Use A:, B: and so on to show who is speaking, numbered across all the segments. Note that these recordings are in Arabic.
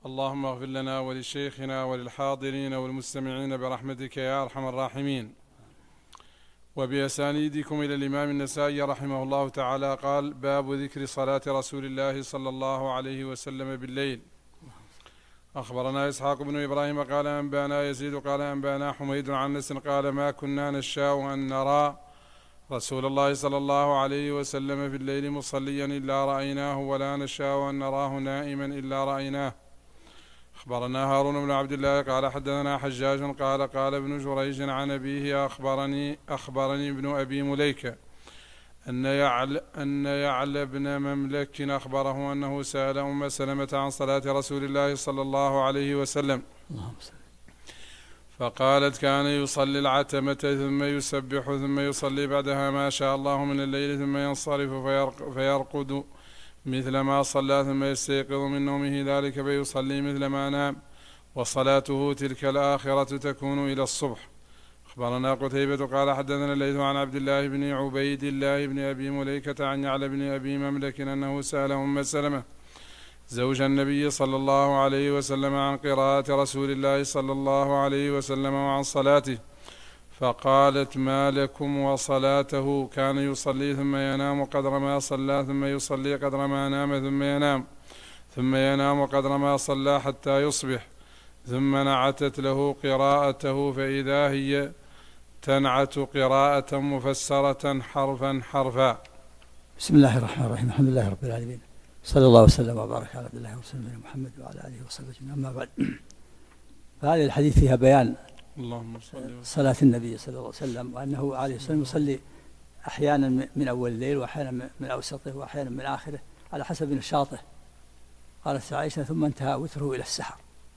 A: اللهم اغفر لنا ولشيخنا وللحاضرين والمستمعين برحمتك يا أرحم الراحمين. وبأسانيدكم إلى الإمام النسائي رحمه الله تعالى قال: باب ذكر صلاة رسول الله صلى الله عليه وسلم بالليل. أخبرنا إسحاق بن إبراهيم قال أنبانا يزيد قال أنبانا حميد عن أنس قال: ما كنا نشاء أن نرى رسول الله صلى الله عليه وسلم في الليل مصليا إلا رأيناه، ولا نشاء أن نراه نائما إلا رأيناه. أخبرنا هارون بن عبد الله قال حدثنا حجاج قال قال ابن جريج عن أبيه أخبرني ابن أبي مليكة أن يعلى بن مملك أخبره أنه سأل أم سلمة عن صلاة رسول الله صلى الله عليه وسلم فقالت: كان يصلي العتمة ثم يسبح ثم يصلي بعدها ما شاء الله من الليل ثم ينصرف فيرقد مثل ما صلى ثم يستيقظ من نومه ذلك فيصلي مثل ما نام، وصلاته تلك الآخرة تكون إلى الصبح. أخبرنا قتيبة قال حدثنا الليث عن عبد الله بن عبيد الله بن أبي مليكة عن يعلى بن أبي مملك أنه سأل أم سلمة زوج النبي صلى الله عليه وسلم عن قراءة رسول الله صلى الله عليه وسلم وعن صلاته، فقالت: ما لكم وصلاته؟ كان يصلي ثم ينام قدر ما صلى ثم يصلي قدر ما نام ثم ينام قدر ما صلى حتى يصبح، ثم نعتت له قراءته فإذا هي تنعت قراءة مفسرة حرفا حرفا.
B: بسم الله الرحمن الرحيم. الحمد لله رب العالمين، صلى الله وسلم وبارك على عبد الله ورسوله محمد وعلى آله وصحبه أجمعين. أما بعد، فهذه الحديث فيها بيان صلاة النبي صلى الله عليه وسلم، وأنه عليه الصلاة والسلام يصلي أحيانا من أول الليل وأحيانا من أوسطه وأحيانا من آخره على حسب نشاطه. قالت عائشة: ثم انتهى وتره إلى السحر.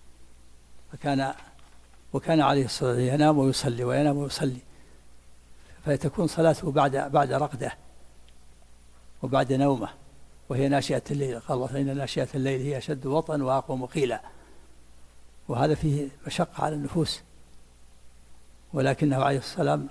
B: وكان عليه الصلاة والسلام ينام ويصلي وينام ويصلي، فتكون صلاته بعد رقده وبعد نومه، وهي ناشئة الليل. قال الله: فإن ناشئة الليل هي أشد وطئا وأقوم قيلا. وهذا فيه مشقة على النفوس، ولكنه عليه السلام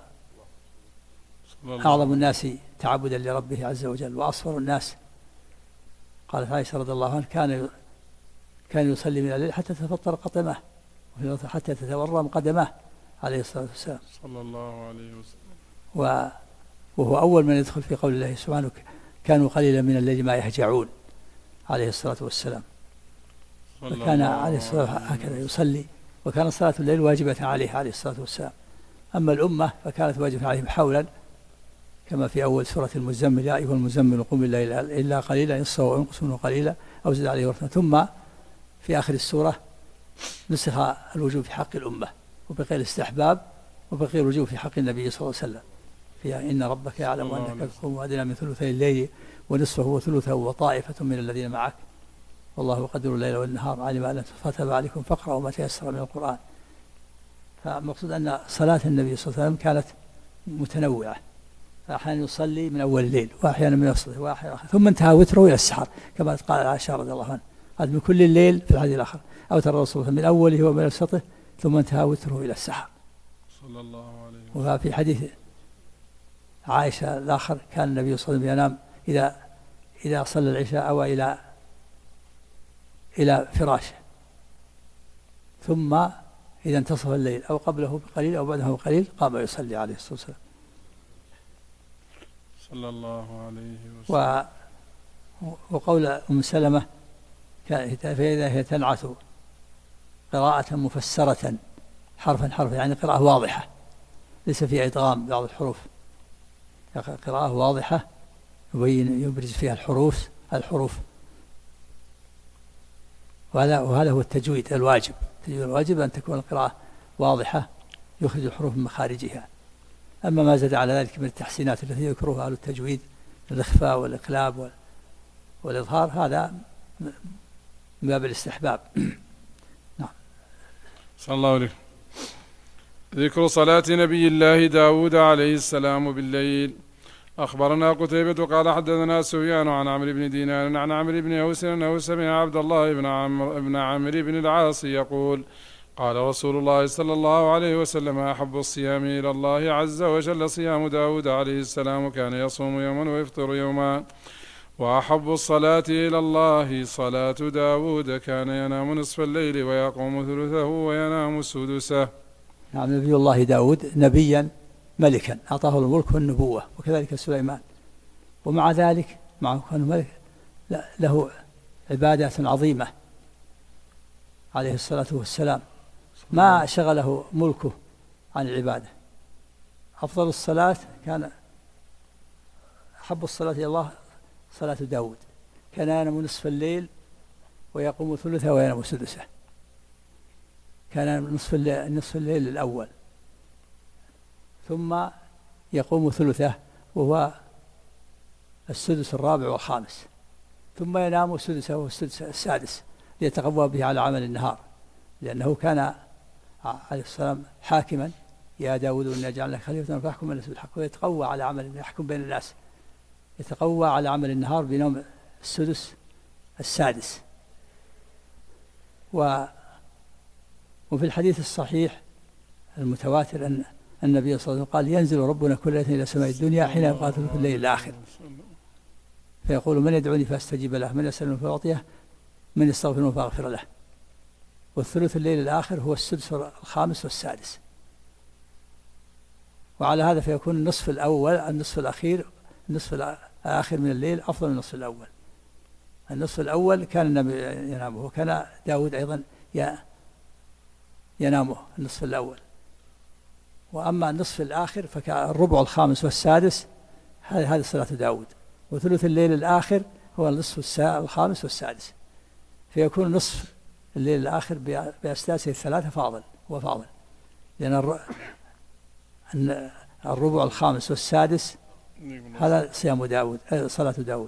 B: أعظم الناس تعبدا لربه عز وجل وأصبر الناس. قالت عائشة رضي الله عنها: كان يصلي من الليل حتى تفطر قدمه، حتى تتورم قدمه عليه الصلاة والسلام
A: صلى الله عليه وسلم.
B: وهو أول من يدخل في قول الله سبحانه: كانوا قليلا من الليل ما يهجعون عليه الصلاة والسلام. فكان عليه الصلاة والسلام هكذا يصلي، وكان صلاة الليل واجبة عليه الصلاة والسلام. أما الأمة فكانت واجبة عليهم حولا، كما في أول سورة المزمل: يا أيها المزمل قم الليل إلا قليلا نصفه أو انقص منه قليلا أو زد عليه ورثا. ثم في آخر السورة نسخ الوجوب في حق الأمة، وبقي الاستحباب، وبقي الوجوب في حق النبي صلى الله عليه وسلم فيها: إن ربك يعلم أنك تقوم أدنى من ثلثي الليل ونصفه وثلثه وطائفة من الذين معك والله يقدر الليل والنهار علم أن فتب عليكم فاقرأوا ما تيسر من القرآن. فالمقصود أن صلاة النبي صلى الله عليه وسلم كانت متنوعة، فأحيانا يصلي من أول الليل وأحيانا من وسطه وأحيانا آخر، ثم انتهى وتره إلى السحر كما قال عائشة رضي الله عنها: هذا من كل الليل في الحديث الآخر أوتر الرسول من أوله ومن وسطه ثم انتهى وتره إلى السحر
A: صلى الله عليه وسلم.
B: وفي حديث عائشة الآخر: كان النبي صلى الله عليه وسلم ينام إذا صلى العشاء أو إلى فراشه، ثم إذا انتصف الليل أو قبله بقليل أو بعده بقليل قام يصلي عليه الصلاة والسلام
A: صلى الله عليه وسلم.
B: وقول أم سلمة: فإذا هي تنعت قراءة مفسرة حرفا حرفا، يعني قراءة واضحة ليس فيها إدغام بعض الحروف، قراءة واضحة يبرز فيها الحروف. وهذا هو التجويد الواجب. التجويد الواجب أن تكون القراءة واضحة يخرج الحروف من مخارجها. أما ما زاد على ذلك من التحسينات التي يذكرها أهل التجويد، الإخفاء والإقلاب والإظهار، هذا من باب الاستحباب. نعم.
A: صلى الله عليه. ذكر صلاة نبي الله داود عليه السلام بالليل. أخبرنا قتيبة قال حدثنا سفيان عن عمرو بن دينار عن عمرو بن أوس أنه سمع عبد الله بن عمرو بن العاص يقول: قال رسول الله صلى الله عليه وسلم: أحب الصيام إلى الله عز وجل صيام داود عليه السلام، كان يصوم يوما ويفطر يوما، وأحب الصلاة إلى الله صلاة داود كان ينام نصف الليل ويقوم ثلثه وينام سدسه.
B: نعم، نبي الله داود نبيا ملكا أعطاه الملك والنبوة، وكذلك سليمان، ومع ذلك مع كونه ملك له عبادات عظيمة عليه الصلاة والسلام، ما شغله ملكه عن العبادة. أفضل الصلاة كان أحب الصلاة إلى الله صلاة داود كان ينام نصف الليل ويقوم ثلثه وينام سدسه. كان نصف الليل الأول، ثم يقوم ثلثه وهو السدس الرابع والخامس، ثم ينام سدسه والسدس السادس ليتقوى به على عمل النهار، لأنه كان عليه السلام حاكما: يا داود إنا جعلناك خليفة فاحكم الناس بالحق، ويتقوى على عمل يحكم بين الناس، يتقوى على عمل النهار بنوم السدس السادس. وفي الحديث الصحيح المتواتر أن النبي صلى الله عليه وسلم قال: ينزل ربنا كل ليلة إلى سماء الدنيا حين يبقى ثلث الليل الآخر، فيقول: من يدعوني فاستجيب له، من يسألني فأعطيه، من يستغفرني فأغفر له. والثلث الليل الآخر هو السدس الخامس والسادس. وعلى هذا فيكون النصف الأول النصف الآخر من الليل أفضل من النصف الأول. النصف الأول كان النبي ينامه، وكان داود أيضا ينامه النصف الأول. وأما النصف الآخر فكان الربع الخامس والسادس، هذه صلاة داود. وثلث الليل الآخر هو النصف الخامس والسادس، فيكون نصف الليل الآخر بأسداسه الثلاثة فاضل، لأن الربع الخامس والسادس هذا صيام داود، صلاة داود.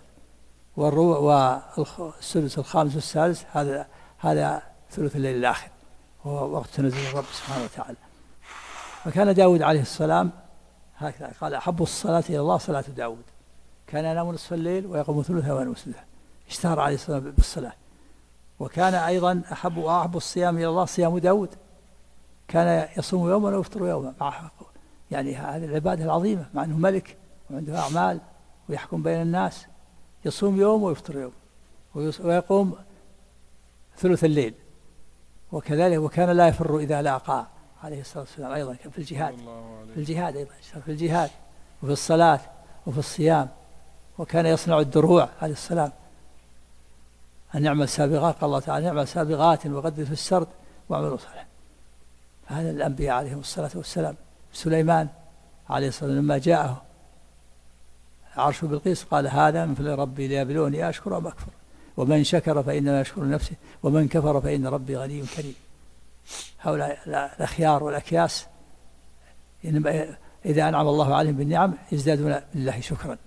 B: والسدس الخامس والسادس هذا ثلث الليل الآخر، وهو وقت تنزل الرب سبحانه وتعالى. فكان داود عليه السلام هكذا قال: أحب الصلاة إلى الله صلاة داود كان ينام نصف الليل ويقوم ثلثه وينام سدسه. اشتهر عليه السلام بالصلاة. وكان أيضا أحب الصيام إلى الله صيام داود، كان يصوم يوما ويفطر يوما، يعني هذه العبادة العظيمة، مع أنه ملك وعنده أعمال ويحكم بين الناس، يصوم يوم ويفطر يوم ويقوم ثلث الليل. وكذلك وكان لا يفر إذا لاقى عليه الصلاة والسلام، أيضا كان في الجهاد أيضا اشترك في الجهاد وفي الصلاة وفي الصيام. وكان يصنع الدروع عليه السلام، أن يعمل سابغات، قال الله تعالى: يعمل سابغات وقدر في السرد واعملوا صالحا. هذا الأنبياء عليهم الصلاة والسلام. سليمان عليه الصلاة والسلام لما جاءه عرش بلقيس قال: هذا من فضل ربي ليبلوني أشكر أم أكفر، ومن شكر فإنما يشكر نفسه ومن كفر فإن ربي غني كريم. هؤلاء الأخيار والأكياس إذا أنعم الله عليهم بالنعم يزدادون لله شكرا.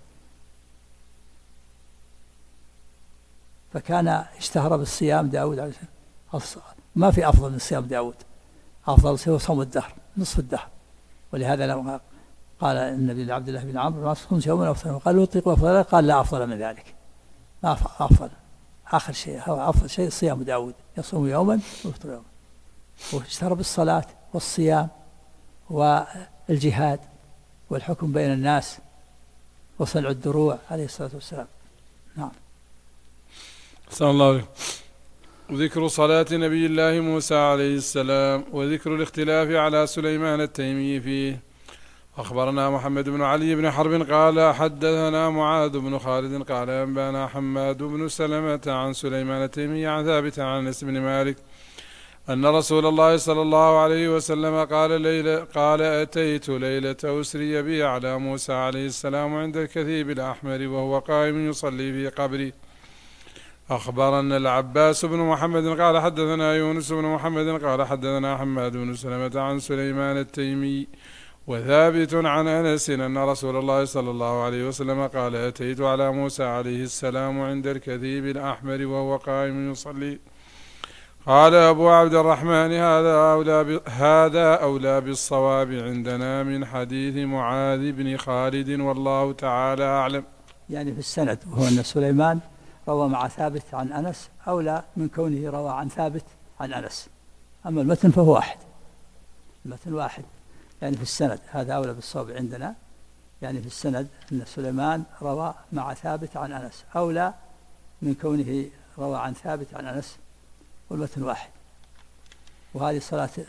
B: فكان اشتهر بالصيام داود عليه السلام. ما في أفضل من صيام داود، أفضل هو صوم الدهر، نصف الدهر. ولهذا لما قال النبي لعبد الله بن عمرو: ما تصوم يوما أفضل، قال: له يطيق أفضل، قال: لا أفضل من ذلك، ما أفضل. آخر شيء هو أفضل شيء صيام داود، يصوم يوما ويفطر يوما. واشتهر بالصلاة والصيام والجهاد والحكم بين الناس وصنع الدروع عليه الصلاة والسلام. نعم.
A: صلى الله عليه. وذكر صلاة نبي الله موسى عليه السلام، وذكر الاختلاف على سليمان التيمي فيه. أخبرنا محمد بن علي بن حرب قال: حدثنا معاذ بن خالد قال: أنبانا حماد بن سلمة عن سليمان التيمي عن ثابت عن أنس بن مالك أن رسول الله صلى الله عليه وسلم قال: أتيت ليلة أسري بي على موسى عليه السلام عند الكثيب الأحمر وهو قائم يصلي في قبري. أخبرنا العباس بن محمد قال: حدثنا يونس بن محمد قال: حدثنا حماد بن سلمة عن سليمان التيمي وثابت عن أنس أن رسول الله صلى الله عليه وسلم قال: أتيت على موسى عليه السلام عند الكثيب الأحمر وهو قائم يصلي. قال أبو عبد الرحمن: هذا أولى بالصواب عندنا من حديث معاذ بن خالد، والله تعالى أعلم. يعني في السند وهو أن سليمان روى مع ثابت عن أنس أولى من كونه روى عن ثابت عن أنس. أما المتن فهو واحد، المتن واحد، يعني في السند هذا أولى بالصواب عندنا
B: يعني في السند أن سليمان روى مع ثابت عن أنس أولى من كونه روى عن ثابت عن أنس والمتن واحد. وهذه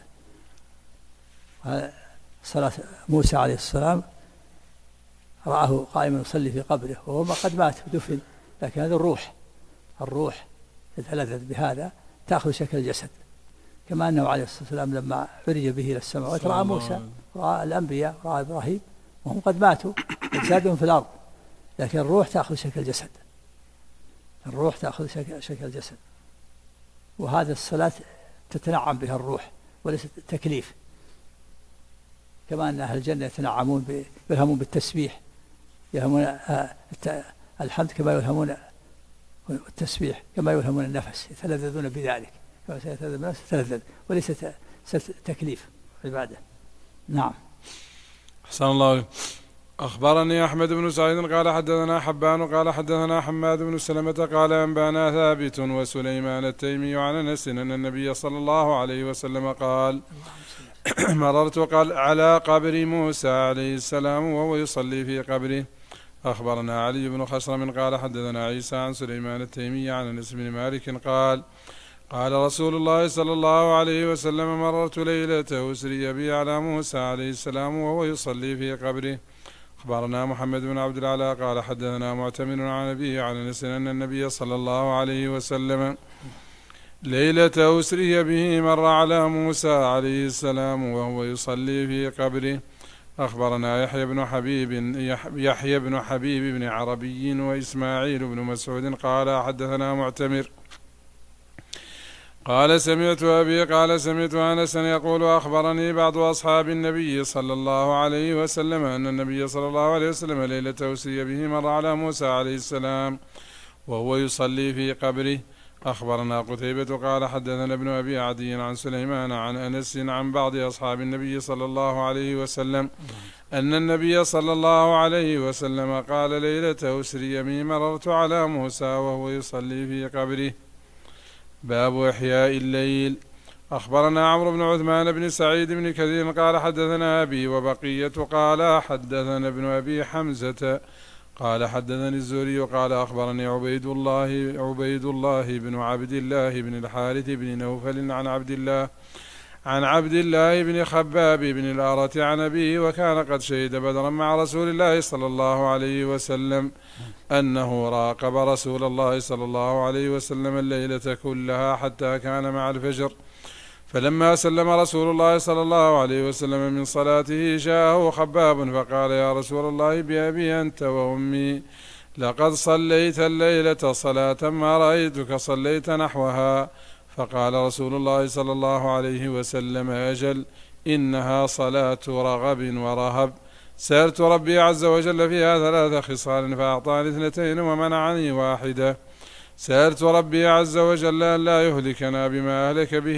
B: صلاة موسى عليه السلام رآه قائما يصلي في قبره وهو قد مات ودفن، لكن هذا الروح تتلذذ بهذا تأخذ شكل الجسد، كما أنه عليه الصلاة والسلام لما عرج به إلى السماوات رأى موسى رأى الأنبياء رأى إبراهيم وهم قد ماتوا أجسادهم في الأرض، لكن الروح تأخذ شكل الجسد، الروح تأخذ شكل الجسد. وهذا الصلاة تتنعم بها الروح وليس تكليف، كما أن أهل الجنة يتنعمون يلهمون بالتسبيح، يلهمون الحمد كما يلهمون التسبيح، كما يلهمون النفس، يتلذذون بذلك كما سيتلذذ النفس تلذذ، وليس تكليف عبادة. نعم.
A: أحسن الله. أخبرني أحمد بن سعيد قال حدثنا حبان قال حدثنا حماد بن سلمة قال أنبانا ثابت وسليمان التيمي عن أنس أن النبي صلى الله عليه وسلم قال مررت على قبر موسى عليه السلام وهو يصلي في قبره. أخبرنا علي بن خشرم قال حدثنا عيسى عن سليمان التيمي عن أنس بن مالك قال قال رسول الله صلى الله عليه وسلم مررت ليلة أسري بي على موسى عليه السلام وهو يصلي في قبره. أخبرنا محمد بن عبد العلاء قال حدثنا معتمر عن أبيه عن أنس أن النبي صلى الله عليه وسلم ليلة أسري به مر على موسى عليه السلام وهو يصلي في قبره. أخبرنا يحيى بن حبيب بن عربي وإسماعيل بن مسعود قال حدثنا معتمر قال سمعت أبي قال سمعت أنسا يقول أخبرني بعض أصحاب النبي صلى الله عليه وسلم أن النبي صلى الله عليه وسلم ليلة أسري به مر على موسى عليه السلام وهو يصلي في قبره. أخبرنا قتيبة قال حدثنا ابن أبي عدي عن سليمان عن أنس عن بعض أصحاب النبي صلى الله عليه وسلم أن النبي صلى الله عليه وسلم قال ليلة أسري بي مررت على موسى وهو يصلي في قبره. باب إحياء الليل. أخبرنا عمرو بن عثمان بن سعيد بن كثير قال حدثنا أبي وبقية قال حدثنا ابن أبي حمزة قال حدثني الزهري قال أخبرني عبيد الله بن عبد الله بن الحارث بن نوفل عن عبد الله بن خباب بن الأرت عن أبيه وكان قد شهد بدرا مع رسول الله صلى الله عليه وسلم أنه راقب رسول الله صلى الله عليه وسلم الليلة كلها حتى كان مع الفجر، فلما سلم رسول الله صلى الله عليه وسلم من صلاته جاءه خباب فقال يا رسول الله بأبي أنت وأمي لقد صليت الليلة صلاة ما رأيتك صليت نحوها، فقال رسول الله صلى الله عليه وسلم أجل إنها صلاة رغب ورهب، سألت ربي عز وجل فيها 3 خصال فأعطاني 2 ومنعني 1. سألت ربي عز وجل أن لا يهلكنا بما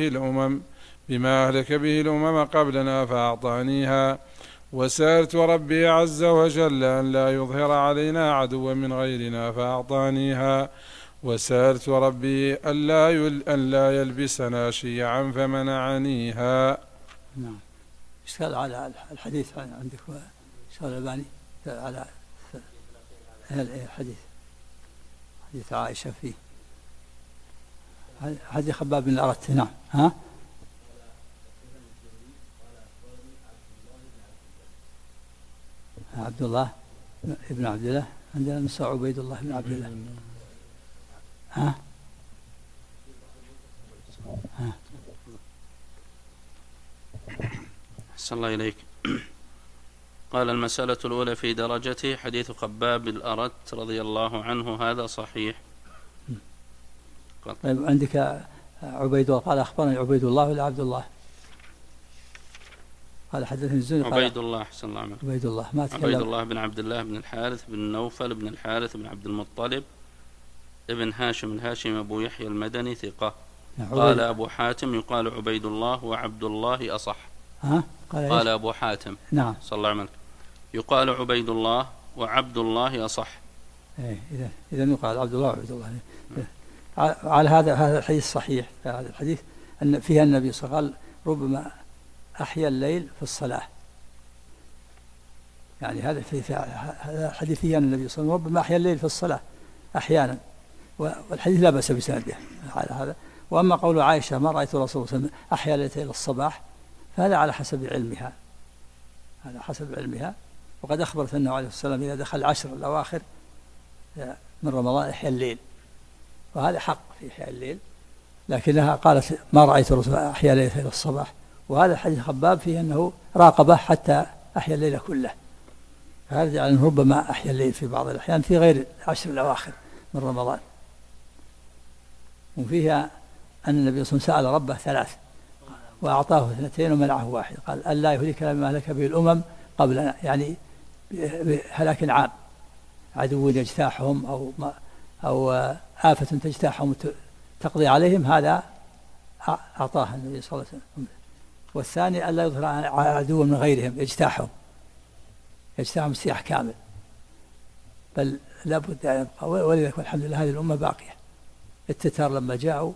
A: أهلك به الأمم قبلنا فأعطانيها، وسألت ربي عز وجل أن لا يظهر علينا عدوا من غيرنا فأعطانيها، وسألت ربي أن لا يلبسنا شيعا فمنعنيها.
B: نعم. اشتغل على الحديث عندك اشتغل الباني على الحديث حديث عائشة فيه حديث خباب بن الأرت. نعم. ها عبد الله ابن عبد الله عندنا نص عبيد الله بن عبد الله. ها
C: أحسن الله إليك. قال المسألة الأولى في درجته حديث خباب الأرت رضي الله عنه هذا صحيح.
B: طيب عندك عبيد الله قال أخبرني عبيد الله ولا عبد الله؟ قال حدثني الزهري
C: عبيد الله. أحسن الله عنه.
B: عبيد الله ما تكلم.
C: عبيد الله بن عبد الله بن الحارث بن نوفل بن الحارث بن عبد المطلب ابن هاشم الهاشم أبو يحيى المدني ثقة. قال أبو حاتم يقال عبيد الله وعبد الله أصح. قال أبو حاتم. نعم. صلى الله عليه وسلم يقال عبيد الله وعبد الله أصح.
B: إذا يقال عبد الله وعبد الله. على هذا الحديث صحيح. هذا الحديث أن فيها النبي صلى الله عليه وسلم ربما أحيا الليل في الصلاة، يعني هذا حديث فيه أن النبي صلى الله عليه وسلم ربما أحيا الليل في الصلاة أحيانا، والحديث لا بأس بسنده على هذا. وأما قول عائشة ما رأيت الرسول صلى الله عليه وسلم أحيا الليل إلى الصباح، فهذا على حسب علمها، هذا حسب علمها. وقد أخبرت أنه عليه الصلاة والسلام إذا دخل العشر الأواخر من رمضان أحيا الليل، وهذا حق في إحياء الليل، لكنها قالت ما رأيت الرسول أحيا الليل إلى الصباح. وهذا الحديث خباب فيه أنه راقبه حتى أحيا الليل كله، فهذا يعني ربما أحيا الليل في بعض الأحيان في غير العشر الأواخر من رمضان. وفيها أن النبي صلى الله عليه وسلم سأل ربه 3 وأعطاه 2 ومنعه 1، قال ألا يهلكنا بما أهلك به الأمم قبلنا، يعني بهلاك عام، عدو يجتاحهم أو آفة تجتاحهم تقضي عليهم، هذا أعطاه النبي صلى الله عليه وسلم. والثاني ألا يظهر عدو من غيرهم يجتاحهم اجتاح كامل، بل لابد أن يبقى. ولذلك والحمد لله هذه الأمة باقية. التتار لما جاءوا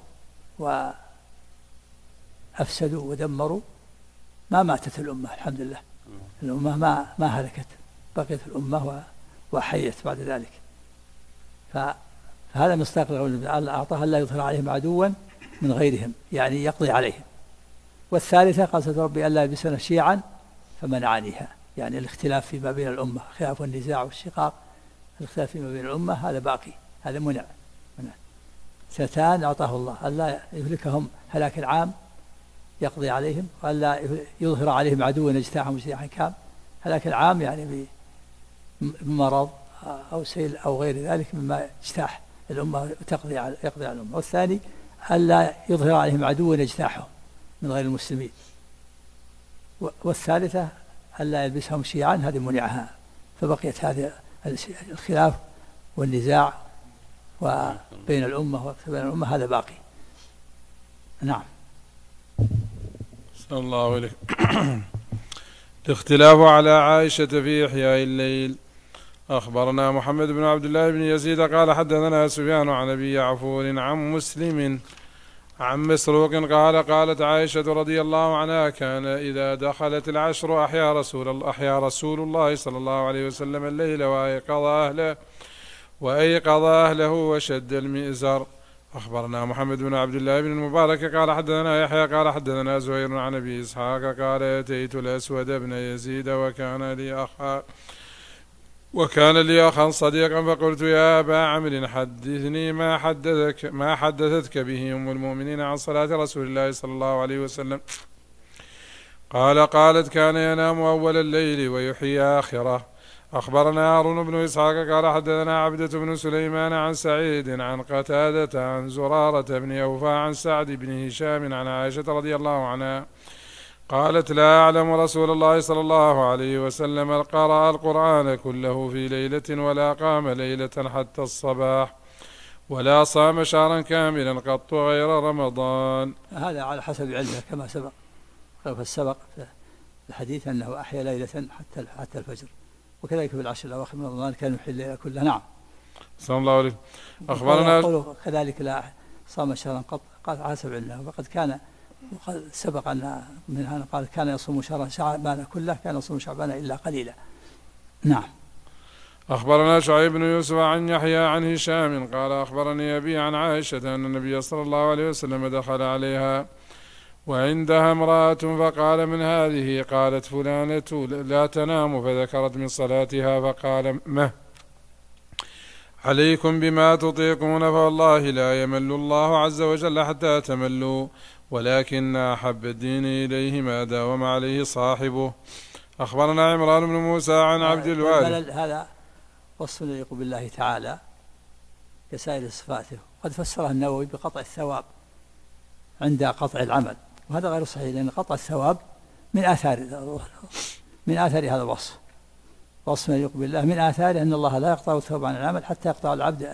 B: وأفسدوا ودمروا ما ماتت الأمة، الحمد لله الأمة ما هلكت، بقيت الأمة وحيت بعد ذلك. فهذا مصداق القول أعطاها لا يظهر عليهم عدوا من غيرهم، يعني يقضي عليهم. والثالثة قالت ربي ألا يلبسنا شيعا فمنعنيها، يعني الاختلاف فيما بين الأمة، خلاف والنزاع والشقاق، الاختلاف فيما بين الأمة هذا باقي، هذا منع. 2 أعطاه الله ألا يهلكهم هلاك العام يقضي عليهم، وألا يظهر عليهم عدوا يجتاحهم اجتياحا كام. هلاك العام يعني بمرض أو سيل أو غير ذلك مما يجتاح الأمة يقضي على الأمة. والثاني ألا يظهر عليهم عدوا يجتاحهم من غير المسلمين. والثالثة ألا يلبسهم شيعا، هذه منعها، فبقيت هذه الخلاف والنزاع وبين الأمة وبين الأمة هذا باقي. نعم.
A: صلى الله عليه. الاختلاف على عائشة في إحياء الليل. أخبرنا محمد بن عبد الله بن يزيد قال حدثنا سفيان عن أبي يعفور عن مسلم عن مسروق قال قالت عائشة رضي الله عنها كان إذا دخلت العشر أحيا رسول الله صلى الله عليه وسلم الليل وأيقظ أهله وشد المئزر. أخبرنا محمد بن عبد الله بن المبارك قال حدثنا يحيى قال حدثنا زهير عن أبي إسحاق قال أتيت الأسود بن يزيد وكان لي أخا صديقا فقلت يا أبا عمرو حدثني ما حدثتك به أم المؤمنين عن صلاة رسول الله صلى الله عليه وسلم. قالت كان ينام أول الليل ويحيي آخره. أخبرنا هارون بن إسحاق قال حدثنا عبدة بن سليمان عن سعيد عن قتادة عن زرارة بن أوفى عن سعد بن هشام عن عائشة رضي الله عنها قالت لا أعلم رسول الله صلى الله عليه وسلم قرأ القرآن كله في ليلة ولا قام ليلة حتى الصباح ولا صام شهرا كاملا قط غير رمضان.
B: هذا على حسب علمه كما سبق في الحديث أنه أحيا ليلة حتى الفجر، وكذلك في العشر الأواخر من رمضان كان يحيي الليلة كلها. نعم.
A: صلى الله عليه. أخبرنا
B: كذلك لا صام شهرا قط، قال على حسب علمه. وقد كان سبق أن من هذا قال كان يصوم شعبان كله، كان يصوم شعبان إلا قليلا. نعم.
A: أخبرنا شعيب بن يوسف عن يحيى عن هشام قال أخبرني أبي عن عائشة أن النبي صلى الله عليه وسلم دخل عليها وعندها امرأة فقال من هذه؟ قالت فلانة لا تنام، فذكرت من صلاتها فقال ما عليكم بما تطيقون فوالله لا يمل الله عز وجل حتى تملوا، ولكن أحب الدين إليه ما داوم عليه صاحبه. أخبرنا عمران بن موسى عن عبد الوارث.
B: هذا وصف يليق بالله تعالى كسائر صفاته. قد فسره النووي بقطع الثواب عند قطع العمل، وهذا غير صحيح، لأن قطع الثواب من آثار هذا الوصف. وصف يليق بالله من آثاره أن الله لا يقطع الثواب عن العمل حتى يقطع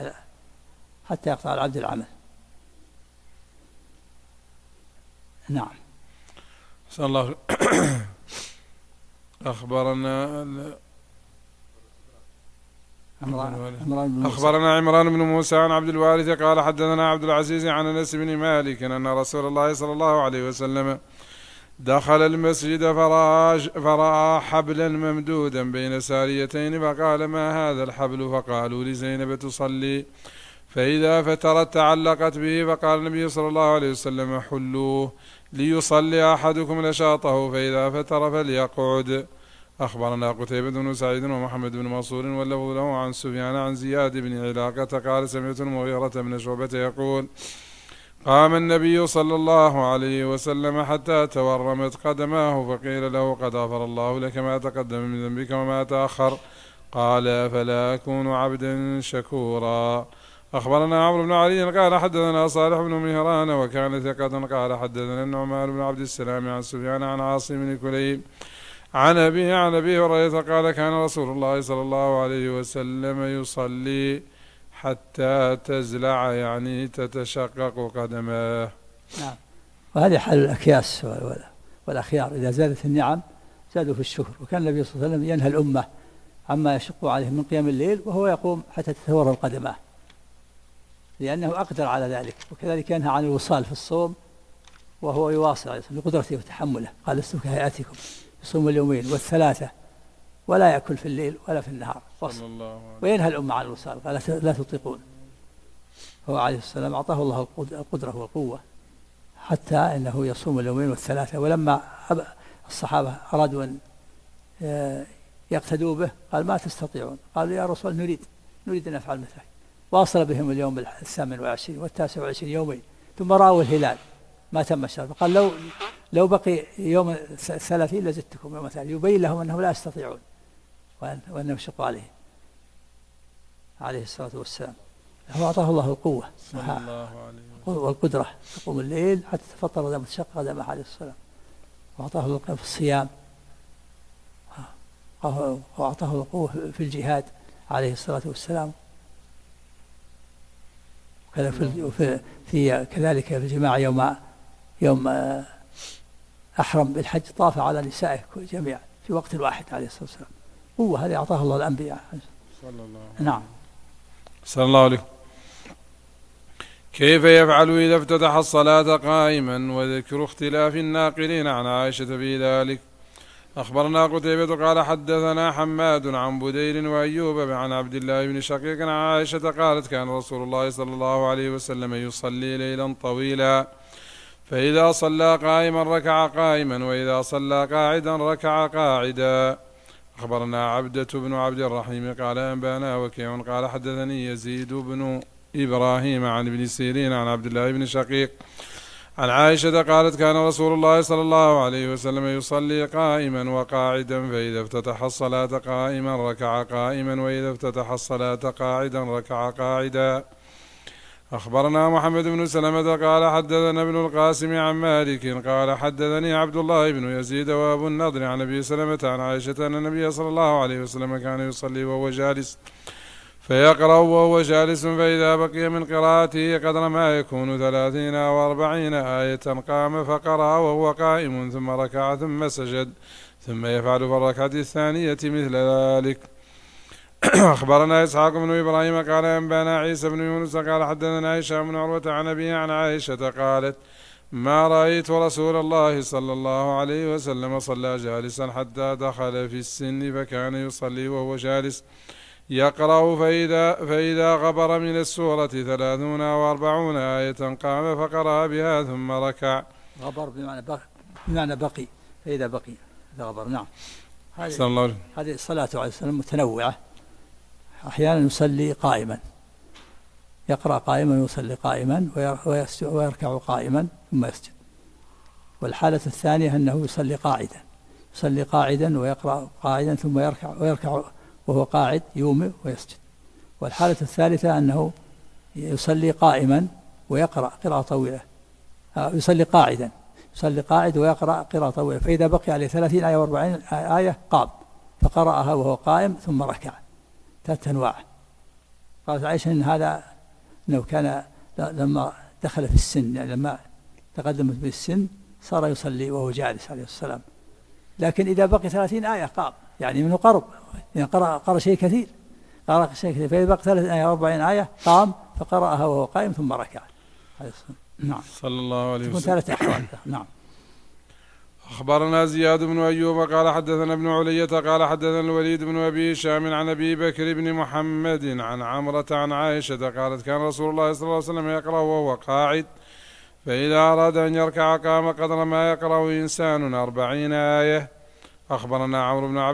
B: العبد العمل. نعم.
A: صلى الله. أخبرنا عمران بن موسى عن عبد الوارث قال حدثنا عبد العزيز عن أنس بن مالك أن رسول الله صلى الله عليه وسلم دخل المسجد فرأى حبلا ممدودا بين ساريتين فقال ما هذا الحبل؟ فقالوا لزينب تصلي، فإذا فترت تعلقت به، فقال النبي صلى الله عليه وسلم حلوه ليصلي أحدكم نشاطه، فإذا فتر فليقعد. أخبرنا قتيبة بن سعيد ومحمد بن منصور واللفظ له عن سفيان عن زياد بن علاقة قال سمعت المغيرة بن شعبة يقول قام النبي صلى الله عليه وسلم حتى تورمت قدماه، فقيل له قد غفر الله لك ما تقدم من ذنبك وما تأخر، قال فلا أكون عبدا شكورا. أخبرنا عمرو بن علي قال حدثنا صالح بن مهران وكان ثقة قال حدثنا النعمان بن عبد السلام عن سفيان عن عاصم بن كليب عن أبي هريرة قال كان رسول الله صلى الله عليه وسلم يصلي حتى تزلع، يعني تتشقق قدماه.
B: نعم. وهذه حال الأكياس والأخيار، إذا زادت النعم زادوا في الشكر. وكان النبي صلى الله عليه وسلم ينهى الأمة عما يشق عليه من قيام الليل وهو يقوم حتى تتورم قدماه، لأنه أقدر على ذلك. وكذلك ينهى عن الوصال في الصوم وهو يواصل بقدرته وتحمله، قال لستم كهيئتكم يصوم اليومين والثلاثة ولا يأكل في الليل ولا في النهار، وينهى الأمة عن الوصال قال لا تطيقون. هو عليه السلام أعطاه الله القدرة والقوة حتى أنه يصوم اليومين والثلاثة. ولما الصحابة أرادوا أن يقتدوا به قال ما تستطيعون، قالوا يا رسول نريد أن نفعل مثلك. واصل بهم اليوم 28 وال29 يومين، ثم رأوا الهلال ما تم الشهر، فقال لو بقي يوم 30 لزدتكم يوم 30، يبين لهم أنهم لا يستطيعون وأنهم شقوا عليه الصلاة والسلام. هو أعطاه الله القوة والقدرة يقوم الليل حتى تفطر دم تشق قدمه عليه السلام، وأعطاه القوة في الصيام، وأعطاه القوة في الجهاد عليه الصلاة والسلام. كذلك في الجماعة يوم أحرم بالحج طاف على نسائه جميعا في وقت واحد عليه الصلاة والسلام. قوة هذه أعطاها الله الأنبياء
A: صلى الله عليه.
B: نعم.
A: صلى الله عليه. كيف يفعل إذا افتتح الصلاة قائما؟ وذكر اختلاف الناقلين عن عائشة في ذلك. أخبرنا قتيبة قال حدثنا حماد عن بدير وأيوب عن عبد الله بن شقيق عن عائشة قالت كان رسول الله صلى الله عليه وسلم يصلي ليلا طويلا، فإذا صلى قائما ركع قائما، وإذا صلى قاعدا ركع قاعدا. أخبرنا عبدة بن عبد الرحيم قال أنبانا وكيع قال حدثني يزيد بن إبراهيم عن ابن سيرين عن عبد الله بن شقيق عن عائشة قالت كان رسول الله صلى الله عليه وسلم يصلي قائما وقاعدا، فإذا افتتح الصلاة قائما ركع قائما، وإذا افتتح الصلاة قاعدا ركع قاعدا. أخبرنا محمد بن سلمة قال حدثنا ابن القاسم عن مالك قال حدثني عبد الله بن يزيد وأبو النضر عن أبي سلمة عن عائشة أن النبي صلى الله عليه وسلم كان يصلي وهو جالس فيقرأ وهو جالس، فإذا بقي من قراءته قدر ما يكون 30 أو 40 آية قام فقرأ وهو قائم، ثم ركع ثم سجد، ثم يفعل في الركعة الثانية مثل ذلك. أخبرنا إسحاق بن إبراهيم قال أنبانا عيسى بن يونس قال حدثنا هشام بن عروة عن أبيه عن عائشة قالت ما رأيت رسول الله صلى الله عليه وسلم صلى جالسا حتى دخل في السن، فكان يصلي وهو جالس يقرأ فإذا غبر من السورة 30 أو 40 آية قام فقرأ بها ثم ركع.
B: غبر بمعنى بقي، فإذا بقي هذا غبر. نعم. هذه الصلاة عليه السلام متنوعة، أحيانا يصلي قائما يقرأ قائما ويصلي قائما ويركع قائما ثم يسجد. والحالة الثانية أنه يصلي قاعدا ويقرأ قاعدا ثم ويركع وهو قاعد يومئ ويسجد. والحالة الثالثة أنه يصلي قائما ويقرأ قراءة طويلة، يصلي قاعد ويقرأ قراءة طويلة، فإذا بقي عليه 30 آية و40 آية قام فقرأها وهو قائم ثم ركع. 3 أنواع. قالت عائشة إن هذا أنه كان لما دخل في السن، يعني لما تقدمت بالسن صار يصلي وهو جالس عليه السلام، لكن إذا بقي 30 آية قام، يعني منه قرب، يعني قرأ شيء كثير، فإذا بقي 30 آية أو 40 آية قام فقرأها وهو قائم ثم ركع.
A: نعم. صلى الله عليه وسلم.
B: 3 أحوال. نعم.
A: أخبرنا زياد بن أيوب قال حدثنا ابن علية قال حدثنا الوليد بن أبي هشام عن أبي بكر بن محمد عن عمرة عن عائشة قالت كان رسول الله صلى الله عليه وسلم يقرأ وهو قاعد فإذا أراد أن يركع قام قدر ما يقرأ إنسان 40 آية. أخبرنا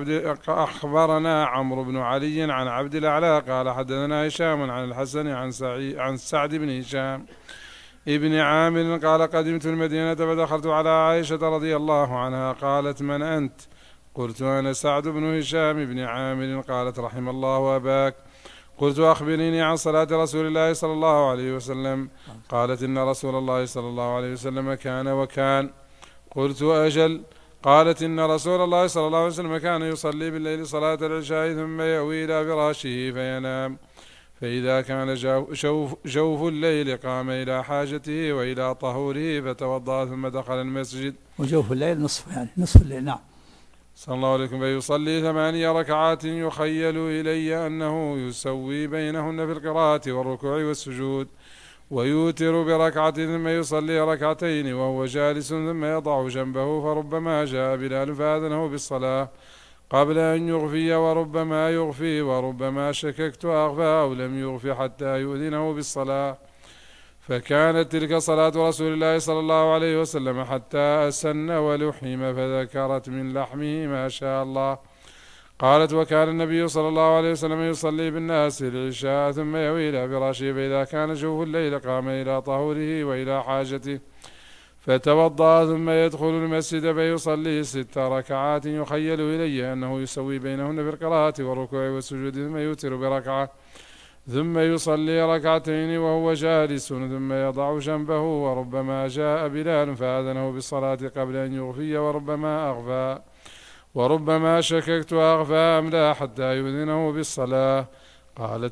A: عمرو بن علي عن عبد الأعلى قال حدثنا هشام عن الحسن عن سعد بن هشام ابن عامر قال قدمت المدينة فدخلت على عائشة رضي الله عنها قالت من أنت؟ قلت أنا سعد بن هشام بن عامر قالت رحم الله أباك. قلت أخبريني عن صلاة رسول الله صلى الله عليه وسلم. قالت إن رسول الله صلى الله عليه وسلم كان وكان. قلت أجل. قالت إن رسول الله صلى الله عليه وسلم كان يصلي بالليل صلاة العشاء ثم يأوي إلى فراشه فينام، فإذا كان جوف الليل قام إلى حاجته وإلى طهوره فتوضأ ثم دخل المسجد.
B: وجوف الليل نصف، يعني نصف الليل. نعم.
A: صلى الله عليه وسلم. فيصلي 8 ركعات يخيل إلي أنه يسوي بينهن في القراءة والركوع والسجود، ويوتر بركعة ثم يصلي ركعتين وهو جالس ثم يضع جنبه، فربما جاء بلال فأذنه بالصلاة قبل أن يغفي وربما يغفي وربما شككت أغفى أو لم يغفي حتى يؤذنه بالصلاة. فكانت تلك صلاة رسول الله صلى الله عليه وسلم حتى أسن ولحم، فذكرت من لحمه ما شاء الله. قالت وكان النبي صلى الله عليه وسلم يصلي بالناس العشاء ثم يوي إلى فراشه، فإذا كان جوف الليل قام إلى طهوره وإلى حاجته فتوضأ ثم يدخل المسجد فيصلي 6 ركعات يخيل إلي أنه يسوي بينهن في القراءة والركوع والسجود، ثم يوتر بركعة ثم يصلي ركعتين وهو جالس ثم يضع جنبه، وربما جاء بلال فأذنه بالصلاة قبل أن يغفي وربما أغفى وربما شككت أغفى أم لا حتى يؤذنه بالصلاة. قالت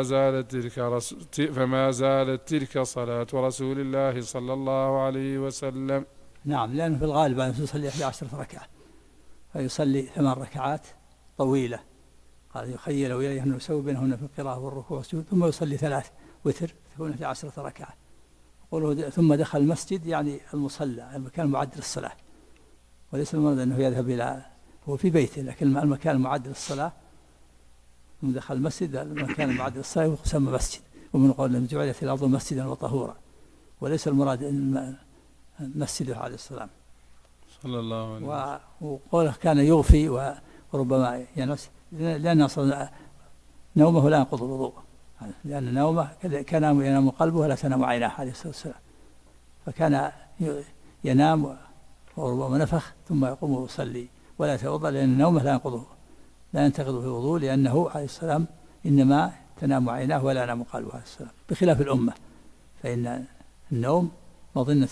A: فما زالت تلك صلاة رسول الله صلى الله عليه وسلم.
B: نعم، لأنه في الغالب أنه يصلي 11 ركعة، فيصلي 8 ركعات طويلة. قال يخيل إليه أنه يسوي بينهن في القراءة والركوع والسجود، ثم يصلي 3 وتر تكون 11 ركعة. ثم دخل المسجد، يعني المصلى، المكان المعد للصلاة، وليس المراد أنه يذهب إلى، هو في بيته لكن المكان المعد للصلاة. ثم دخل المسجد، المكان المعد للصلاة يسمى مسجد، ومن قول أن جعلت الأرض مسجدا وطهورا، وليس المراد مسجده عليه السلام
A: صلى الله عليه وسلم.
B: وقوله كان يغفي وربما ينس، لأن أصلا نومه لا ينقض الوضوء، لأن نومه كان ينام قلبه ولا تنام عيناه عليه الصلاة والسلام، فكان ينام وربما نفخ ثم يقوم ويصلي ولا يتوضأ، لأن نومه لا ينتقض في الوضوء، لأنه عليه السلام إنما تنام عيناه ولا ينام قلبه عليه السلام، بخلاف الأمة فإن النوم مظنة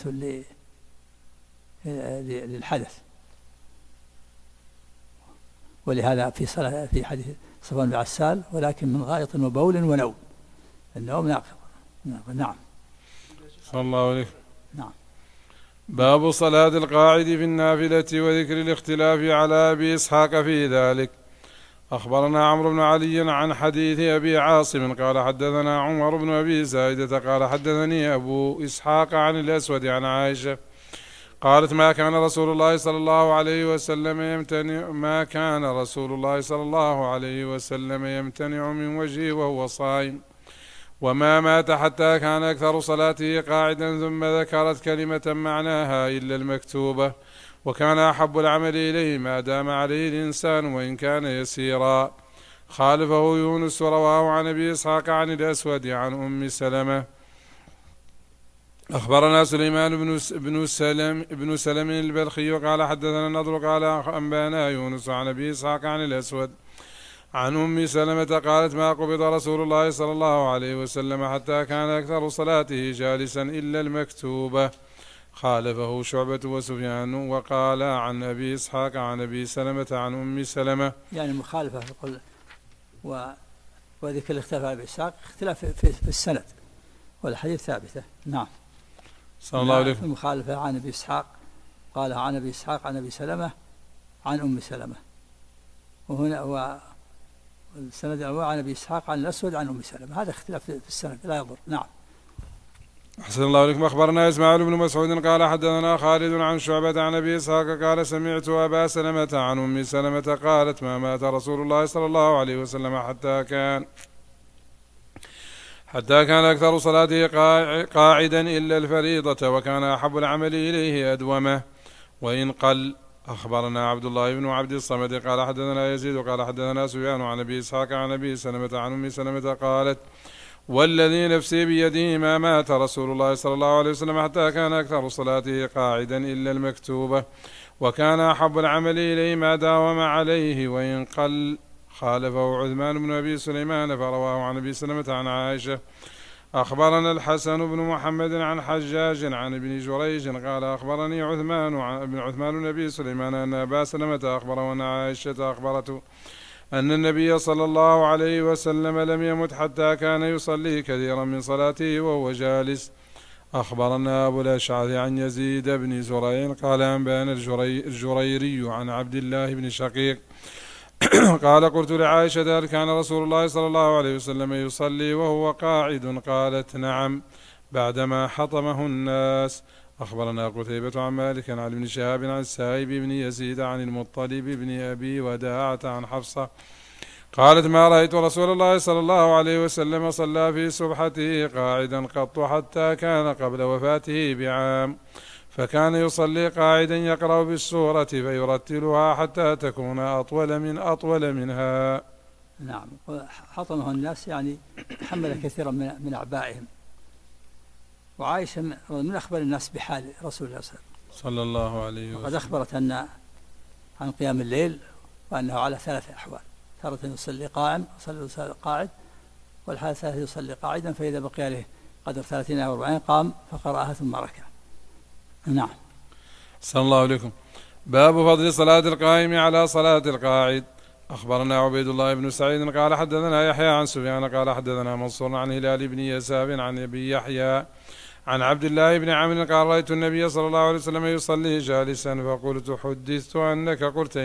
B: للحدث. ولهذا في حديث صفوان بن عسال ولكن من غائط وبول ونوم، النوم ناقض. نعم.
A: صلى الله عليه.
B: نعم.
A: باب صلاة القاعد في النافلة وذكر الاختلاف على أبي إسحاق في ذلك. أخبرنا عمرو بن علي عن حديث أبي عاصم قال حدثنا عمر بن أبي زايدة قال حدثني أبو إسحاق عن الأسود عن عائشة قالت ما كان رسول الله صلى الله عليه وسلم يمتنع من وجهه وهو صائم، وما مات حتى كان أكثر صلاته قاعدا، ثم ذكرت كلمة معناها إلا المكتوبة، وكان أحب العمل إليه ما دام عليه الإنسان وإن كان يسيرا. خالفه يونس رواه عن أبي إسحاق عن الأسود عن أم سلمة. أخبرنا سليمان بن سلم البلخي قال حدثنا النضر قال أنبانا يونس عن أبي إسحاق عن الأسود عن أم سلمة قالت ما قبض رسول الله صلى الله عليه وسلم حتى كان أكثر صلاته جالسا إلا المكتوبة. خالفه شعبة وسفيان وقال عن أبي إسحاق عن أبي سلمة عن أم سلمة،
B: يعني مخالفة يقول. وذكر الاختلاف على أبي إسحاق اختلاف في السند، والحديث ثابتة. نعم.
A: صلى الله عليه وسلم.
B: المخالفة عن أبي إسحاق قال عن أبي إسحاق عن أبي سلمة عن أم سلمة، وهنا والسند الأول عن أبي إسحاق عن الأسود عن أم سلمة، هذا اختلاف في السند لا يضر. نعم.
A: أحسن الله إليكم. أخبرنا إسماعيل بن مسعود قال حدثنا خالد عن شعبة عن أبي إسحاق قال سمعت أبا سلمة عن أم سلمة قالت ما مات رسول الله صلى الله عليه وسلم حتى كان أكثر صلاته قاعدا إلا الفريضة، وكان أحب العمل إليه أدومه وإن قل. أخبرنا عبد الله بن عبد الصمد قال حدثنا يزيد قال حدثنا سفيان عن أبي إسحاق عن أبي سلمة عن أم سلمة قالت والذي نفسي بيده ما مات رسول الله صلى الله عليه وسلم حتى كان أكثر صلاته قاعدا إلا المكتوبة، وكان أحب العمل إليه ما داوم عليه وإن قل. خالفه عثمان بن أبي سليمان فرواه عن أبي سلمة عن عائشة. أخبرنا الحسن بن محمد عن حجاج عن ابن جريج قال أخبرني عثمان بن أبي سليمان أن أبا سلمة أخبره أن عائشة أخبرته أن النبي صلى الله عليه وسلم لم يمت حتى كان يصلي كثيرا من صلاته وهو جالس. أخبرنا أبو الأشعث عن يزيد بن زريع قال أنبأنا الجريري عن عبد الله بن شقيق قال قلت لعائشة هل كان رسول الله صلى الله عليه وسلم يصلي وهو قاعد؟ قالت نعم بعدما حطمه الناس. أخبرنا قتيبة عن مالك عن ابن شهاب عن السائب بن يزيد عن المطلب بن أبي وداعة عن حفصة قالت ما رأيت رسول الله صلى الله عليه وسلم صلى في سبحته قاعدا قط حتى كان قبل وفاته بعام، فكان يصلي قاعدا يقرأ بالسورة فيرتلها حتى تكون أطول منها.
B: نعم. حطمه الناس يعني حمل كثيرا من أعبائهم. وعائشة من أخبر الناس بحال رسول الله
A: صلى الله عليه وسلم،
B: وقد أخبرت عن قيام الليل وأنه على 3 أحوال: تارة يصلي قائم يصلي قاعد، والحالة الثالثة يصلي قاعدا فإذا بقي له قدر 30 أو 40 قام فقرأها ثم ركع. نعم.
A: صلى الله عليكم. باب فضل صلاة القائم على صلاة القاعد. أخبرنا عبيد الله بن سعيد قال حدثنا يحيى عن سفيان قال حدثنا منصور عن هلال بن يساب عن أبي يحيى عن عبد الله بن عمرو قال رأيت النبي صلى الله عليه وسلم يصلي جالسا فقلت حدثت أنك قلت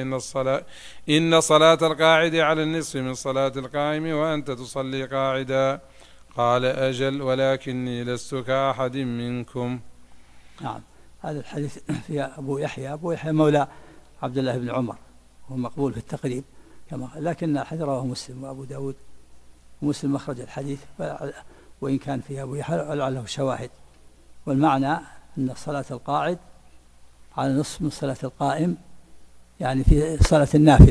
A: إن صلاة القاعد على النصف من صلاة القائم وأنت تصلي قاعدا. قال أجل ولكني لست كأحد منكم.
B: نعم. هذا الحديث في أبو يحيى مولى عبد الله بن عمر، وهو مقبول في التقريب لكن الحديث رواه مسلم وأبو داود، ومسلم مخرج الحديث وإن كان في أبو يحيى له شواهد. والمعنى أن صلاة القاعد على نصف من صلاة القائم، يعني في صلاة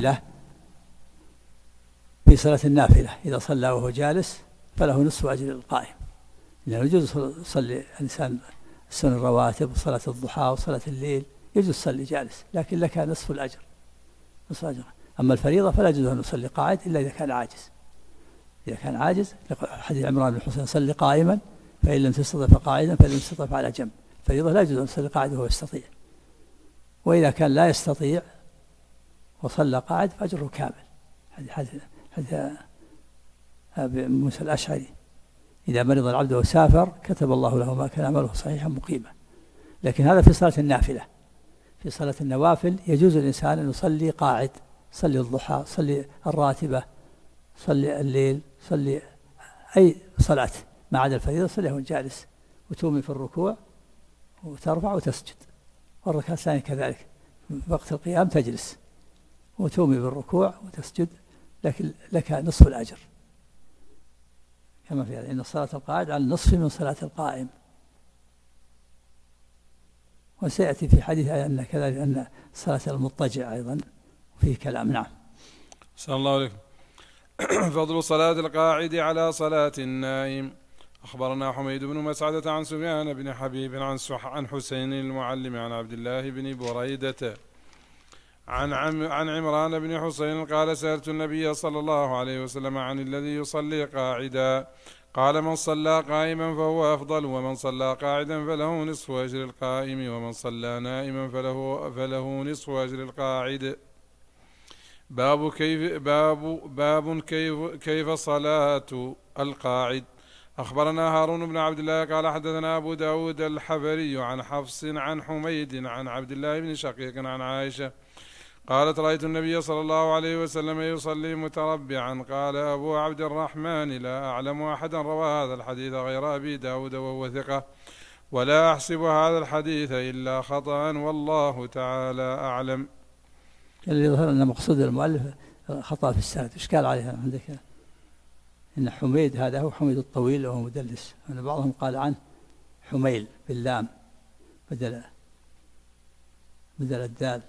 B: النافلة إذا صلى وهو جالس فله نصف أجر القائم، لأنه يجوز يصلي الإنسان السنن الرواتب وصلاة الضحى وصلاة الليل يجوز يصلي جالس، لكن لك نصف الأجر. أما الفريضة فلا يجوز أن يصلي قاعد إلا إذا كان عاجز. حديث عمران بن حسين صلي قائما فإن لم تستطع فقاعدا فإن لم تستطع فعلى جنب. الفريضة لا يجوز أن يصلي قاعد وهو يستطيع، وإذا كان لا يستطيع وصلى قاعد فأجره كامل. حديث أبي موسى الأشعري إذا مرض العبد وسافر كتب الله له ما كان عمله صحيحا مقيما. لكن هذا في صلاة النافلة. في صلاة النوافل يجوز الإنسان أن يصلي قاعد، صلي الضحى، صلي الراتبة، صلي الليل، صلي أي صلاة ما عدا الفريضة صليه جالس، وتومي في الركوع وترفع وتسجد، والركعة الثانية كذلك وقت القيام تجلس وتومي بالركوع وتسجد، لكن لك نصف الأجر كما في هذا. إن صلاة القاعد على النصف من صلاة القائم. وسيأتي في حديث أن كذلك أن صلاة المضطجع أيضا فيه كلام. نعم.
A: صلى الله عليكم. فضل صلاة القاعد على صلاة النائم. أخبرنا حميد بن مسعدة عن سفيان بن حبيب عن حسين المعلم عن عبد الله بن بريدة عن عمران بن حسين قال سألت النبي صلى الله عليه وسلم عن الذي يصلي قاعدا، قال من صلى قائما فهو أفضل، ومن صلى قاعدا فله نصف أجر القائم، ومن صلى نائما فله نصف أجر القاعد. باب كيف صلاة القاعد. أخبرنا هارون بن عبد الله قال حدثنا أبو داود الحفري عن حفص عن حميد عن عبد الله بن شقيق عن عائشة قالت رأيت النبي صلى الله عليه وسلم يصلي متربعا. قال أبو عبد الرحمن لا أعلم أحدا روى هذا الحديث غير أبي داود وهو ثقة. ولا أحسب هذا الحديث إلا خطأ والله تعالى أعلم.
B: اللي يظهر أن مقصود المؤلف خطأ في السند. إشكال عليها عندك إن حميد هذا هو حميد الطويل وهو مدلس، أن بعضهم قال عنه حميل باللام بدل الدال.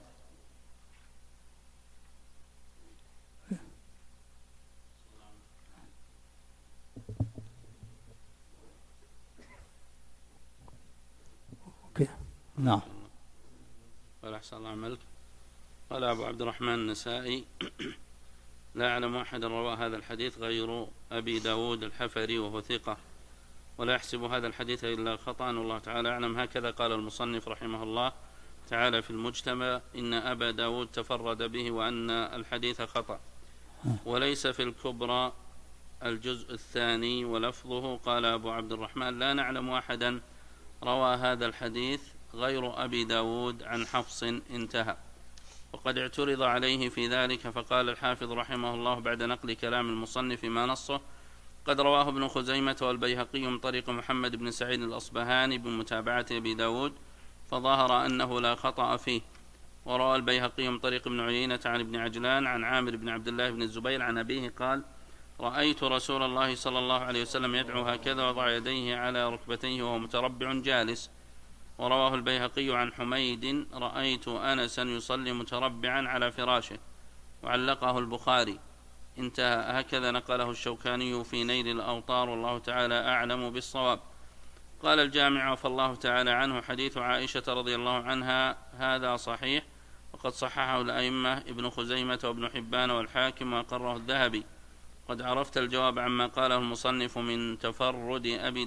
B: نعم.
C: قال أحسن الله عملك. قال أبو عبد الرحمن النسائي لا أعلم أحدا روى هذا الحديث غير أبي داود الحفري وهو ثقة، ولا يحسب هذا الحديث إلا خطأ والله تعالى أعلم. هكذا قال المصنف رحمه الله تعالى في المجتمع إن أبا داود تفرد به وأن الحديث خطأ. وليس في الكبرى الجزء الثاني ولفظه قال أبو عبد الرحمن لا نعلم أحدا روى هذا الحديث غير أبي داود عن حفص انتهى. وقد اعترض عليه في ذلك فقال الحافظ رحمه الله بعد نقل كلام المصنف ما نصه قد رواه ابن خزيمة والبيهقي من طريق محمد بن سعيد الأصبهاني بمتابعة أبي داود فظهر أنه لا خطأ فيه. وروى البيهقي من طريق ابن عيينة عن ابن عجلان عن عامر بن عبد الله بن الزبير عن أبيه قال رأيت رسول الله صلى الله عليه وسلم يدعو هكذا وضع يديه على ركبتيه وهو متربع جالس. ورواه البيهقي عن حميد رأيت أنسا يصلي متربعا على فراشه وعلقه البخاري انتهى. هكذا نقله الشوكاني في نيل الأوطار والله تعالى أعلم بالصواب. قال الجامع فالله تعالى عنه حديث عائشة رضي الله عنها هذا صحيح وقد صححه الأئمة ابن خزيمة وابن حبان والحاكم وأقره الذهبي. قد عرفت الجواب عما قاله المصنف من تفرد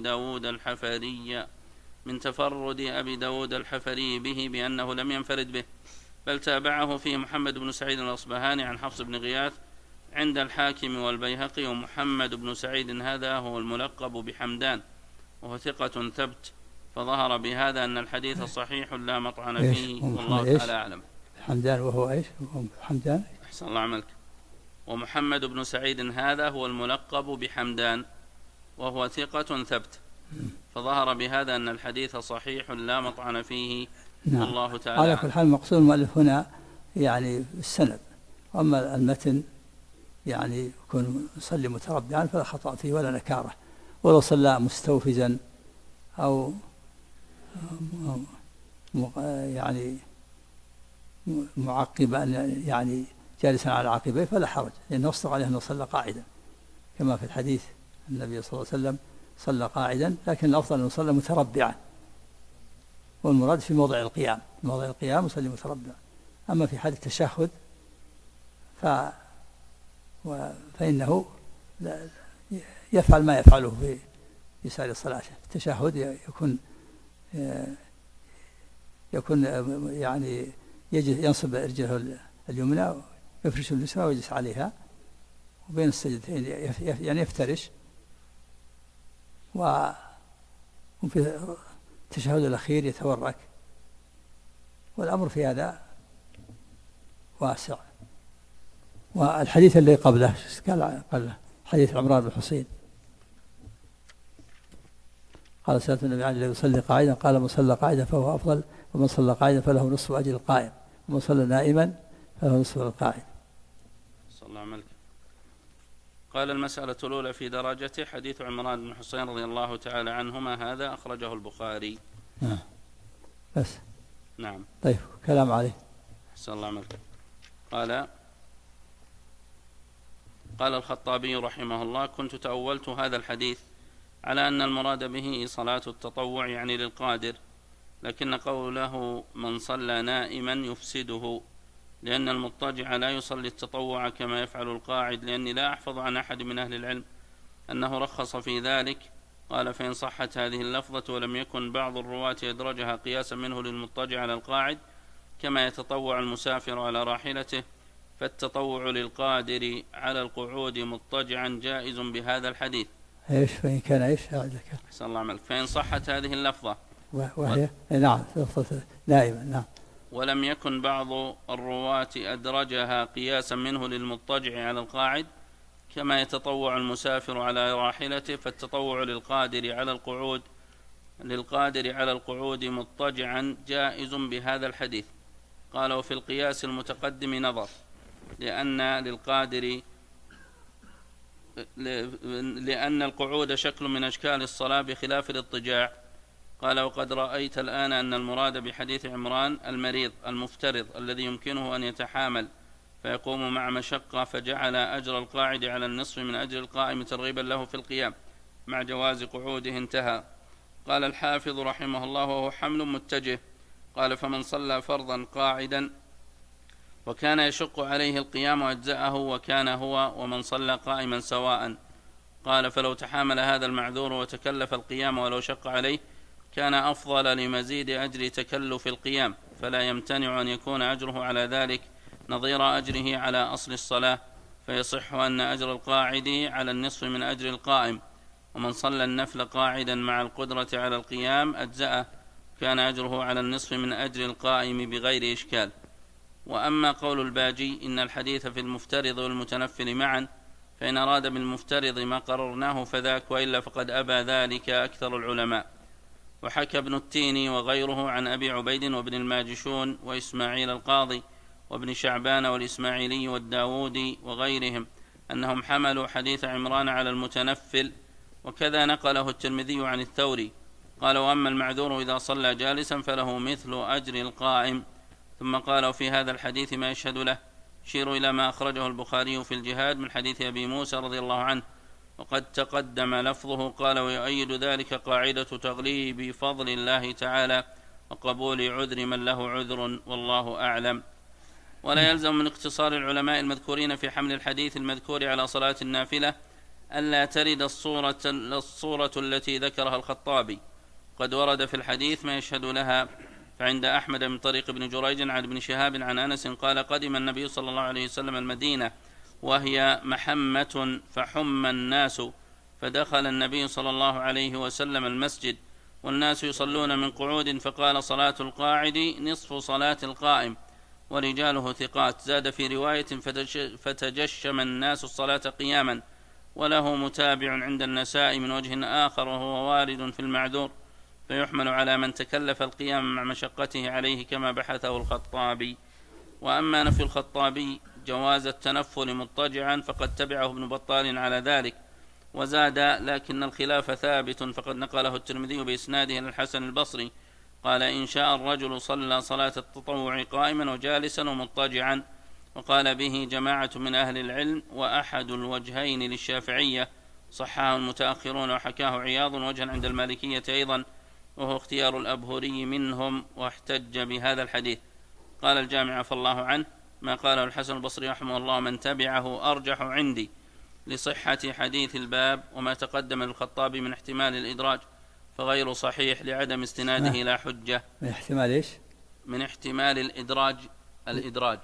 C: أبي داود الحفري به بأنه لم ينفرد به بل تابعه فيه محمد بن سعيد الأصبهاني عن حفص بن غياث عند الحاكم والبيهقي. ومحمد بن سعيد هذا هو الملقب بحمدان وهو ثقة ثبت فظهر بهذا أن الحديث صحيح لا مطعن فيه والله تعالى أعلم.
B: حمدان وهو إيش؟ حمدان
C: أحسن الله عملك. ومحمد بن سعيد هذا هو الملقب بحمدان وهو ثقة ثبت فظهر بهذا أن الحديث صحيح لا مطعن فيه والله تعالى
B: على كل حال مقصود المؤلف هنا يعني السند، أما المتن يعني يكون يصلي متربعا فلا خطأ فيه ولا نكارة، ولو صلى مستوفزا أو يعني معقبا يعني جالسا على عقبيه فلا حرج، لأنه يصدق عليه أنه صلى قاعدا كما في الحديث النبي صلى الله عليه وسلم صلى قاعدا، لكن الأفضل أنه صلى متربعا، والمراد في موضع القيام، موضع القيام يصلي متربعا. أما في حال التشهد فإنه يفعل ما يفعله في سائر الصلاة. التشهد يكون يعني ينصب رجله اليمنى ويفرش اليسرى ويجلس عليها، وبين السجدتين يعني يفترش، وفي التشهد الأخير يتورك، والأمر في هذا واسع. والحديث اللي قبله قال حديث عمران بن حسين قال سألت النبي عن الذي يصلي قاعدا قال من صلى قاعدا فهو أفضل، ومن صلى قاعدا فله نصف أجر القائم، ومن صلى نائما فله نصف القاعد.
C: صلى الله عليه. قال المسألة الأولى في درجته حديث عمران بن حسين رضي الله تعالى عنهما هذا أخرجه البخاري.
B: بس
C: نعم.
B: طيب كلام عليه.
C: صلى الله عليه. قال الخطابي رحمه الله كنت تأولت هذا الحديث على أن المراد به صلاة التطوع يعني للقادر، لكن قوله من صلى نائما يفسده، لأن المضطجع لا يصلي التطوع كما يفعل القاعد، لأني لا أحفظ عن أحد من أهل العلم أنه رخص في ذلك. قال فإن صحت هذه اللفظة ولم يكن بعض الرواة يدرجها قياسا منه للمضطجع على القاعد كما يتطوع المسافر على راحلته، فالتطوع للقادر على القعود مضطجعا جائز بهذا الحديث.
B: ايش فإن كان ايش
C: أحسن الله عملك. فإن صحت هذه اللفظة
B: وهي نعم لفظة دائما نعم،
C: ولم يكن بعض الرواة أدرجها قياسا منه للمضطجع على القاعد كما يتطوع المسافر على راحلته، فالتطوع للقادر على القعود للقادر على القعود مضطجعا جائز بهذا الحديث. قال: وفي القياس المتقدم نظر، لأن القعود شكل من أشكال الصلاة بخلاف الاضطجاع. قال: وقد رأيت الآن أن المراد بحديث عمران المريض المفترض الذي يمكنه أن يتحامل فيقوم مع مشقة، فجعل أجر القاعد على النصف من أجر القائم ترغيبا له في القيام مع جواز قعوده. انتهى. قال الحافظ رحمه الله: وهو حمل متجه. قال: فمن صلى فرضا قاعدا وكان يشق عليه القيام أجزأه، وكان هو ومن صلى قائما سواء. قال: فلو تحامل هذا المعذور وتكلف القيام ولو شق عليه كان أفضل لمزيد أجر تكلف القيام، فلا يمتنع أن يكون أجره على ذلك نظير أجره على أصل الصلاة، فيصح أن أجر القاعد على النصف من أجر القائم، ومن صلى النفل قاعدا مع القدرة على القيام أجزأه، كان أجره على النصف من أجر القائم بغير إشكال. وأما قول الباجي إن الحديث في المفترض والمتنفل معا، فإن أراد بالمفترض ما قررناه فذاك، وإلا فقد أبى ذلك أكثر العلماء. وحكى ابن التيني وغيره عن أبي عبيد وابن الماجشون وإسماعيل القاضي وابن شعبان والإسماعيلي والداودي وغيرهم أنهم حملوا حديث عمران على المتنفل، وكذا نقله الترمذي عن الثوري. قال: وأما المعذور إذا صلى جالسا فله مثل أجر القائم. ثم قال: في هذا الحديث ما يشهد له، شيروا إلى ما أخرجه البخاري في الجهاد من حديث أبي موسى رضي الله عنه، وقد تقدم لفظه. قال: ويؤيد ذلك قاعدة تغليب فضل الله تعالى وقبول عذر من له عذر، والله أعلم. ولا يلزم من اقتصار العلماء المذكورين في حمل الحديث المذكور على صلاة النافلة ألا ترد الصورة التي ذكرها الخطابي. قد ورد في الحديث ما يشهد لها، فعند أحمد من طريق ابن جريج عن ابن شهاب عن أنس قال: قدم النبي صلى الله عليه وسلم المدينة وهي محمة فحم الناس، فدخل النبي صلى الله عليه وسلم المسجد والناس يصلون من قعود، فقال: صلاة القاعد نصف صلاة القائم، ورجاله ثقات. زاد في رواية: فتجشم الناس الصلاة قياما. وله متابع عند النساء من وجه آخر وهو وارد في المعذور، فيحمل على من تكلف القيام مع مشقته عليه كما بحثه الخطابي. وأما نفي الخطابي جواز التنفل مضطجعا فقد تبعه ابن بطال على ذلك، وزاد: لكن الخلاف ثابت، فقد نقله الترمذي بإسناده للحسن البصري قال: إن شاء الرجل صلى صلاة التطوع قائما وجالسا ومضطجعا. وقال به جماعة من أهل العلم، وأحد الوجهين للشافعية صححه المتأخرون، وحكاه عياض وجها عند المالكية أيضا، وهو اختيار الأبهري منهم، واحتج بهذا الحديث. قال الجامع عفى الله عنه: ما قاله الحسن البصري رحمه الله من تبعه أرجح عندي لصحة حديث الباب، وما تقدم للخطابي من احتمال الإدراج فغير صحيح لعدم استناده إلى حجة.
B: من احتمال إيش؟
C: من احتمال الإدراج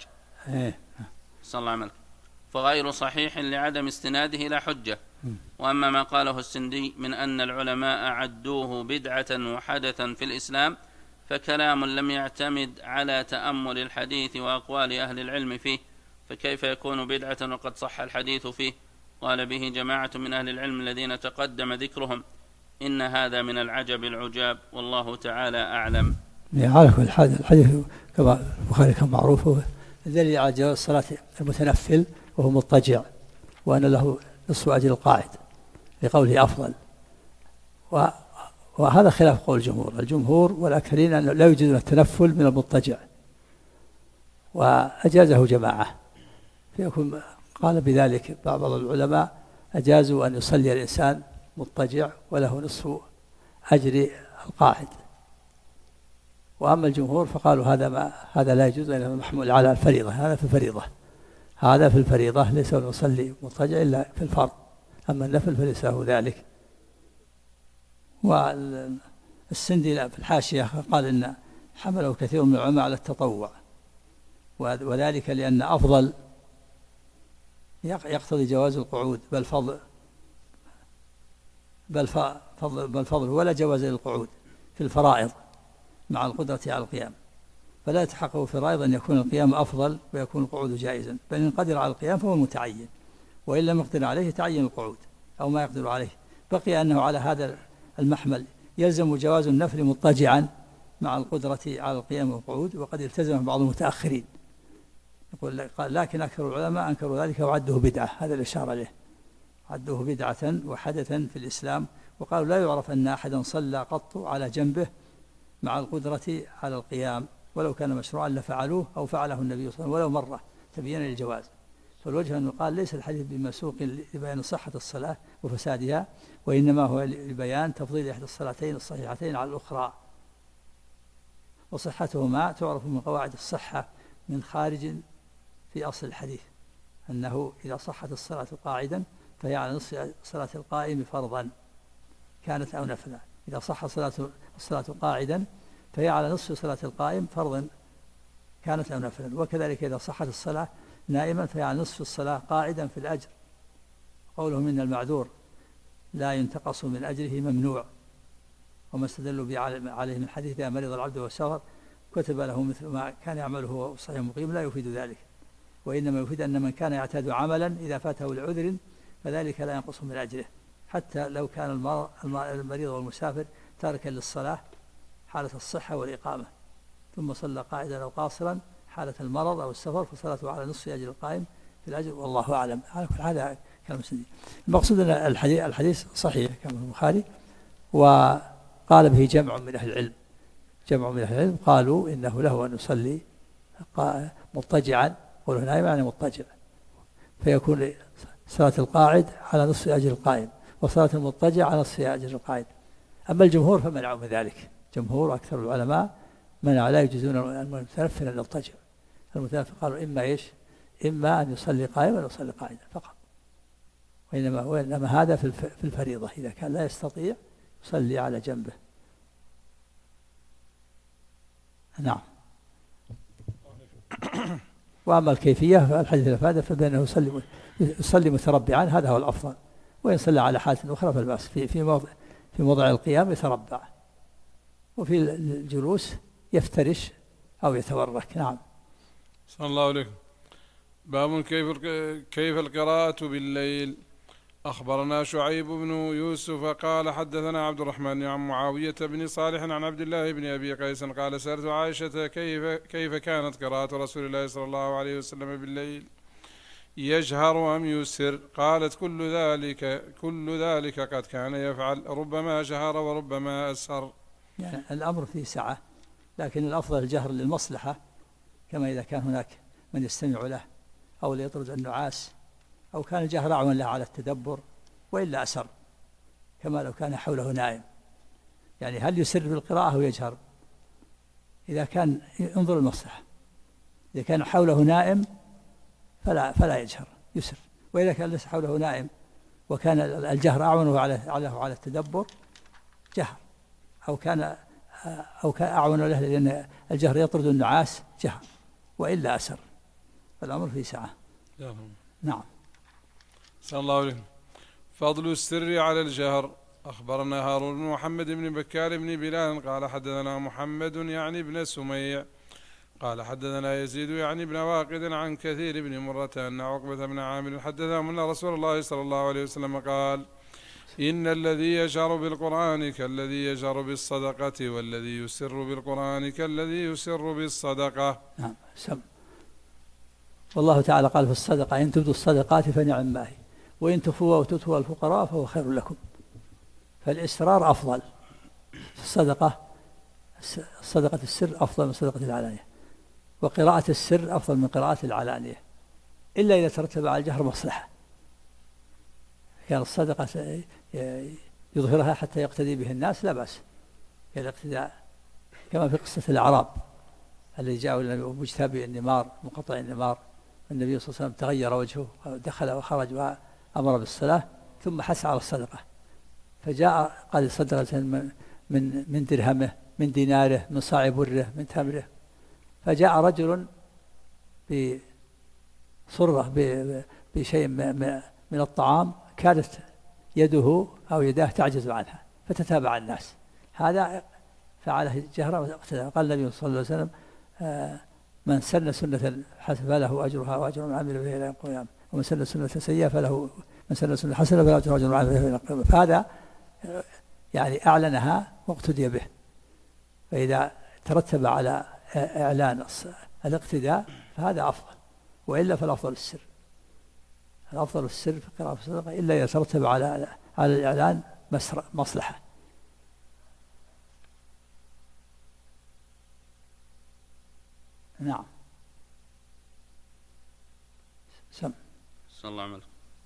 C: صلى الله عليه، فغير صحيح لعدم استناده إلى حجة. وأما ما قاله السندي من أن العلماء عدوه بدعة وحدثا في الإسلام فكلام لم يعتمد على تأمل الحديث وأقوال أهل العلم فيه، فكيف يكون بدعة وقد صح الحديث فيه؟ قال به جماعة من أهل العلم الذين تقدم ذكرهم: إن هذا من العجب العجاب، والله تعالى أعلم.
B: يعرف الحديث كما البخاري كان معروف، الدليل على جواز صلاة المتنفل وهو مضطجع، وأن له نصف أجر القاعد لقوله أفضل. وهذا خلاف قول الجمهور والأكثرين أنه لا يوجد التنفل من المضطجع، وأجازه جماعة. فيكون قال بذلك بعض العلماء أجازوا أن يصلي الإنسان مضطجع وله نصف أجر القاعد. وأما الجمهور فقالوا هذا لا يجوز، لأنه محمول على الفريضة. هذا في الفريضة ليس يصلي مضطجع إلا في الفرض، أما النفل فليس له ذلك. والسندي في الحاشية قال إن حمله كثير من العلماء على التطوع، وذلك لأن أفضل يقتضي جواز القعود، بل فضل ولا جواز للقعود في الفرائض مع القدرة على القيام، فلا يتحقق في الفرائض أن يكون القيام أفضل ويكون القعود جائزا، بل إن قدر على القيام فهو المتعين، وإن لم يقدر عليه تعين القعود أو ما يقدر عليه. بقي أنه على هذا المحمل يلزم جواز النفل مضطجعا مع القدرة على القيام والقعود، وقد التزم بعض المتأخرين. قال لكن أكثر العلماء أنكروا ذلك وعدوه بدعة، هذا الإشارة له، عدوه بدعة وحدثا في الإسلام، وقالوا لا يعرف أن أحدا صلى قط على جنبه مع القدرة على القيام، ولو كان مشروعا لفعلوه أو فعله النبي صلى الله عليه وسلم ولو مرة تبينا للجواز. فالوجه أنه قال ليس الحديث بمسوق لبيان صحة الصلاة وفسادها، وإنما هو لبيان تفضيل إحدى الصلاتين الصحيحتين على الأخرى، وصحتهما تعرف من قواعد الصحة من خارج في أصل الحديث، أنه إذا صحت الصلاة قاعدا فهي على نصف صلاة القائم فرضا كانت أو نفلا، إذا صح الصلاة قاعدا فهي على نصف صلاة القائم فرضا كانت أو نفلا، وكذلك إذا صحت الصلاة نائما فهي على نصف الصلاة قاعدا في الأجر. قوله من المعذور لا ينتقص من أجره ممنوع، وما استدلوا به عليه من حديث إذا مرض العبد والسفر كتب له مثل ما كان يعمله وهو صحيح مقيم، لا يفيد ذلك، وإنما يفيد أن من كان يعتاد عملا إذا فاته لعذر فذلك لا ينقص من أجره، حتى لو كان المريض والمسافر تاركا للصلاة حالة الصحة والإقامة ثم صلى قاعدا أو قاصرا حالة المرض أو السفر فصلاته على نصف أجر القائم في الأجر، والله أعلم. هذا كلام سديد. المقصود أن الحديث صحيح كما في البخاري، وقال به جمع من أهل العلم، جمع من أهل العلم قالوا إنه له أن يصلي مضطجعا، قوله نائما يعني مضطجع، فيكون صلاة القاعد على نصف أجر القائم وصلاة المضطجع على نصف أجر القائد. أما الجمهور فمنعوا من ذلك، جمهور أكثر العلماء منع، لا يجوزون المتنفل أن يضطجع. المتنفل قالوا إما أن يصلي قائما أو يصلي قاعدا فقط، وإنما هذا في الفريضة، إذا كان لا يستطيع يصلي على جنبه. نعم. وأما الكيفية فالحديث الأفادة فبأنه يصلي متربعا، هذا هو الأفضل، وإن صلى على حالة أخرى فالبأس، في موضع القيام يتربع، وفي الجلوس يفترش أو يتورك. نعم.
A: صلى الله عليكم. باب كيف القراءة بالليل. أخبرنا شعيب بن يوسف قال حدثنا عبد الرحمن عن معاوية بن صالح عن عبد الله بن أبي قيس قال سألت عائشة كيف كانت قراءة رسول الله صلى الله عليه وسلم بالليل، يجهر أم يسر؟ قالت كل ذلك قد كان يفعل، ربما جهر وربما أسر.
B: يعني الأمر فيه سعة، لكن الأفضل الجهر للمصلحة، كما إذا كان هناك من يستمع له أو ليطرد النعاس، أو كان الجهر أعون له على التدبر، وإلا أسر كما لو كان حوله نائم. يعني هل يسر بالقراءة أو يجهر؟ إذا كان انظر المصلحة، إذا كان حوله نائم فلا يجهر، يسر. وإذا كان ليس حوله نائم وكان الجهر أعونه على التدبر جهر، أو كان أعون له لأن الجهر يطرد النعاس جهر، وإلا أسر. فالأمر في سعة. نعم.
A: صلى الله عليه. فضل السر على الجهر. أخبرنا هارون بن محمد بن بكار بن بلال قال حدثنا محمد يعني ابن سميع قال حدثنا يزيد يعني ابن واقد عن كثير بن مرة أن عقبة بن عامر حدثهم أن رسول الله صلى الله عليه وسلم قال إن الذي يجهر بالقرآن كالذي يجهر بالصدقة، والذي يسر بالقرآن كالذي يسر بالصدقة.
B: نعم. سم. والله تعالى قال في الصدقة إن تبدوا الصدقات فنعم ما هي، وإن تخفوها وتؤتوها الفقراء فهو خير لكم. فالإسرار أفضل في الصدقة، صدقة السر أفضل من صدقة العلانية، وقراءة السر أفضل من قراءة العلانية، إلا إذا ترتب على الجهر مصلحة، كان الصدقة يظهرها حتى يقتدي به الناس لا بأس، كالاقتداء كما في قصة الأعراب الذي جاءوا إلى مجتبي النمار مقطع النمار، النبي صلى الله عليه وسلم تغير وجهه ودخل وخرج وأمر بالصلاة ثم حث على الصدقة، فجاء قال صدقة من درهمه، من ديناره، من صاع بره، من تمره. فجاء رجل بصرة بشيء من الطعام كانت يده أو يداه تعجز عنها، فتتابع الناس. هذا فعله جهرا واقتدى. قال النبي صلى الله عليه وسلم من سن سنة حسنة فله أجرها وأجر من عمل بها إلى يوم القيامة، ومن سن سنة سيئة من سن سنة حسنة فله أجر وأجر من عمل بها إلى يوم القيامة. فهذا يعني أعلنها واقتدي به. فإذا ترتب على إعلان الاقتداء فهذا أفضل، وإلا فالأفضل السر. الأفضل السر في قراءة الصدقة إلا إذا ترتب على الإعلان مصلحة. نعم.
C: صلى الله عليه وسلم.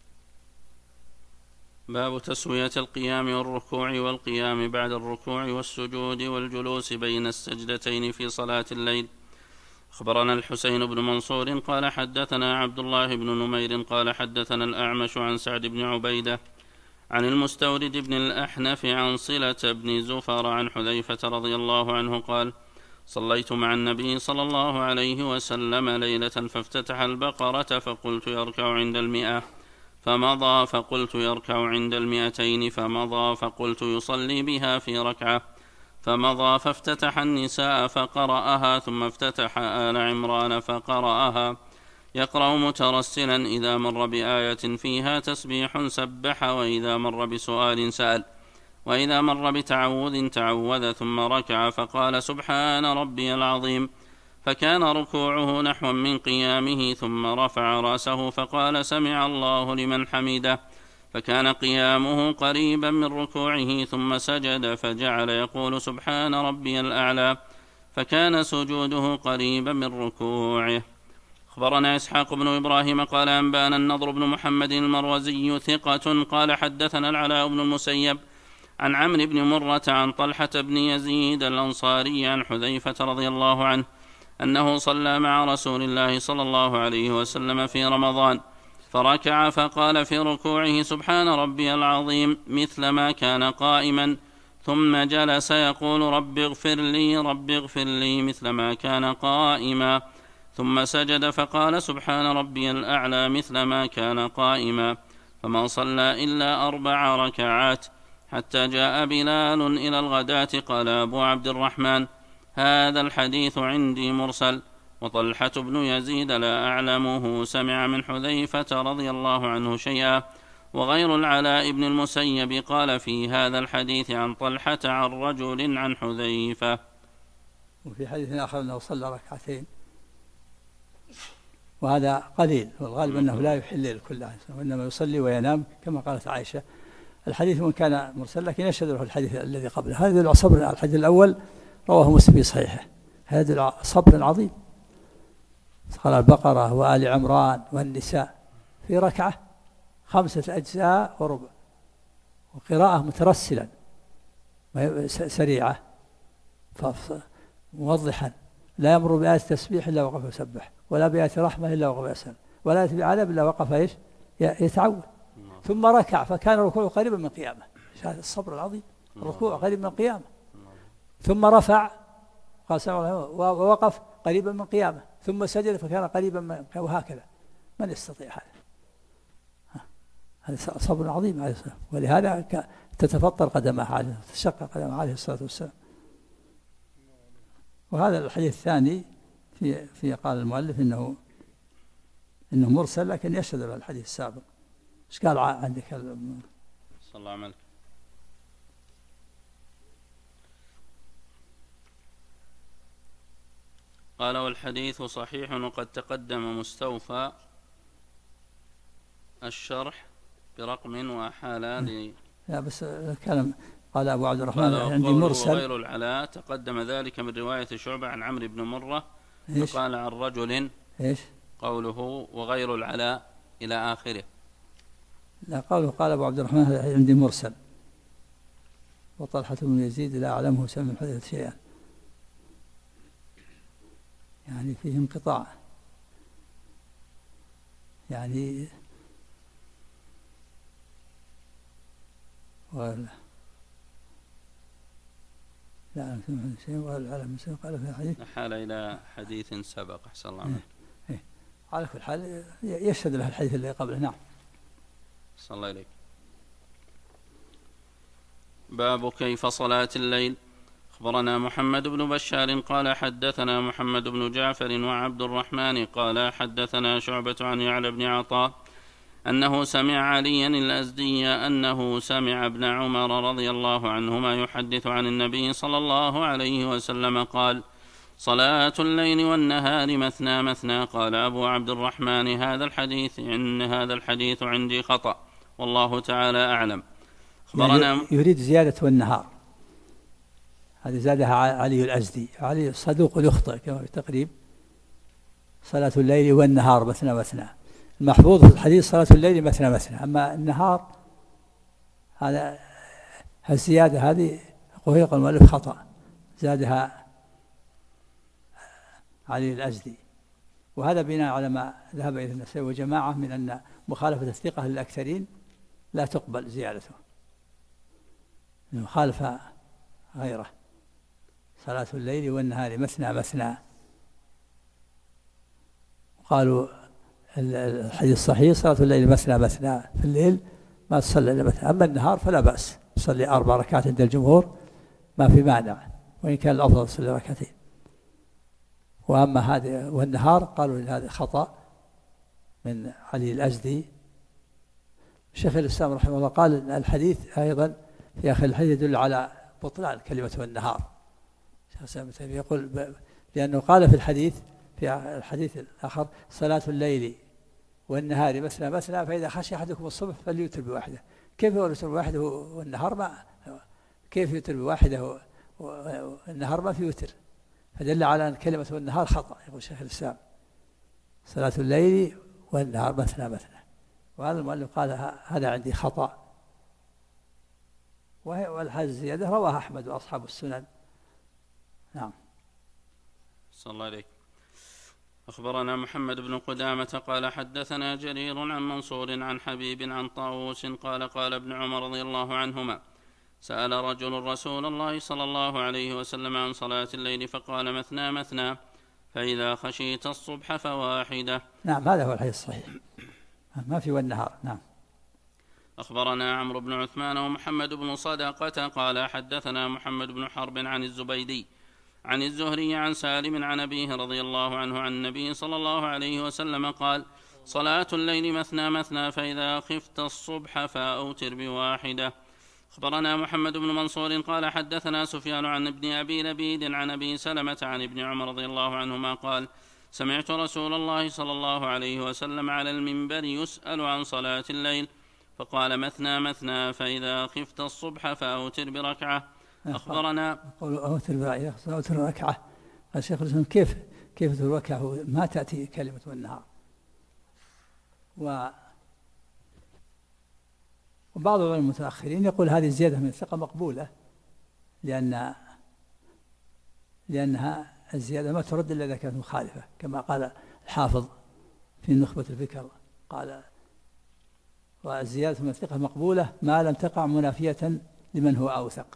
C: باب تسوية القيام والركوع والقيام بعد الركوع والسجود والجلوس بين السجدتين في صلاة الليل. أخبرنا الحسين بن منصور قال حدثنا عبد الله بن نمير قال حدثنا الأعمش عن سعد بن عبيدة عن المستورد بن الأحنف عن صلة بن زفر عن حذيفة رضي الله عنه قال صليت مع النبي صلى الله عليه وسلم ليلة فافتتح البقرة فقلت يركع عند 100 فمضى، فقلت يركع عند 200 فمضى، فقلت يصلي بها في ركعة فمضى، فافتتح النساء فقرأها ثم افتتح آل عمران فقرأها يقرأ مترسلا إذا مر بآية فيها تسبيح سبح، وإذا مر بسؤال سأل، وإذا مر بتعوذ تعوذ، ثم ركع فقال سبحان ربي العظيم، فكان ركوعه نحو من قيامه، ثم رفع رأسه فقال سمع الله لمن حمده، فكان قيامه قريبا من ركوعه، ثم سجد فجعل يقول سبحان ربي الأعلى، فكان سجوده قريبا من ركوعه. أخبرنا إسحاق بن إبراهيم قال أنبانا النضر بن محمد المروزي ثقة قال حدثنا العلاء بن المسيب عن عمرو بن مرة عن طلحة بن يزيد الأنصاري عن حذيفة رضي الله عنه أنه صلى مع رسول الله صلى الله عليه وسلم في رمضان، فركع فقال في ركوعه سبحان ربي العظيم مثل ما كان قائما، ثم جلس يقول رب اغفر لي رب اغفر لي مثل ما كان قائما، ثم سجد فقال سبحان ربي الأعلى مثل ما كان قائما، فما صلى إلا 4 ركعات حتى جاء بلال إلى الغداة. قال أبو عبد الرحمن هذا الحديث عندي مرسل، وطلحة بن يزيد لا أعلمه سمع من حذيفة رضي الله عنه شيئا، وغير العلاء بن المسيب قال في هذا الحديث عن طلحة عن رجل عن حذيفة.
B: وفي حديث آخر أنه صلى 2 ركعتين، وهذا قليل، والغالب أنه لا يحل لكل، وإنما يصلي وينام كما قالت عائشة. الحديث من كان مرسل لكن يشهد له الحديث الذي قبله. هذا يدل صبر. الحديث الأول رواه مسلم في صحيحه، هذا يدل صبر عظيم. قال البقرة وآل عمران والنساء في ركعة 5 أجزاء وربع، وقراءة مترسلا سريعة موضحا، لا يمر بآية تسبيح إلا وقف يسبح، ولا بآية رحمة إلا وقف يسأل، ولا آية بعذاب إلا وقف يتعوذ، ثم ركع فكان ركوعه قريبا من قيامه. هذا الصبر العظيم، الركوع قريب من قيامه، ثم رفع قال ووقف قريبا من قيامه، ثم سجد فكان قريبا من، وهكذا. من يستطيع هذا؟ هذا صبر عظيم عليه الصلاة، ولهذا تتفطر قدمه عليه، تشق قدمه عليه الصلاة والسلام. وهذا الحديث الثاني في قال المؤلف إنه مرسل، لكن يشهد له الحديث السابق. ايش قال عندك؟
C: صلى الله عليه وسلم. قال والحديث صحيح وقد تقدم مستوفى الشرح برقم وأحال
B: لا بس الكلام. قال أبو عبد الرحمن عندي مرسل
C: وغير العلاء تقدم ذلك من رواية شعبة عن عمرو بن مرة، فقال عن رجل
B: إيش
C: قوله وغير العلاء إلى آخره.
B: لا، قال أبو عبد الرحمن عندي مرسل، وطلحة بن يزيد لا أعلمه سمع من حذيفة شيئا، يعني فيه انقطاع، يعني ولا لا أعلم سمع شيئا ولا أعلم شيئا قال في الحديث
C: حال إلى حديث سبق. أحسن الله عليك.
B: على كل حال يشهد له الحديث اللي قبله. نعم.
C: صلى الله عليك. باب كيف صلاة الليل. أخبرنا محمد بن بشار قال حدثنا محمد بن جعفر وعبد الرحمن قال حدثنا شعبة عن يعلى بن عطاء أنه سمع عليا الأزدي أنه سمع ابن عمر رضي الله عنهما يحدث عن النبي صلى الله عليه وسلم قال: صلاة الليل والنهار مثنى مثنى. قال أبو عبد الرحمن: هذا الحديث عندي خطأ، والله تعالى أعلم.
B: يعني يريد زيادة والنهار، هذه زادها علي الأزدي. علي صدوق يخطئ كما في التقريب، صلاة الليل والنهار مثنى مثنى. المحفوظ في الحديث صلاة الليل مثنى مثنى، أما النهار هذا الزيادة هذه يقول المؤلف خطأ، زادها علي الأزدي. وهذا بناء على ما ذهب إليه النسائي وجماعة من أن مخالفة الثقة للأكثرين لا تقبل زيادته، إنه خالف غيره. صلاة الليل والنهار مثنى مثنى. قالوا الحديث الصحيح صلاة الليل مثنى مثنى، في الليل ما تصلي إلا مثنى، أما النهار فلا بأس، تصلي 4 ركعات عند الجمهور ما في مانع، وإن كان الأفضل تصلي 2 ركعتين. وأما هذا والنهار قالوا إن هذا خطأ من علي الأزدي. شيخ الإسلام رحمه الله قال إن الحديث أيضا في آخر الحديث يدل على بطلان كلمة والنهار. شيخ الإسلام يقول لأنه قال في الحديث الآخر: صلاة الليل والنهار مثنى مثنى، فإذا خشي أحدكم الصبح فليوتر بواحدة. كيف يوتر بواحدة والنهار ما، كيف يوتر بواحدة والنهار ما في وتر؟ فدل على أن كلمة والنهار خطأ. يقول شيخ الإسلام: صلاة الليل والنهار مثنى مثنى. وهذا المؤلف قال هذا عندي خطأ. والحديث الزيادة رواه أحمد وأصحاب السنن. نعم.
C: صلى الله عليه. أخبرنا محمد بن قدامة قال حدثنا جرير عن منصور عن حبيب عن طاووس قال: قال ابن عمر رضي الله عنهما: سأل رجل رسول الله صلى الله عليه وسلم عن صلاة الليل فقال: مثنى مثنى، فإذا خشيت الصبح فواحدة.
B: نعم، هذا هو الحديث الصحيح، ما في والنهار. نعم.
C: أخبرنا عمرو بن عثمان ومحمد بن صدقة قال حدثنا محمد بن حرب عن الزبيدي عن الزهري عن سالم عن أبيه رضي الله عنه عن النبي صلى الله عليه وسلم قال: صلاة الليل مثنى مثنى، فإذا خفت الصبح فأوتر بواحدة. أخبرنا محمد بن منصور قال حدثنا سفيان عن ابن أبي لبيد عن أبي سلمة عن ابن عمر رضي الله عنهما قال: سمعت رسول الله صلى الله عليه وسلم على المنبر يسأل عن صلاة الليل فقال: مثنى مثنى، فإذا خفت الصبح فأوتر بركعة. أخبرنا
B: أوتر ركعة. الشيخ الإسلام كيف الركعة ما تأتي كلمة والنهار. وبعض المتأخرين يقول هذه الزيادة من الثقة مقبولة، لأنها الزيادة ما ترد إلا إذا كانت مخالفة، كما قال الحافظ في نخبة الفكر، قال: والزيادة من الثقة مقبولة ما لم تقع منافية لمن هو أوثق.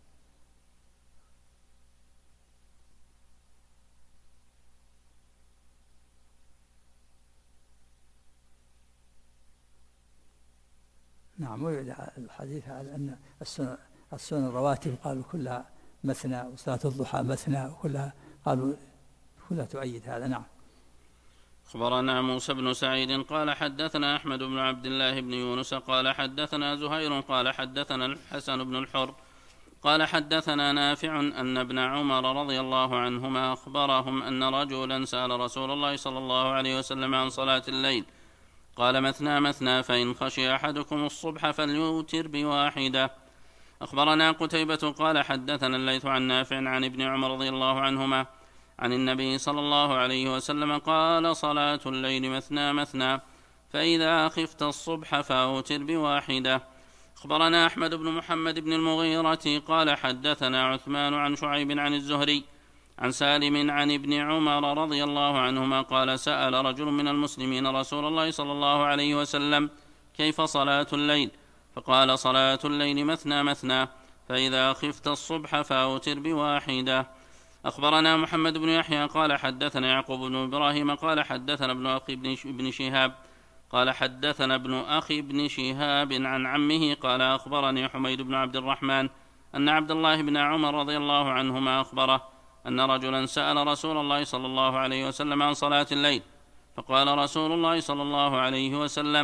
B: نعم. ويرد الحديث على أن السنن الرواتب قالوا كلها مثنى، وصلاة الضحى مثنى، وكلها قالوا كلها تؤيد هذا. نعم.
C: أخبرنا موسى بن سعيد قال حدثنا أحمد بن عبد الله بن يونس قال حدثنا زهير قال حدثنا الحسن بن الحر قال حدثنا نافع أن ابن عمر رضي الله عنهما أخبرهم أن رجلا سأل رسول الله صلى الله عليه وسلم عن صلاة الليل قال: مثنى مثنى، فإن خشي أحدكم الصبح فليوتر بواحدة. أخبرنا قتيبة قال حدثنا الليث عن نافع عن ابن عمر رضي الله عنهما عن النبي صلى الله عليه وسلم قال: صلاة الليل مثنى مثنى، فإذا خفت الصبح فأوتر بواحدة. أخبرنا أحمد بن محمد بن المغيرة قال حدثنا عثمان عن شعيب عن الزهري عن سالم عن ابن عمر رضي الله عنهما قال: سأل رجل من المسلمين رسول الله صلى الله عليه وسلم: كيف صلاة الليل؟ فقال: صلاة الليل مثنى مثنى، فإذا خفت الصبح فأوتر بواحدة. أخبرنا محمد بن يحيى قال حدثنا يعقوب بن إبراهيم قال حدثنا ابن أخي بن شهاب قال حدثنا ابن أخي بن شهاب عن عمه قال: أخبرني حميد بن عبد الرحمن أن عبد الله بن عمر رضي الله عنهما أخبره أن رجلا سأل رسول الله صلى الله عليه وسلم عن صلاة الليل فقال رسول الله صلى الله عليه وسلم: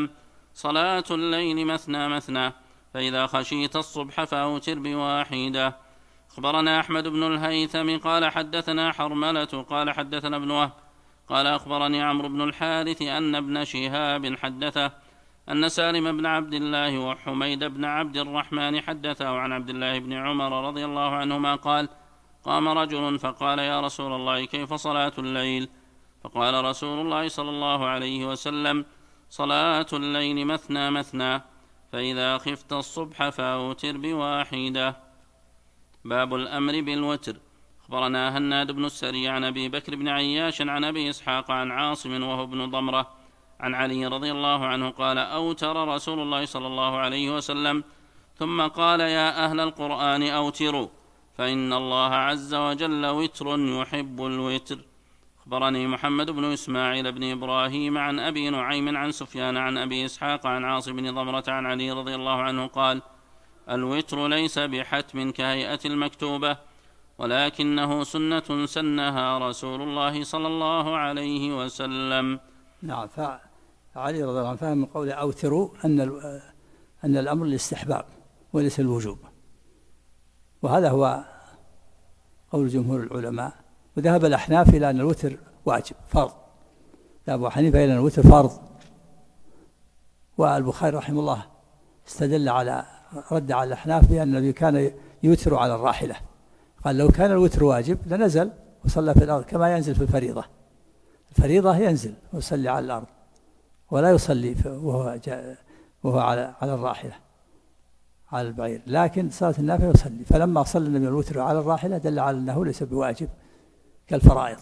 C: صلاة الليل مثنى مثنى فإذا خشيت الصبح فأوتر بواحدة. أخبرنا أحمد بن الهيثم قال حدثنا حرملة قال حدثنا ابن وهب قال أخبرني عمرو بن الحارث أن ابن شهاب حدثه أن سالم بن عبد الله وحميد بن عبد الرحمن حدثه عن عبد الله بن عمر رضي الله عنهما قال قام رجل فقال يا رسول الله كيف صلاة الليل؟ فقال رسول الله صلى الله عليه وسلم صلاة الليل مثنى مثنى فإذا خفت الصبح فأوتر بواحدة. باب الأمر بالوتر. أخبرنا هناد بن السري عن أبي بكر بن عياش عن أبي إسحاق عن عاصم وهو ابن ضمرة عن علي رضي الله عنه قال أوتر رسول الله صلى الله عليه وسلم ثم قال يا أهل القرآن أوتروا فإن الله عز وجل وتر يحب الوتر. أخبرني محمد بن إسماعيل بن إبراهيم عن أبي نعيم عن سفيان عن أبي إسحاق عن عاصم بن ضمرة عن علي رضي الله عنه قال الوتر ليس بحتم كهيئة المكتوبة ولكنه سنة سنها رسول الله صلى الله عليه وسلم.
B: نعم. فعلي رضي الله عنه فهم من قوله أوتروا أن الأمر الاستحباب وليس الوجوب، وهذا هو قول جمهور العلماء. وذهب الأحناف إلى أن الوتر واجب فرض، ذهب أبو حنيفة إلى أن الوتر فرض، والبخاري رحمه الله استدل على رد على الأحناف بأن النبي كان يوتر على الراحلة، قال لو كان الوتر واجب لنزل وصلى في الأرض كما ينزل في الفريضة. الفريضة ينزل ويصلي على الأرض ولا يصلي وهو على الراحلة على البعير، لكن صلاة النافلة يصلي. فلما صلى النبي الوتر على الراحلة دل على أنه ليس بواجب كالفرائض.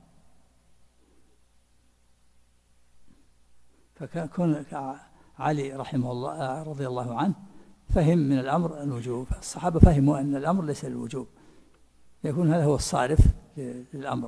B: فكان علي رحمه الله رضي الله عنه فهم من الأمر الوجوب، الصحابة فهموا أن الأمر ليس الوجوب، يكون هذا هو الصارف للأمر.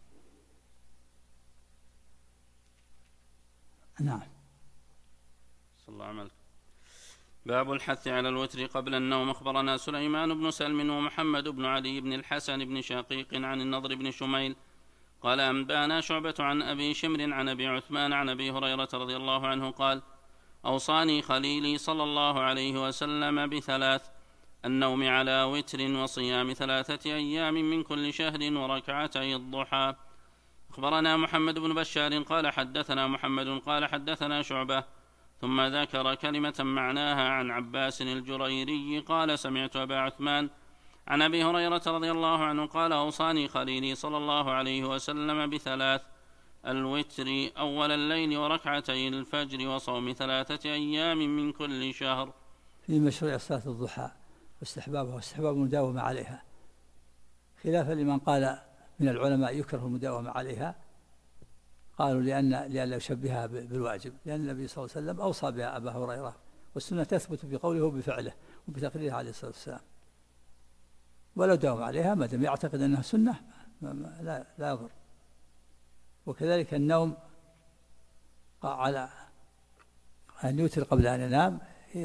B: نعم.
C: صلى الله عليه وسلم. باب الحث على الوتر قبل النوم. أخبرنا سليمان بن سلم ومحمد بن علي بن الحسن بن شقيق عن النضر بن شميل قال أنبانا شعبة عن أبي شمر عن أبي عثمان عن أبي هريرة رضي الله عنه قال أوصاني خليلي صلى الله عليه وسلم بثلاث: النوم على وتر وصيام 3 أيام من كل شهر وركعتي الضحى. أخبرنا محمد بن بشار قال حدثنا محمد قال حدثنا شعبة ثم ذكر كلمة معناها عن عباس الجريري قال سمعت أبا عثمان عن أبي هريرة رضي الله عنه قال أوصاني خليلي صلى الله عليه وسلم بثلاث: الوتر أول الليل وركعتي الفجر وصوم 3 أيام من كل شهر.
B: في مشروع صلاة الضحى واستحبابها واستحباب المداومة عليها، خلافا لمن قال من العلماء يكره المداومة عليها، قالوا لأن يشبهها بالواجب، لأن النبي صلى الله عليه وسلم أوصى بها أبا هريرة، والسنة تثبت بقوله وبفعله وبتقريرها عليه الصلاة والسلام. ولو داوم عليها ما دام يعتقد أنها سنة لا يضر. وكذلك النوم على أن يوتر قبل أن ينام،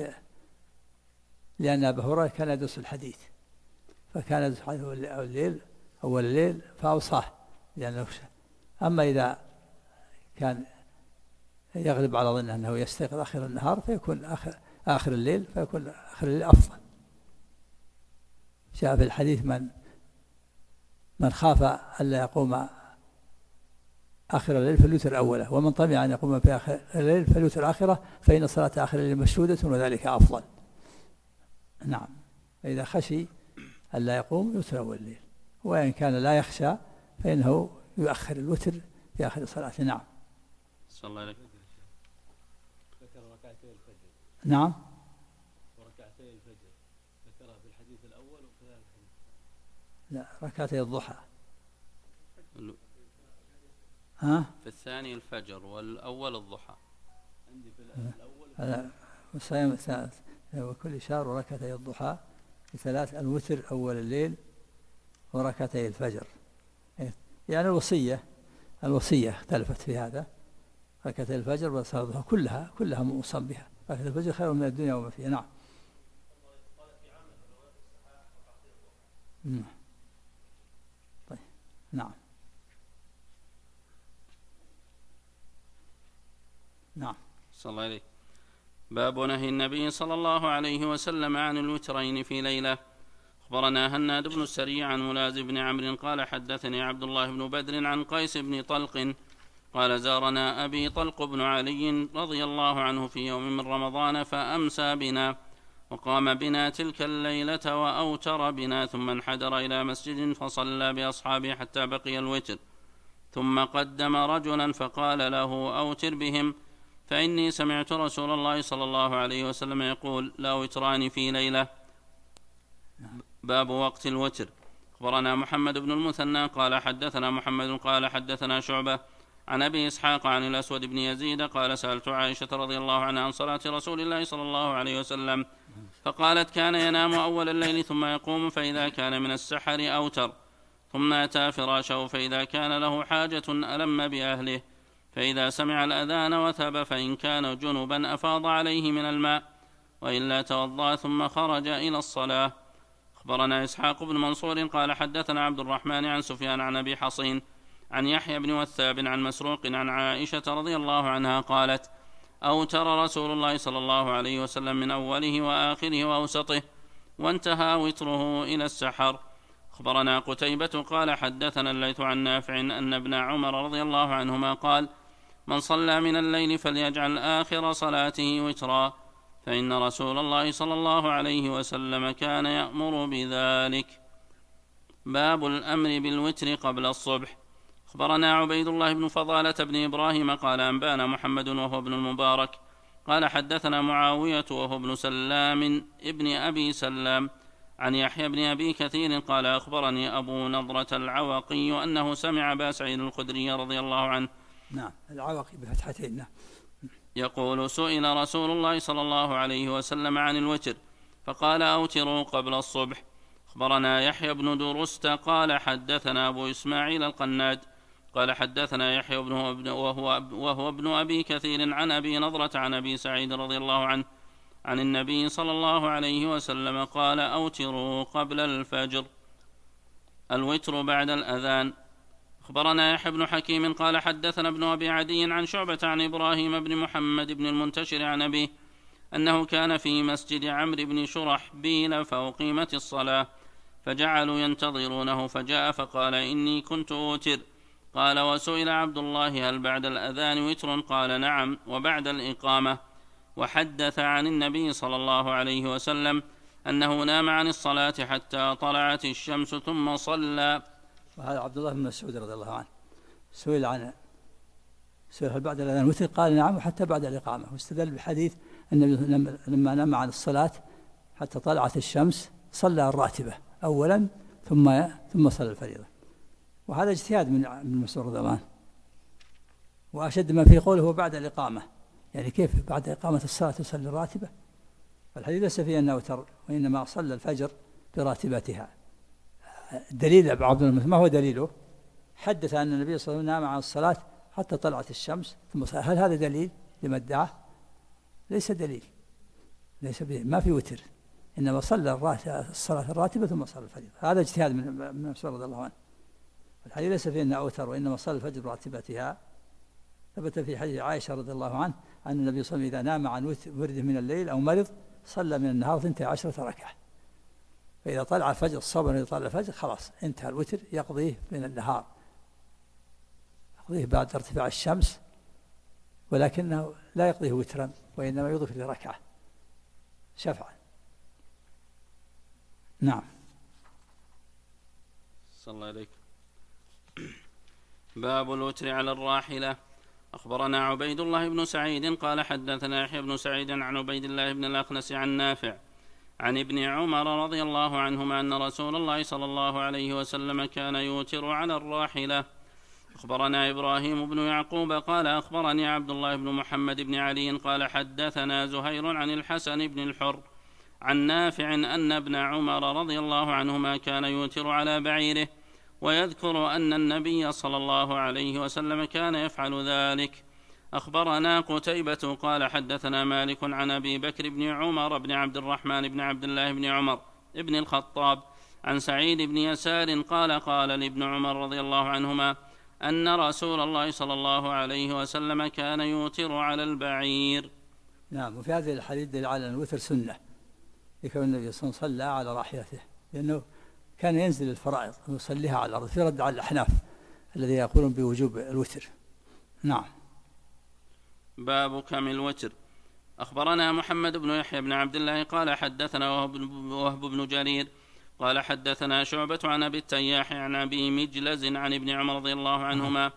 B: لأن أبا هريرة كان يدرس الحديث، فكان يدرس الحديث أول الليل فأوصاه لأنه. أما إذا كان يغلب على ظنه أنه يستيقظ آخر النهار فيكون آخر الليل أفضل. جاء في الحديث من خاف ألا يقوم آخر الليل فليوتر أوله، ومن طمع أن يقوم في آخر الليل فليوتر آخره، فإن صلاة آخر الليل مشهودة وذلك أفضل. نعم. فإذا خشي ألا يقوم يوتر أول الليل، وإن كان لا يخشى فإنه يؤخر الوتر في آخر الصلاة. نعم.
C: صلى الله عليه وسلم.
D: ذكر ركعتي الفجر.
B: نعم.
D: وركعتي الفجر ذكرها في الحديث الأول وفي الحديث.
B: لا، ركعتي الضحى.
C: في الثاني الفجر والأول الضحى.
D: عندي في الأول.
B: وصيام وكل شهر وركعتي الضحى ب3: الوتر أول الليل وركعتي الفجر. يعني الوصية اختلفت في هذا. ركعتي الفجر وصلاة الضحى كلها موصى بها. ركعتي الفجر خير من الدنيا وما فيها. نعم. طيب. نعم. نعم.
C: صلى الله عليه. باب نهي النبي صلى الله عليه وسلم عن الوترين في ليلة. أخبرنا هناد بن السري عن ملاز بن عمرو قال حدثني عبد الله بن بدر عن قيس بن طلق قال زارنا أبي طلق بن علي رضي الله عنه في يوم من رمضان فأمسى بنا وقام بنا تلك الليلة وأوتر بنا ثم انحدر إلى مسجد فصلى بأصحابه حتى بقي الوتر ثم قدم رجلا فقال له أوتر بهم فإني سمعت رسول الله صلى الله عليه وسلم يقول لا وتران في ليلة. باب وقت الوتر. أخبرنا محمد بن المثنى قال حدثنا محمد قال حدثنا شعبة عن أبي إسحاق عن الأسود بن يزيد قال سألت عائشة رضي الله عنها عن صلاة رسول الله صلى الله عليه وسلم فقالت كان ينام أول الليل ثم يقوم فإذا كان من السحر أوتر ثم أتى فراشه فإذا كان له حاجة ألم بأهله فإذا سمع الأذان وثب فإن كان جنبا أفاض عليه من الماء وإلا توضأ ثم خرج إلى الصلاة. أخبرنا إسحاق بن منصور قال حدثنا عبد الرحمن عن سفيان عن أبي حصين عن يحيى بن وثاب عن مسروق عن عائشة رضي الله عنها قالت أوتر رسول الله صلى الله عليه وسلم من أوله وآخره وأوسطه وانتهى وتره إلى السحر. أخبرنا قتيبة قال حدثنا الليث عن نافع أن ابن عمر رضي الله عنهما قال من صلى من الليل فليجعل آخر صلاته وترا فإن رسول الله صلى الله عليه وسلم كان يأمر بذلك. باب الأمر بالوتر قبل الصبح. أخبرنا عبيد الله بن فضالة بن إبراهيم قال أنبانا محمد وهو ابن المبارك قال حدثنا معاوية وهو ابن سلام ابن أبي سلام عن يحيى بن أبي كثير قال أخبرني أبو نضرة العواقي أنه سمع أبا سعيد الخدري رضي الله عنه
B: نعم العواقي بفتحتين
C: يقول سئل رسول الله صلى الله عليه وسلم عن الوتر فقال أوتروا قبل الصبح. أخبرنا يحيى بن درست قال حدثنا أبو إسماعيل القناد قال حدثنا يحيى وهو ابن أبي كثير عن أبي نضرة عن أبي سعيد رضي الله عنه عن النبي صلى الله عليه وسلم قال أوتروا قبل الفجر الوتر بعد الأذان. أخبرنا يحيى بن حكيم قال حدثنا ابن أبي عدي عن شعبة عن إبراهيم بن محمد بن المنتشر عن أبيه أنه كان في مسجد عمرو بن شرحبيل فأقيمت الصلاة فجعلوا ينتظرونه فجاء فقال إني كنت أوتر قال وسئل عبد الله هل بعد الأذان وتر قال نعم وبعد الإقامة وحدث عن النبي صلى الله عليه وسلم أنه نام عن الصلاة حتى طلعت الشمس ثم صلى.
B: وهذا عبد الله بن مسعود رضي الله عنه سئل هل بعد الأذان وتر قال نعم وحتى بعد الإقامة واستدل بحديث النبي لما نام عن الصلاة حتى طلعت الشمس صلى الراتبة أولا ثم صلى الفريضة وهذا اجتهاد من مسعود رضي الله عنه. وأشد ما في قوله هو بعد الإقامة يعني كيف بعد إقامة الصلاة تصلي الراتبة فالحديث ليس فيه أنه أوتر وإنما صلى الفجر براتبتها. الدليل عبد الله ما هو دليله حدث أن النبي صلى الله عليه وسلم نام عن الصلاة حتى طلعت الشمس ثم صلى. هل هذا دليل لما ادعاه؟ ليس دليل ما في وتر إنما صلى الصلاة الراتبة ثم صلى الفجر. هذا اجتهاد من مسعود رضي الله عنه. الحديث ليس فيه أنه أوتر وإنما صلى الفجر براتبتها. ثبت في حديث عائشة رضي الله عنه أن النبي صلى الله عليه وسلم إذا نام عن ورده من الليل أو مرض صلى من النهار 12 ركعة فإذا طلع الفجر الصبح إذا طلع الفجر خلاص انتهى الوتر يقضيه من النهار يقضيه بعد ارتفاع الشمس ولكنه لا يقضيه وترا وإنما يضيف لركعة شفعا. نعم.
C: صلى الله عليك. باب الوتر على الراحلة. أخبرنا عبيد الله بن سعيد قال حدثنا يحيى بن سعيد عن عبيد الله بن الأخنس عن نافع عن ابن عمر رضي الله عنهما أن رسول الله صلى الله عليه وسلم كان يوتر على الراحلة. أخبرنا إبراهيم بن يعقوب قال أخبرني عبد الله بن محمد بن علي قال حدثنا زهير عن الحسن بن الحر عن نافع أن ابن عمر رضي الله عنهما كان يوتر على بعيره ويذكر أن النبي صلى الله عليه وسلم كان يفعل ذلك. أخبرنا قتيبة قال حدثنا مالك عن أبي بكر بن عمر بن عبد الرحمن بن عبد الله بن عمر ابن الخطاب عن سعيد بن يسار قال لابن عمر رضي الله عنهما أن رسول الله صلى الله عليه وسلم كان يوتر على البعير.
B: نعم. وفي هذه الحديث دليل على أن الوتر سنة، لكون النبي صلى الله عليه وسلم صلى على راحلته، لأنه كان ينزل الفرائض ويصليها على الأرض، في رد على الأحناف الذي يقولون بوجوب الوتر. نعم.
C: باب كم الوتر. أخبرنا محمد بن يحيى بن عبد الله قال حدثنا وهب بن جرير قال حدثنا شعبة عن أبي التياح عن أبي مجلز عن ابن عمر رضي الله عنهما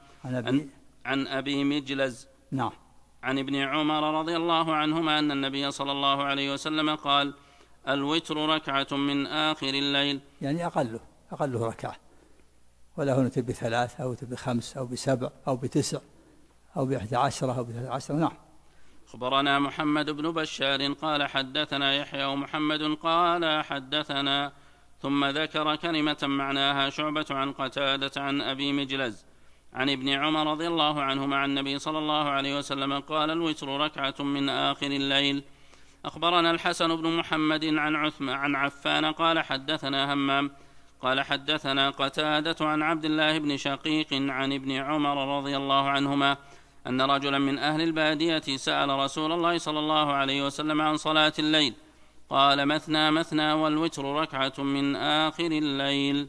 C: عن أبي مجلز
B: نعم
C: عن ابن عمر رضي الله عنهما أن النبي صلى الله عليه وسلم قال: الوتر ركعة من آخر الليل،
B: يعني أقله ركعة، ولا هو نتب ب3 أو ب5 أو ب7 أو ب9 أو ب11 أو ب13. نعم.
C: أخبرنا محمد بن بشار قال حدثنا يحيى ومحمد قال حدثنا، ثم ذكر كلمة معناها شعبة عن قتادة عن أبي مجلز عن ابن عمر رضي الله عنهما عن النبي صلى الله عليه وسلم قال: الوتر ركعة من آخر الليل. أخبرنا الحسن بن محمد عن عفان قال حدثنا همام قال حدثنا قتادة عن عبد الله بن شقيق عن ابن عمر رضي الله عنهما أن رجلا من أهل البادية سأل رسول الله صلى الله عليه وسلم عن صلاة الليل، قال: مثنى مثنى والوتر ركعة من آخر الليل.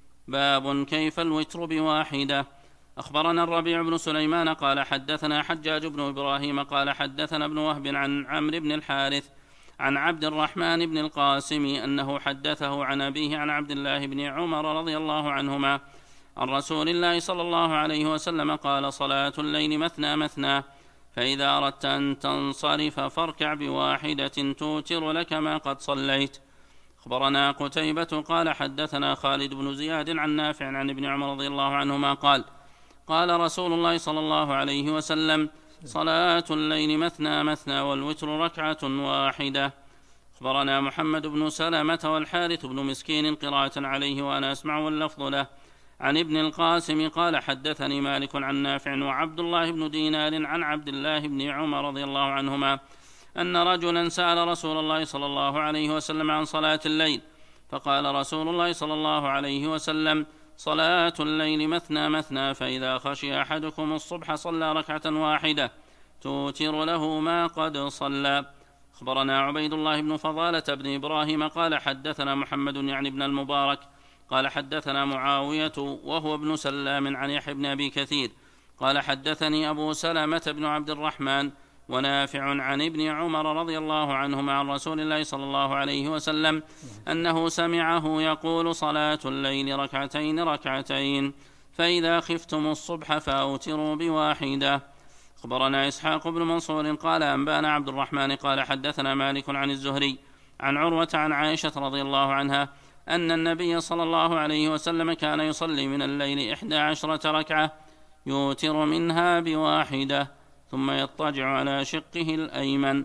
C: باب كيف الوتر بواحدة. أخبرنا الربيع بن سليمان قال حدثنا حجاج بن إبراهيم قال حدثنا ابن وهب عن عمرو بن الحارث عن عبد الرحمن بن القاسم أنه حدثه عن أبيه عن عبد الله بن عمر رضي الله عنهما عن رسول الله صلى الله عليه وسلم قال: صلاة الليل مثنى مثنى، فإذا أردت أن تنصرف فاركع بواحدة توتر لك ما قد صليت. أخبرنا قتيبة قال حدثنا خالد بن زياد عن نافع عن ابن عمر رضي الله عنهما قال: قال رسول الله صلى الله عليه وسلم: صلاة الليل مثنى مثنى والوتر ركعة واحدة. أخبرنا محمد بن سلمة والحارث بن مسكين قراءة عليه وأنا أسمع واللفظ له عن ابن القاسم قال حدثني مالك عن نافع وعبد الله بن دينار عن عبد الله بن عمر رضي الله عنهما أن رجلا سأل رسول الله صلى الله عليه وسلم عن صلاة الليل، فقال رسول الله صلى الله عليه وسلم: صلاة الليل مثنى مثنى، فإذا خشي أحدكم الصبح صلى ركعة واحدة توتر له ما قد صلى. أخبرنا عبيد الله بن فضالة بن إبراهيم قال حدثنا محمد يعني بن المبارك قال حدثنا معاوية وهو ابن سلام عن يحيى بن أبي كثير قال حدثني أبو سلمة بن عبد الرحمن ونافع عن ابن عمر رضي الله عنهما عن رسول الله صلى الله عليه وسلم أنه سمعه يقول: صلاة الليل ركعتين ركعتين، فإذا خفتم الصبح فأوتروا بواحدة. أخبرنا إسحاق بن منصور قال أنبانا عبد الرحمن قال حدثنا مالك عن الزهري عن عروة عن عائشة رضي الله عنها أن النبي صلى الله عليه وسلم كان يصلي من الليل 11 ركعة يوتر منها بواحدة ثم يضطجع على شقه الأيمن.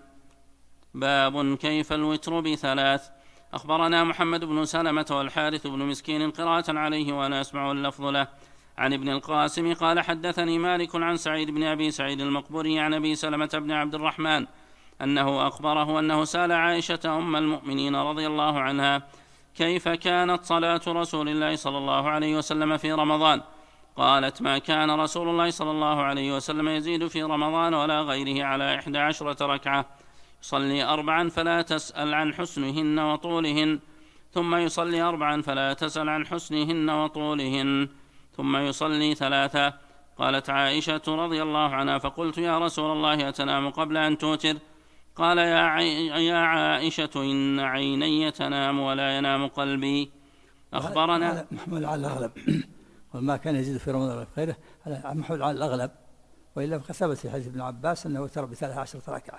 C: باب كيف الوتر ب3. أخبرنا محمد بن سلمة والحارث بن مسكين قراءة عليه وأنا أسمع اللفظ له عن ابن القاسم قال حدثني مالك عن سعيد بن أبي سعيد المقبري عن أبي سلمة بن عبد الرحمن أنه أخبره أنه سأل عائشة أم المؤمنين رضي الله عنها كيف كانت صلاة رسول الله صلى الله عليه وسلم في رمضان. قالت: ما كان رسول الله صلى الله عليه وسلم يزيد في رمضان ولا غيره على 11 ركعة، يصلي 4 فلا تسأل عن حسنهن وطولهن، ثم يصلي 4 فلا تسأل عن حسنهن وطولهن، ثم يصلي 3. قالت عائشة رضي الله عنها: فقلت: يا رسول الله أتنام قبل أن توتر؟ قال: يا عائشة إن عيني تنام ولا ينام قلبي. أخبرنا
B: محمول على الأغلب وما كان يزيد في رمضان ولا غيره محمول على الأغلب، وإلا فقد ثبت في حديث ابن عباس أنه وتر ب13 ركعة.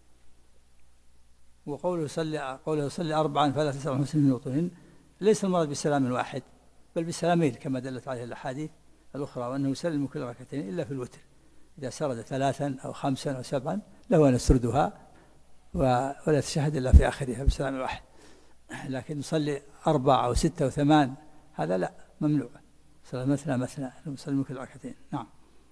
B: وقوله صلي 4 فلا تسأل عن حسنهن وطولهن ليس المراد بالسلام واحد بل بالسلامين كما دلت عليه الأحاديث الأخرى، وأنه يسلم كل ركعتين إلا في الوتر إذا سرد 3 أو 5 أو 7 له أن يسردها ولا تشهد إلا في آخرها بسلام واحد، لكن نصلي 4 أو 6 أو 8 هذا لا، ممنوع. صلاة مثنى نسلم كل ركعتين. نعم.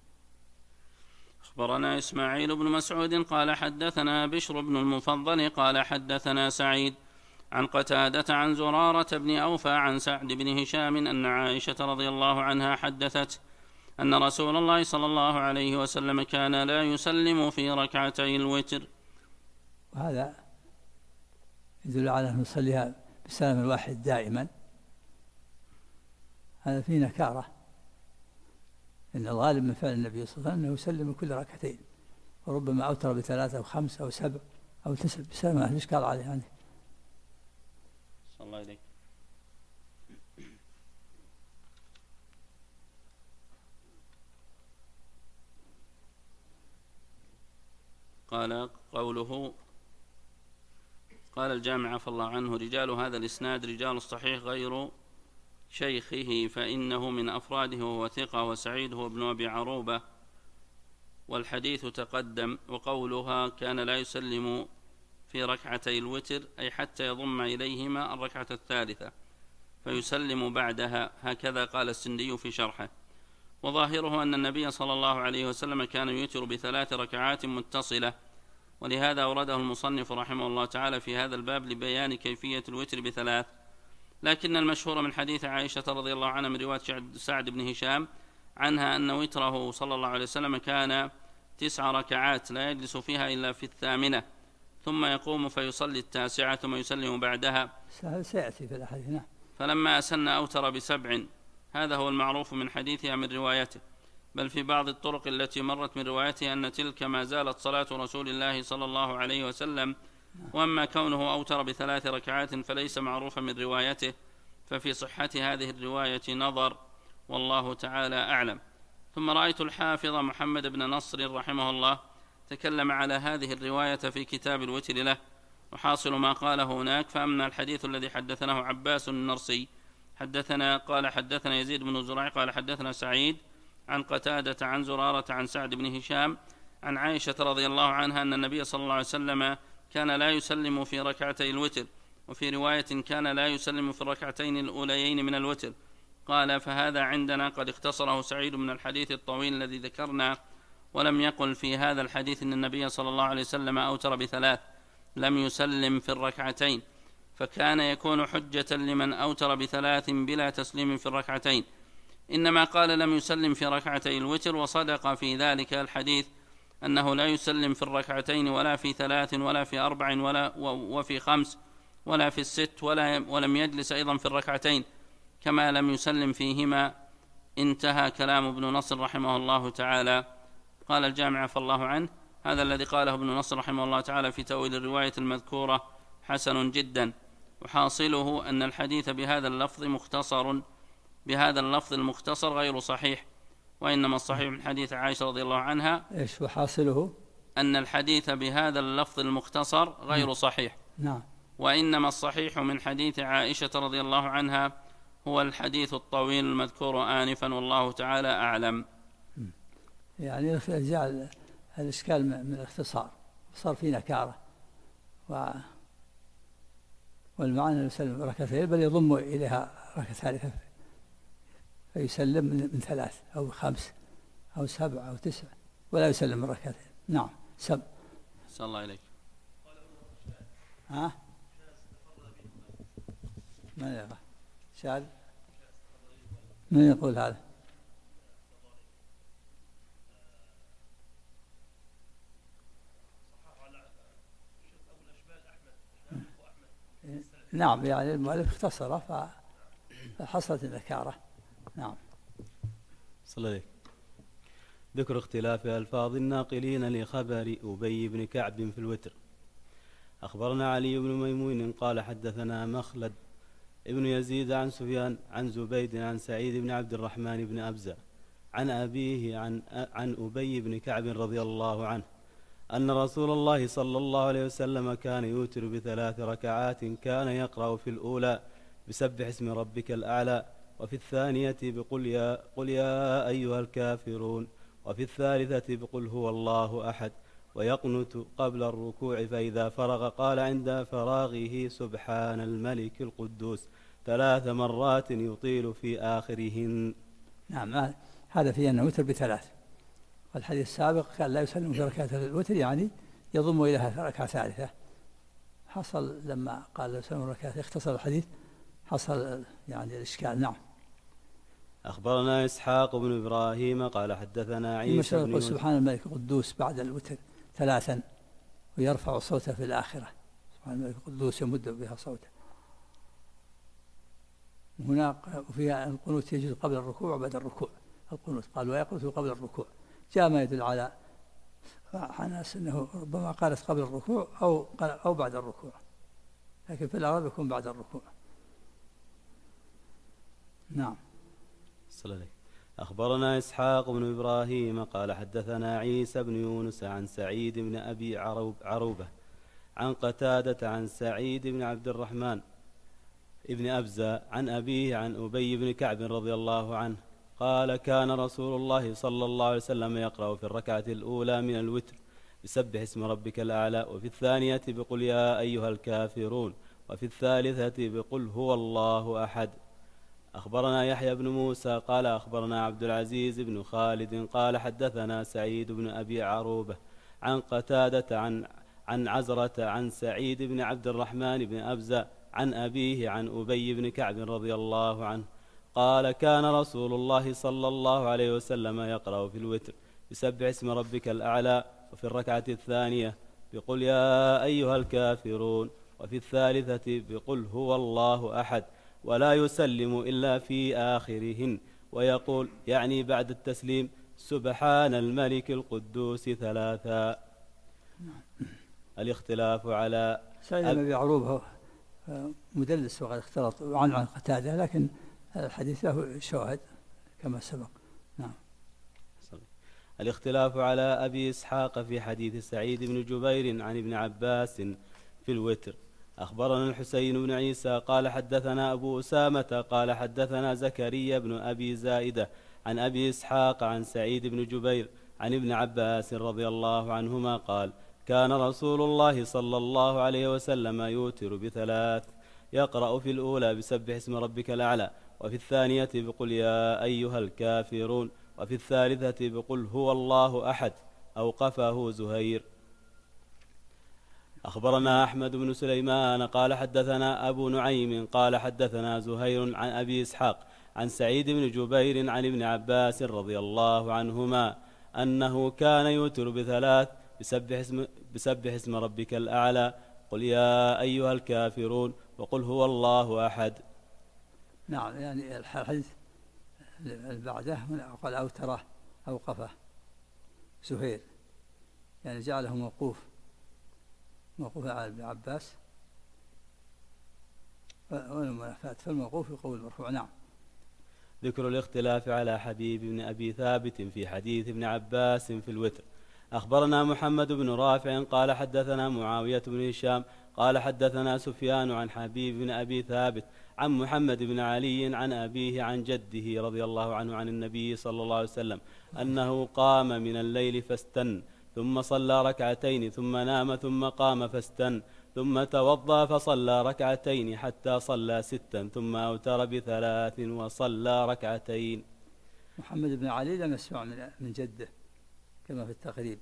C: أخبرنا إسماعيل بن مسعود قال حدثنا بشر بن المفضل قال حدثنا سعيد عن قتادة عن زرارة بن أوفى عن سعد بن هشام أن عائشة رضي الله عنها حدثت أن رسول الله صلى الله عليه وسلم كان لا يسلم في ركعتي الوتر.
B: وهذا يدل على أن نصليها بالسلام الواحد دائما، هذا فيه نكارة، إن الغالب من فعل النبي صلى الله عليه وسلم أنه يسلم كل ركعتين، وربما أوتر بثلاثة أو خمسة أو سبع أو تسع بسلام واحد. إيش قال عليه يعني؟
C: صلى الله عليك. قال قوله قال الجامع عفى الله عنه: رجال هذا الإسناد رجال الصحيح غير شيخه، فإنه من أفراده وهو ثقة، وسعيد هو ابن أبي عروبة، والحديث تقدم. وقولها كان لا يسلم في ركعتي الوتر أي حتى يضم إليهما الركعة الثالثة فيسلم بعدها، هكذا قال السندي في شرحه. وظاهره أن النبي صلى الله عليه وسلم كان يوتر ب3 ركعات متصلة، ولهذا أورده المصنف رحمه الله تعالى في هذا الباب لبيان كيفية الوتر ب3. لكن المشهور من حديث عائشة رضي الله عنها من رواية سعد بن هشام عنها أن وتره صلى الله عليه وسلم كان 9 ركعات لا يجلس فيها إلا في 8، ثم يقوم فيصلي 9 ثم يسلم بعدها،
B: سيأتي في الأحاديث.
C: فلما أسن أوتر ب7. هذا هو المعروف من حديثها من روايته، بل في بعض الطرق التي مرت من روايته أن تلك ما زالت صلاة رسول الله صلى الله عليه وسلم. وأما كونه أوتر ب3 ركعات فليس معروفا من روايته، ففي صحة هذه الرواية نظر، والله تعالى أعلم. ثم رأيت الحافظ محمد بن نصر رحمه الله تكلم على هذه الرواية في كتاب الوتر له، وحاصل ما قال هناك: فأما الحديث الذي حدثناه عباس النرسي حدثنا يزيد بن زرع قال حدثنا سعيد عن قتادة عن زرارة عن سعد بن هشام عن عائشة رضي الله عنها أن النبي صلى الله عليه وسلم كان لا يسلم في ركعتي الوتر، وفي رواية كان لا يسلم في الركعتين الأوليين من الوتر. قال: فهذا عندنا قد اختصره سعيد من الحديث الطويل الذي ذكرنا، ولم يقل في هذا الحديث أن النبي صلى الله عليه وسلم أوتر ب3 لم يسلم في الركعتين، فكان يكون حجة لمن أوتر ب3 بلا تسليم في الركعتين، إنما قال لم يسلم في ركعتي الوتر، وصدق في ذلك الحديث أنه لا يسلم في الركعتين ولا في 3 ولا في 4 وفي 5 ولا في 6 ولم يجلس أيضا في الركعتين كما لم يسلم فيهما. انتهى كلام ابن نصر رحمه الله تعالى. قال الجامع عفى الله عنه: هذا الذي قاله ابن نصر رحمه الله تعالى في تأويل الرواية المذكورة حسن جدا، وحاصله أن الحديث بهذا اللفظ المختصر غير صحيح، وإنما الصحيح من حديث عائشة رضي الله عنها
B: إيش وحاصله؟ أن
C: الحديث بهذا اللفظ المختصر غير صحيح.
B: نعم.
C: وإنما الصحيح من حديث عائشة رضي الله عنها هو الحديث الطويل المذكور آنفا، والله تعالى أعلم.
B: يعني جعل الإشكال من الاختصار، صار في نكارة، والمعنى يسلم ركعتين بل يضم إليها ركعة ثالثة فيسلم من 3 أو 5 أو 7 أو 9 ولا يسلم من ركعتين. نعم. صلى
C: الله عليك.
B: ها؟ من يرى؟ شاذ؟ من يقول هذا؟ نعم، يعني المؤلف اختصره فحصلت النكارة. نعم.
D: صلى الله عليه. ذكر اختلاف ألفاظ الناقلين لخبر أبي بن كعب في الوتر. أخبرنا علي بن ميمون قال حدثنا مخلد ابن يزيد عن سفيان عن زبيد عن سعيد بن عبد الرحمن بن أبزة عن أبيه عن أبي بن كعب رضي الله عنه أن رسول الله صلى الله عليه وسلم كان يوتر ب3 ركعات، كان يقرأ في الأولى بسبح اسم ربك الأعلى، وفي الثانية قل يا أيها الكافرون، وفي الثالثة بقل هو الله أحد، ويقنت قبل الركوع، فإذا فرغ قال عند فراغه سبحان الملك القدوس 3 مرات يطيل في آخرهن.
B: نعم، هذا فيه أنه يوتر ب3. والحديث السابق كان لا يسلم في ركعة الوتر، يعني يضم إليها ركعة ثالثة. حصل لما قال لا يسلم ركعة اختصر الحديث، حصل يعني الإشكال. نعم.
D: أخبرنا إسحاق بن إبراهيم قال حدثنا عيسى بن
B: سبحان الملك القدوس بعد الوتر 3، ويرفع صوته في الآخرة، سبحان الملك القدوس يمد بها صوته. هناك وفيها القنوت يجوز قبل الركوع وبعد الركوع. القنوت قال ويقنت قبل الركوع، جاء ما يدل على ناس أنه ربما قالت قبل الركوع أو بعد الركوع، لكن في الأغلب يكون بعد الركوع. نعم.
D: أخبرنا إسحاق بن إبراهيم قال حدثنا عيسى بن يونس عن سعيد بن أبي عروبة عن قتادة عن سعيد بن عبد الرحمن ابن أبزة عن أبيه عن أبي بن كعب رضي الله عنه قال كان رسول الله صلى الله عليه وسلم يقرأ في الركعة الأولى من الوتر بسبح اسم ربك الأعلى، وفي الثانية بقل يا أيها الكافرون، وفي الثالثة بقل هو الله أحد. أخبرنا يحيى بن موسى قال أخبرنا عبد العزيز بن خالد قال حدثنا سعيد بن أبي عروبة عن قتادة عن عزرة عن سعيد بن عبد الرحمن بن أبزة عن أبيه عن أبي بن كعب رضي الله عنه قال كان رسول الله صلى الله عليه وسلم يقرأ في الوتر بسبح اسم ربك الأعلى، وفي الركعة الثانية بقل يا أيها الكافرون، وفي الثالثة بقل هو الله أحد، ولا يسلم إلا في آخرهن، ويقول يعني بعد التسليم سبحان الملك القدوس ثلاثا. الاختلاف على
B: سعيد بن أبي عروبة مدلس وقد اختلط عن قتادة، لكن الحديث له شواهد كما سبق. نعم.
D: الاختلاف على أبي إسحاق في حديث سعيد بن جبير عن ابن عباس في الوتر. أخبرنا الحسين بن عيسى قال حدثنا أبو أسامة قال حدثنا زكريا بن أبي زائدة عن أبي إسحاق عن سعيد بن جبير عن ابن عباس رضي الله عنهما قال كان رسول الله صلى الله عليه وسلم يوتر بثلاث، يقرأ في الأولى بسبح اسم ربك الأعلى، وفي الثانية بقل يا أيها الكافرون، وفي الثالثة بقل هو الله أحد. أوقفه زهير. أخبرنا أحمد بن سليمان قال حدثنا أبو نعيم قال حدثنا زهير عن أبي إسحاق عن سعيد بن جبير عن ابن عباس رضي الله عنهما أنه كان يوتر بثلاث بسبح اسم ربك الأعلى، قل يا أيها الكافرون، وقل هو الله أحد.
B: نعم، يعني الحديث بعده قال أوتره أوقفه زهير، يعني جعله موقوفا على ابن عباس، والمنافاة فالموقوف يقول المرفوع. نعم.
D: ذكر الاختلاف على حبيب بن أبي ثابت في حديث ابن عباس في الوتر. أخبرنا محمد بن رافع قال حدثنا معاوية بن هشام قال حدثنا سفيان عن حبيب بن أبي ثابت عن محمد بن علي عن أبيه عن جده رضي الله عنه عن النبي صلى الله عليه وسلم أنه قام من الليل فاستن، ثم صلى ركعتين، ثم نام، ثم قام فاستن، ثم توضأ فصلى ركعتين حتى صلى ستا، ثم أوتر بثلاث وصلى ركعتين.
B: محمد بن علي لم يسمع من جده كما في التقريب،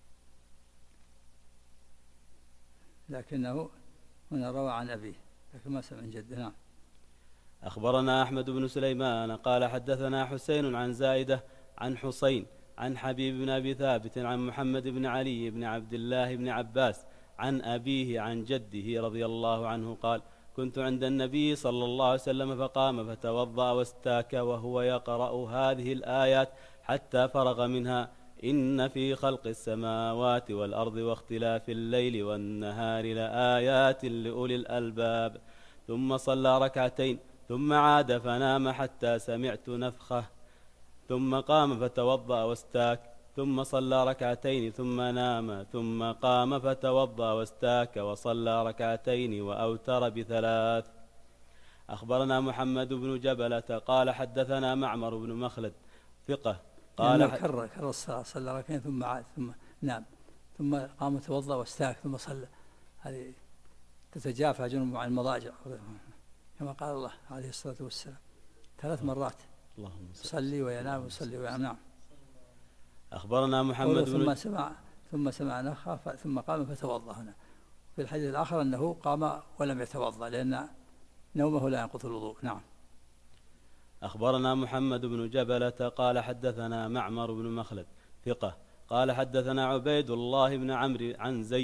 B: لكنه هنا روى عن أبيه لكن ما سمع من جده. نعم.
D: أخبرنا أحمد بن سليمان قال حدثنا حسين عن زائدة عن حسين عن حبيب بن أبي ثابت عن محمد بن علي بن عبد الله بن عباس عن أبيه عن جده رضي الله عنه قال كنت عند النبي صلى الله عليه وسلم فقام فتوضأ واستاك وهو يقرأ هذه الآيات حتى فرغ منها: إن في خلق السماوات والأرض واختلاف الليل والنهار لآيات لأولي الألباب. ثم صلى ركعتين ثم عاد فنام حتى سمعت نفخه، ثم قام فتوضأ واستاك، ثم صلى ركعتين ثم نام، ثم قام فتوضأ واستاك وصلى ركعتين وأوتر بثلاث. أخبرنا محمد بن جبلة قال حدثنا معمر بن مخلد ثقة قال
B: يعني كرر الصلاة، صلى ركعتين ثم عاد ثم نام ثم قام توضأ واستاك ثم صلى. هذه تتجافى جنوبهم عن المضاجع كما قال الله عليه الصلاة والسلام 3 مرات: يصلي وينام ويصلي وينام. نعم.
D: أخبرنا محمد بن
B: ثم سمع نفخة ثم قام فتوضأ. هنا في الحديث الآخر أنه قام ولم يتوضأ لأن نومه لا ينقض الوضوء. نعم.
D: أخبرنا محمد بن جبلة قال حدثنا معمر بن مخلد ثقة قال حدثنا عبيد الله بن عمرو عن زيد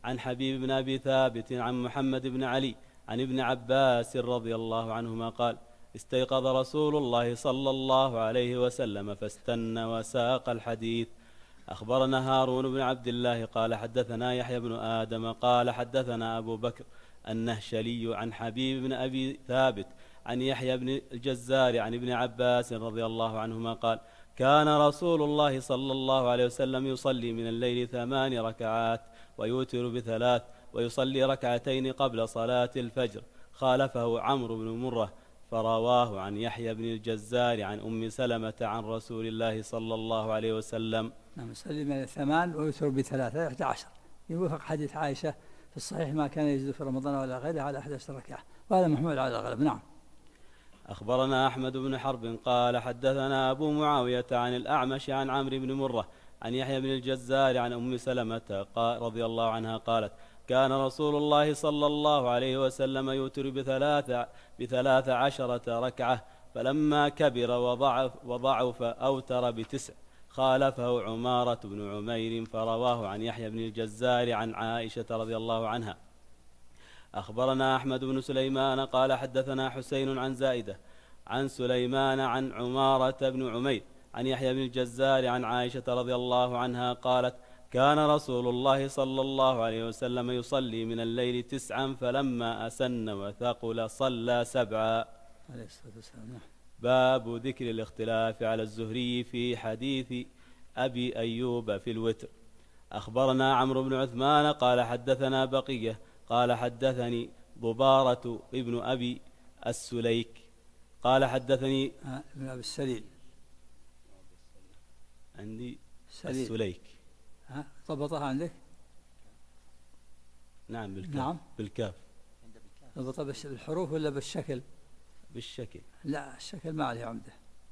D: عن حبيب بن أبي ثابت عن محمد بن علي عن ابن عباس رضي الله عنهما قال: استيقظ رسول الله صلى الله عليه وسلم فاستنى وساق الحديث. أخبرنا هارون بن عبد الله قال حدثنا يحيى بن آدم قال حدثنا أبو بكر النهشلي عن حبيب بن أبي ثابت عن يحيى بن الجزار عن ابن عباس رضي الله عنهما قال: كان رسول الله صلى الله عليه وسلم يصلي من الليل 8 ركعات ويوتر ب3 ويصلي 2 ركعتين قبل صلاة الفجر. خالفه عمرو بن مرة فرواه عن يحيى بن الجزار عن أم سلمة عن رسول الله صلى الله عليه وسلم.
B: نعم، يصلي من 8 ويوتر ب3 11. يوافق حديث عائشة في الصحيح: ما كان يجد في رمضان ولا غيره على 11 ركعة، وهذا محمول على الغالب. نعم.
D: أخبرنا أحمد بن حرب قال حدثنا أبو معاوية عن الأعمش عن عمرو بن مرة عن يحيى بن الجزار عن أم سلمة رضي الله عنها قالت: كان رسول الله صلى الله عليه وسلم يوتر ب13 ركعة، فلما كبر وضعف أوتر ب9. خالفه عمارة بن عمير فرواه عن يحيى بن الجزار عن عائشة رضي الله عنها. أخبرنا أحمد بن سليمان قال حدثنا حسين عن زائدة عن سليمان عن عمارة بن عمير عن يحيى بن الجزار عن عائشة رضي الله عنها قالت: كان رسول الله صلى الله عليه وسلم يصلي من الليل 9 فلما أسن وثقل صلى 7.
B: عليه الصلاة والسلام.
D: باب ذكر الاختلاف على الزهري في حديث أبي أيوب في الوتر. أخبرنا عمرو بن عثمان قال حدثنا بقية قال حدثني ضبارة ابن أبي السليك قال حدثني
B: ابن أبي السليل.
D: عندي
B: سليل.
D: السليك.
B: ضبطها عندك؟
D: نعم بالكاف.
B: نعم
D: بالكاف.
B: ضبطها بالحروف ولا بالشكل؟
D: بالشكل.
B: لا، الشكل ما عليه عمده.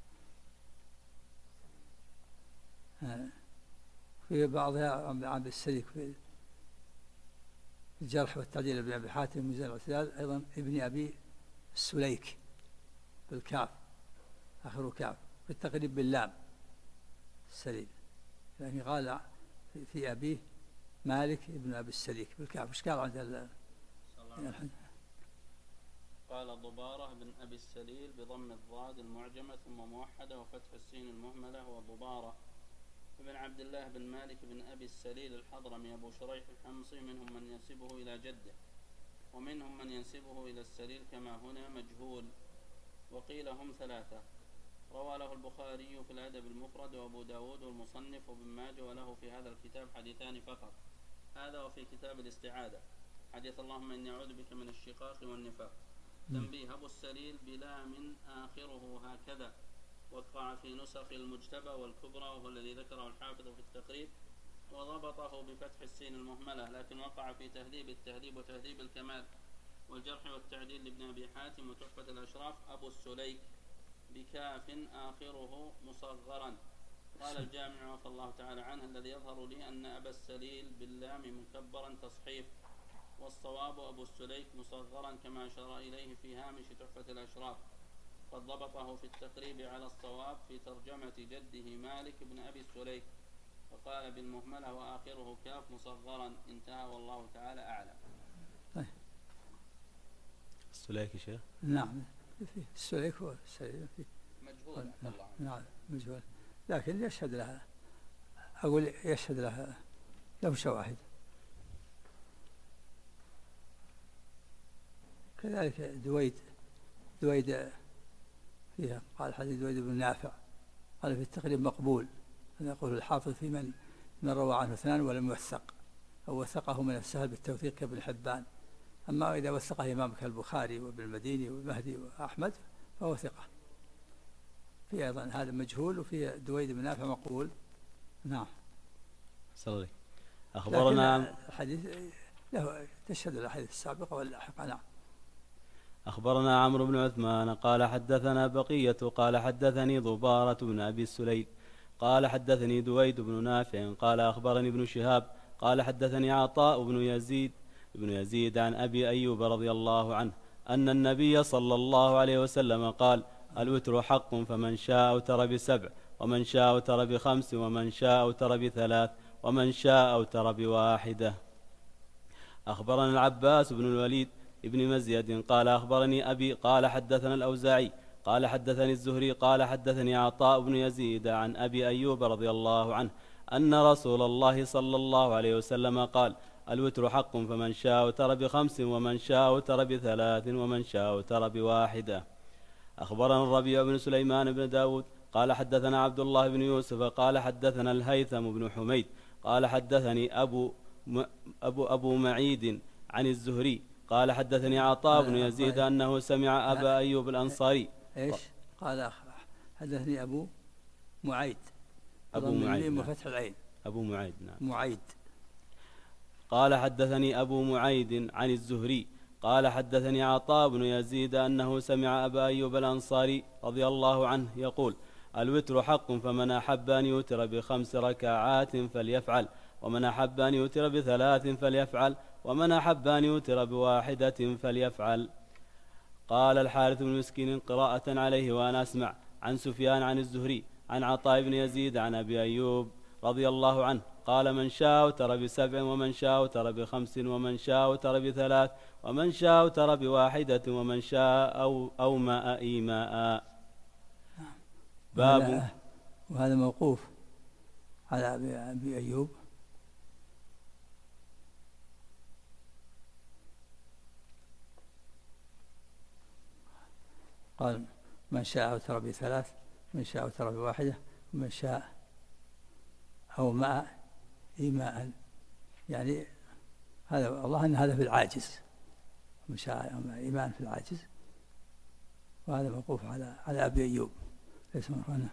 B: في بعضها عن السليك في الجرح والتعديل ابن أبي حاتم ميزان الاعتدال، أيضا ابن أبي السليك بالكاف، آخره كاف، بالتقريب باللام السليل، يعني قال في أبيه مالك ابن أبي السليك بالكاف. وش قال عند
C: قال ضبارة بن أبي السليل بضم الضاد المعجمة ثم موحدة وفتح السين المهملة، وضبارة ابن عبد الله بن مالك بن أبي السليل الحضرمي أبو شريح الحمصي، منهم من ينسبه إلى جده ومنهم من ينسبه إلى السليل كما هنا مجهول، وقيل هم 3. روى له البخاري في الأدب المفرد وأبو داود والمصنف وابن ماجه، وله في هذا الكتاب حديثان فقط، هذا وفي كتاب الاستعاذة حديث اللهم إني أعوذ بك من الشقاق والنفاق. تنبيه: أبو السليل بلا من آخره هكذا، وقع في نسخ المجتبى والكبرى وهو الذي ذكره الحافظ في التقريب، وضبطه بفتح السين المهملة، لكن وقع في تهذيب التهذيب وتهذيب الكمال والجرح والتعديل لابن أبي حاتم وتحفة الأشراف أبو السليك بكاف آخره مصغرا. قال الجامع عفى الله تعالى عنه: الذي يظهر لي أن أبا السليل باللام مكبرا تصحيف، والصواب أبو السليك مصغرا كما أشار إليه في هامش تحفة الأشراف، قد ضبطه في التقريب على الصواب في ترجمة جده مالك بن أبي السليك، وقال بالمهملة وآخره كاف مصغرا. انتهى، والله تعالى أعلم.
D: السليك يا شيخ؟
B: نعم، في السليك هو السليك
C: مجهول.
B: نعم مجهول، لكن يشهد لها، أقول يشهد لها له شواهد. كذلك دويد فيها قال حديث دويد بن نافع قال في التقريب مقبول، أن يقول الحافظ في من روى عنه 2 ولم يوثق، أو وثقه من السهل بالتوثيق كابن حبان. أما إذا وثقه إمام كالبخاري وابن المديني والمهدي وأحمد فهو ثقة. في أيضا هذا مجهول، وفي دويد بن نافع مقبول. نعم.
D: صلي. أخبرنا
B: الحديث له تشهد الأحاديث السابقة واللاحقة. نعم.
D: أخبرنا عمرو بن عثمان قال حدثنا بقية قال حدثني ضبارة بن أبي السليل قال حدثني دويد بن نافع قال أخبرني ابن شهاب قال حدثني عطاء بن يزيد عن أبي أيوب رضي الله عنه أن النبي صلى الله عليه وسلم قال: الوتر حق، فمن شاء أوتر ب7 ومن شاء أوتر ب5 ومن شاء أوتر ب3 ومن شاء أوتر ب1. أخبرنا العباس بن الوليد ابن مزيد قال أخبرني أبي قال حدثنا الأوزاعي قال حدثني الزهري قال حدثني عطاء بن يزيد عن أبي أيوب رضي الله عنه أن رسول الله صلى الله عليه وسلم قال: الوتر حق، فمن شاء وتر ب5 ومن شاء وتر ب3 ومن شاء وتر ب1. أخبرنا الربيع بن سليمان بن داود قال حدثنا عبد الله بن يوسف قال حدثنا الهيثم بن حميد قال حدثني أبو معيد عن الزهري قال حدثني عطاء بن يزيد أنه سمع أبا أيوب الأنصاري.
B: إيش قال؟ حدثني أبو معيد.
D: أبو معيد
B: وفتح العين.
D: أبو معيد نعم.
B: معيد.
D: قال حدثني أبو معيد عن الزهري قال حدثني عطاء بن يزيد أنه سمع أبا أيوب الأنصاري رضي الله عنه يقول: الوتر حق، فمن أحب أن يوتر ب5 ركعات فليفعل، ومن أحب أن يوتر ب3 فليفعل، ومن أحب أن يوتر ب1 فليفعل. قال الحارث بن مسكين قراءة عليه وأنا أسمع عن سفيان عن الزهري عن عطاء بن يزيد عن أبي أيوب رضي الله عنه قال: من شاء وتر ب7 ومن شاء وتر ب5 ومن شاء وتر ب3 ومن شاء وتر ب1 ومن شاء أومأ إيماء. باب.
B: وهذا موقوف على أبي أيوب. قال: من شاء وتر ب3 من شاء وتر ب1 ومن شاء أومأ إيماء. يعني هذا الله أن هذا في العاجز، من شاء أومأ إيماء في العاجز، وهذا موقوف على أبي أيوب ليس مرفوعا.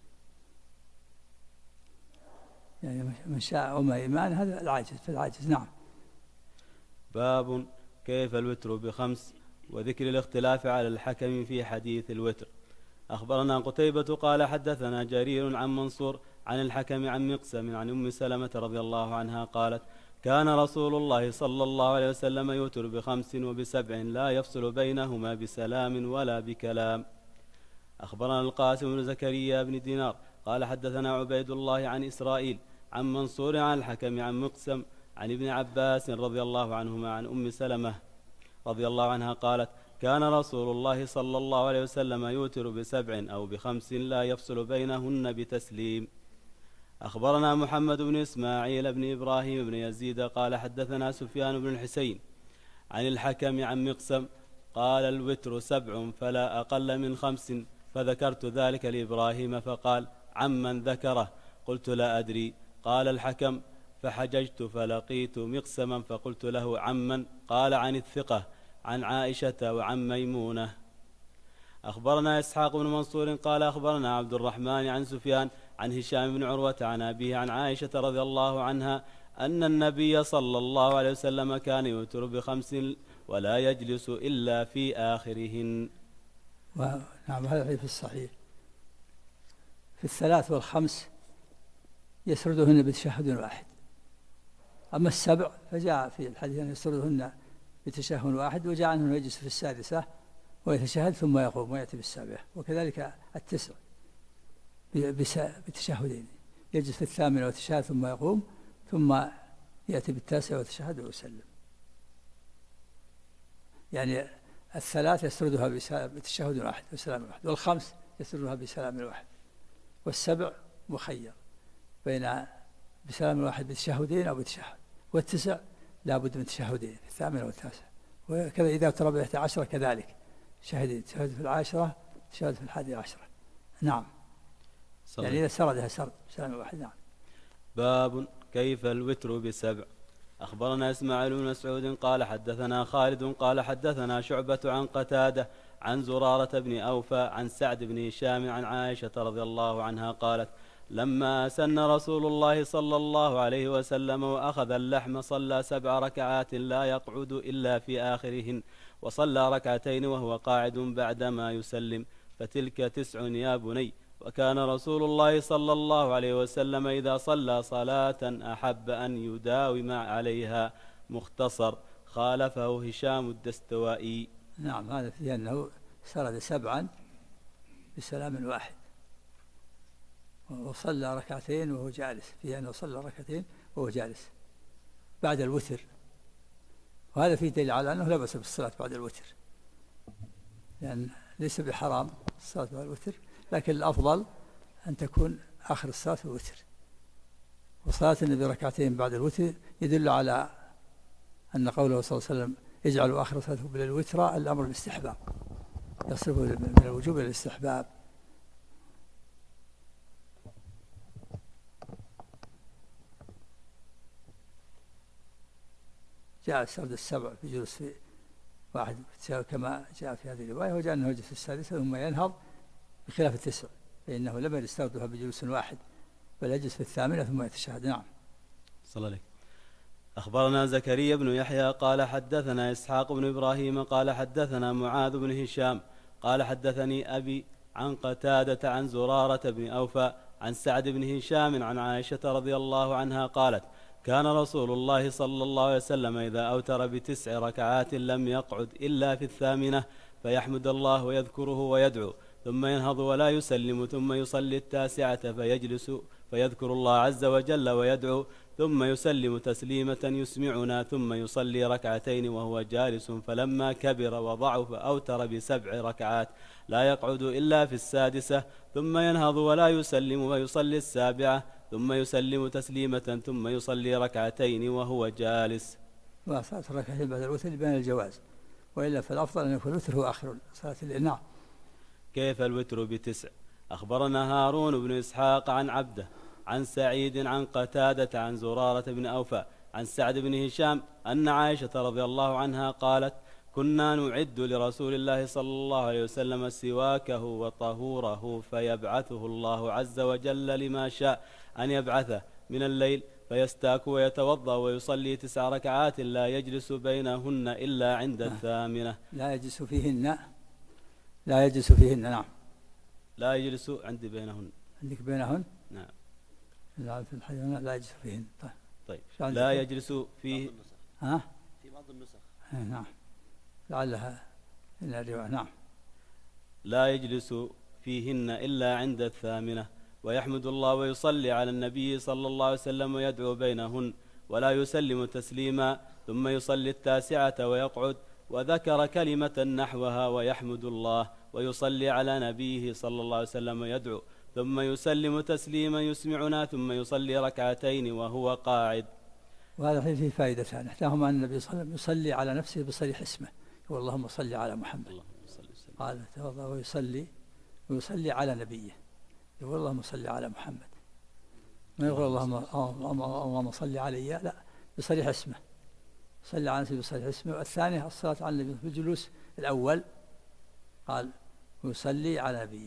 B: يعني من شاء أومأ إيماء هذا العاجز في العاجز. نعم.
D: باب كيف الوتر ب5 وذكر الاختلاف على الحكم في حديث الوتر. أخبرنا قتيبة قال حدثنا جرير عن منصور عن الحكم عن مقسم عن أم سلمة رضي الله عنها قالت: كان رسول الله صلى الله عليه وسلم يوتر ب5 وب7 لا يفصل بينهما بسلام ولا بكلام. أخبرنا القاسم بن زكريا بن دينار قال حدثنا عبيد الله عن إسرائيل عن منصور عن الحكم عن مقسم عن ابن عباس رضي الله عنهما عن أم سلمة رضي الله عنها قالت: كان رسول الله صلى الله عليه وسلم يوتر ب7 أو ب5 لا يفصل بينهن بتسليم. أخبرنا محمد بن إسماعيل بن إبراهيم بن يزيد قال حدثنا سفيان بن الحسين عن الحكم عن مقسم قال: الوتر 7 فلا أقل من 5، فذكرت ذلك لإبراهيم فقال: عمن ذكره؟ قلت: لا أدري. قال الحكم: فحججت فلقيت مقسما فقلت له: عمن؟ قال: عن الثقة عن عائشة وعن ميمونة. أخبرنا إسحاق بن منصور قال أخبرنا عبد الرحمن عن سفيان عن هشام بن عروة عن أبيه عن عائشة رضي الله عنها أن النبي صلى الله عليه وسلم كان يوتر ب5 ولا يجلس إلا في آخرهن.
B: نعم، هذا في الصحيح. في 3 وال5 يسردهن بتشهد واحد، أما 7 فجاء في الحديث أن يسردهن بتشهد واحد، وجاء عنه يجلس في 6 ويتشهد ثم يقوم ويأتي ب7، وكذلك 9 بتشهدين، يجلس في 8 ويتشهد ثم يقوم ثم يأتي ب9 ويتشهد ويسلم. يعني 3 يسردها بتشهد واحد وسلام واحد، وال5 يسردها بسلام واحد، وال7 مخير بين بسلام واحد بتشهدين أو بتشهد، وال9 لا بد من تشهدين في 8 و9، وكذا إذا اقترب 11 كذلك شهدين، تشهد في 10 تشهد في 11. نعم. يعني إذا سردها سرد سلام واحد. نعم.
D: باب كيف الوتر ب7. أخبرنا إسماعيل بن مسعود قال حدثنا خالد قال حدثنا شعبة عن قتادة عن زرارة بن أوفى عن سعد بن هشام عن عائشة رضي الله عنها قالت: لما أسن رسول الله صلى الله عليه وسلم وأخذ اللحم صلى 7 ركعات لا يقعد إلا في آخرهن، وصلى 2 ركعتين وهو قاعد بعدما يسلم، فتلك 9 يا بني. وكان رسول الله صلى الله عليه وسلم إذا صلى صلاة أحب أن يداوم عليها. مختصر. خالفه هشام الدستوائي.
B: نعم، هذا فيه أنه سرد 7 بسلام واحد، وصلى 2 ركعتين وهو جالس، فيه أنه صلى 2 ركعتين وهو جالس بعد الوتر، وهذا فيه دليل على أنه لا بأس بالصلاة بعد الوتر، لأن ليس بحرام الصلاة بعد الوتر، لكن الأفضل أن تكون آخر الصلاة الوتر. وصلاة النبي ركعتين بعد الوتر يدل على أن قوله صلى الله عليه وسلم يجعل آخر صلاته بالوتر الأمر بالاستحباب، يصرف من الوجوب إلى الاستحباب. جاء السرد السبع في جلوس في واحد كما جاء في هذه الرواية، وجاء أنه يجلس في السادسة ثم ينهض بخلاف التسع، فإنه لم يرد سردها بجلوس واحد بل يجلس في الثامنة ثم يتشهد. نعم.
D: صلى الله عليه. أخبرنا زكريا بن يحيى قال حدثنا إسحاق بن إبراهيم قال حدثنا معاذ بن هشام قال حدثني أبي عن قتادة عن زرارة بن أوفى عن سعد بن هشام عن عائشة رضي الله عنها قالت كان رسول الله صلى الله عليه وسلم إذا أوتر ب9 ركعات لم يقعد إلا في الثامنة فيحمد الله ويذكره ويدعو ثم ينهض ولا يسلم ثم يصلي التاسعة فيجلس فيذكر الله عز وجل ويدعو ثم يسلم تسليمة يسمعنا ثم يصلي ركعتين وهو جالس فلما كبر وضعف أوتر ب7 ركعات لا يقعد إلا في السادسة ثم ينهض ولا يسلم فيصلي السابعة ثم يسلم تسليمة ثم يصلي ركعتين وهو جالس.
B: وصلاة الركعتين بعد الوتر بين الجواز، وإلا فالأفضل أن يكون الوتر هو آخر صلاة الليل. نعم.
D: كيف الوتر ب9؟ أخبرنا هارون بن إسحاق عن عبده عن سعيد عن قتادة عن زرارة بن أوفى عن سعد بن هشام أن عائشة رضي الله عنها قالت كنا نعد لرسول الله صلى الله عليه وسلم سواكه وطهوره فيبعثه الله عز وجل لما شاء أن يبعثه من الليل فيستاك ويتوضأ ويصلي 9 ركعات لا يجلس بينهن إلا عند الثامنة.
B: لا يجلس فيهن. نعم.
D: لا يجلس عندي بينهن.
B: عندك بينهن؟
D: نعم.
B: في الحديث لا يجلس فيهن.
D: طيب. لا يجلس فيه.
B: ها؟
C: في بعض النسخ.
B: نعم. لعلها إن الرواية. نعم.
D: لا يجلس فيهن إلا عند الثامنة ويحمد الله ويصلي على النبي صلى الله عليه وسلم ويدعو بينهن ولا يسلم تسليما ثم يصلي التاسعة ويقعد وذكر كلمة نحوها ويحمد الله ويصلي على نبيه صلى الله عليه وسلم ويدعو ثم يسلم تسليما يسمعنا ثم يصلي ركعتين وهو قاعد.
B: وهذا فيه فائدتان، إحداهما أن النبي صلى الله عليه وسلم يصلي على نفسه بصريح اسمه، يقول اللهم صل على محمد، قال توضأ ويصلي على نبيه، يقول اللهم صل على محمد، ما يقول اللهم صل علي، لا، بصريح اسمه، صلي على نفسه بصريح اسمه. والثانية الصلاة على النبي في الجلوس الأول، قال ويصلي على نبيه،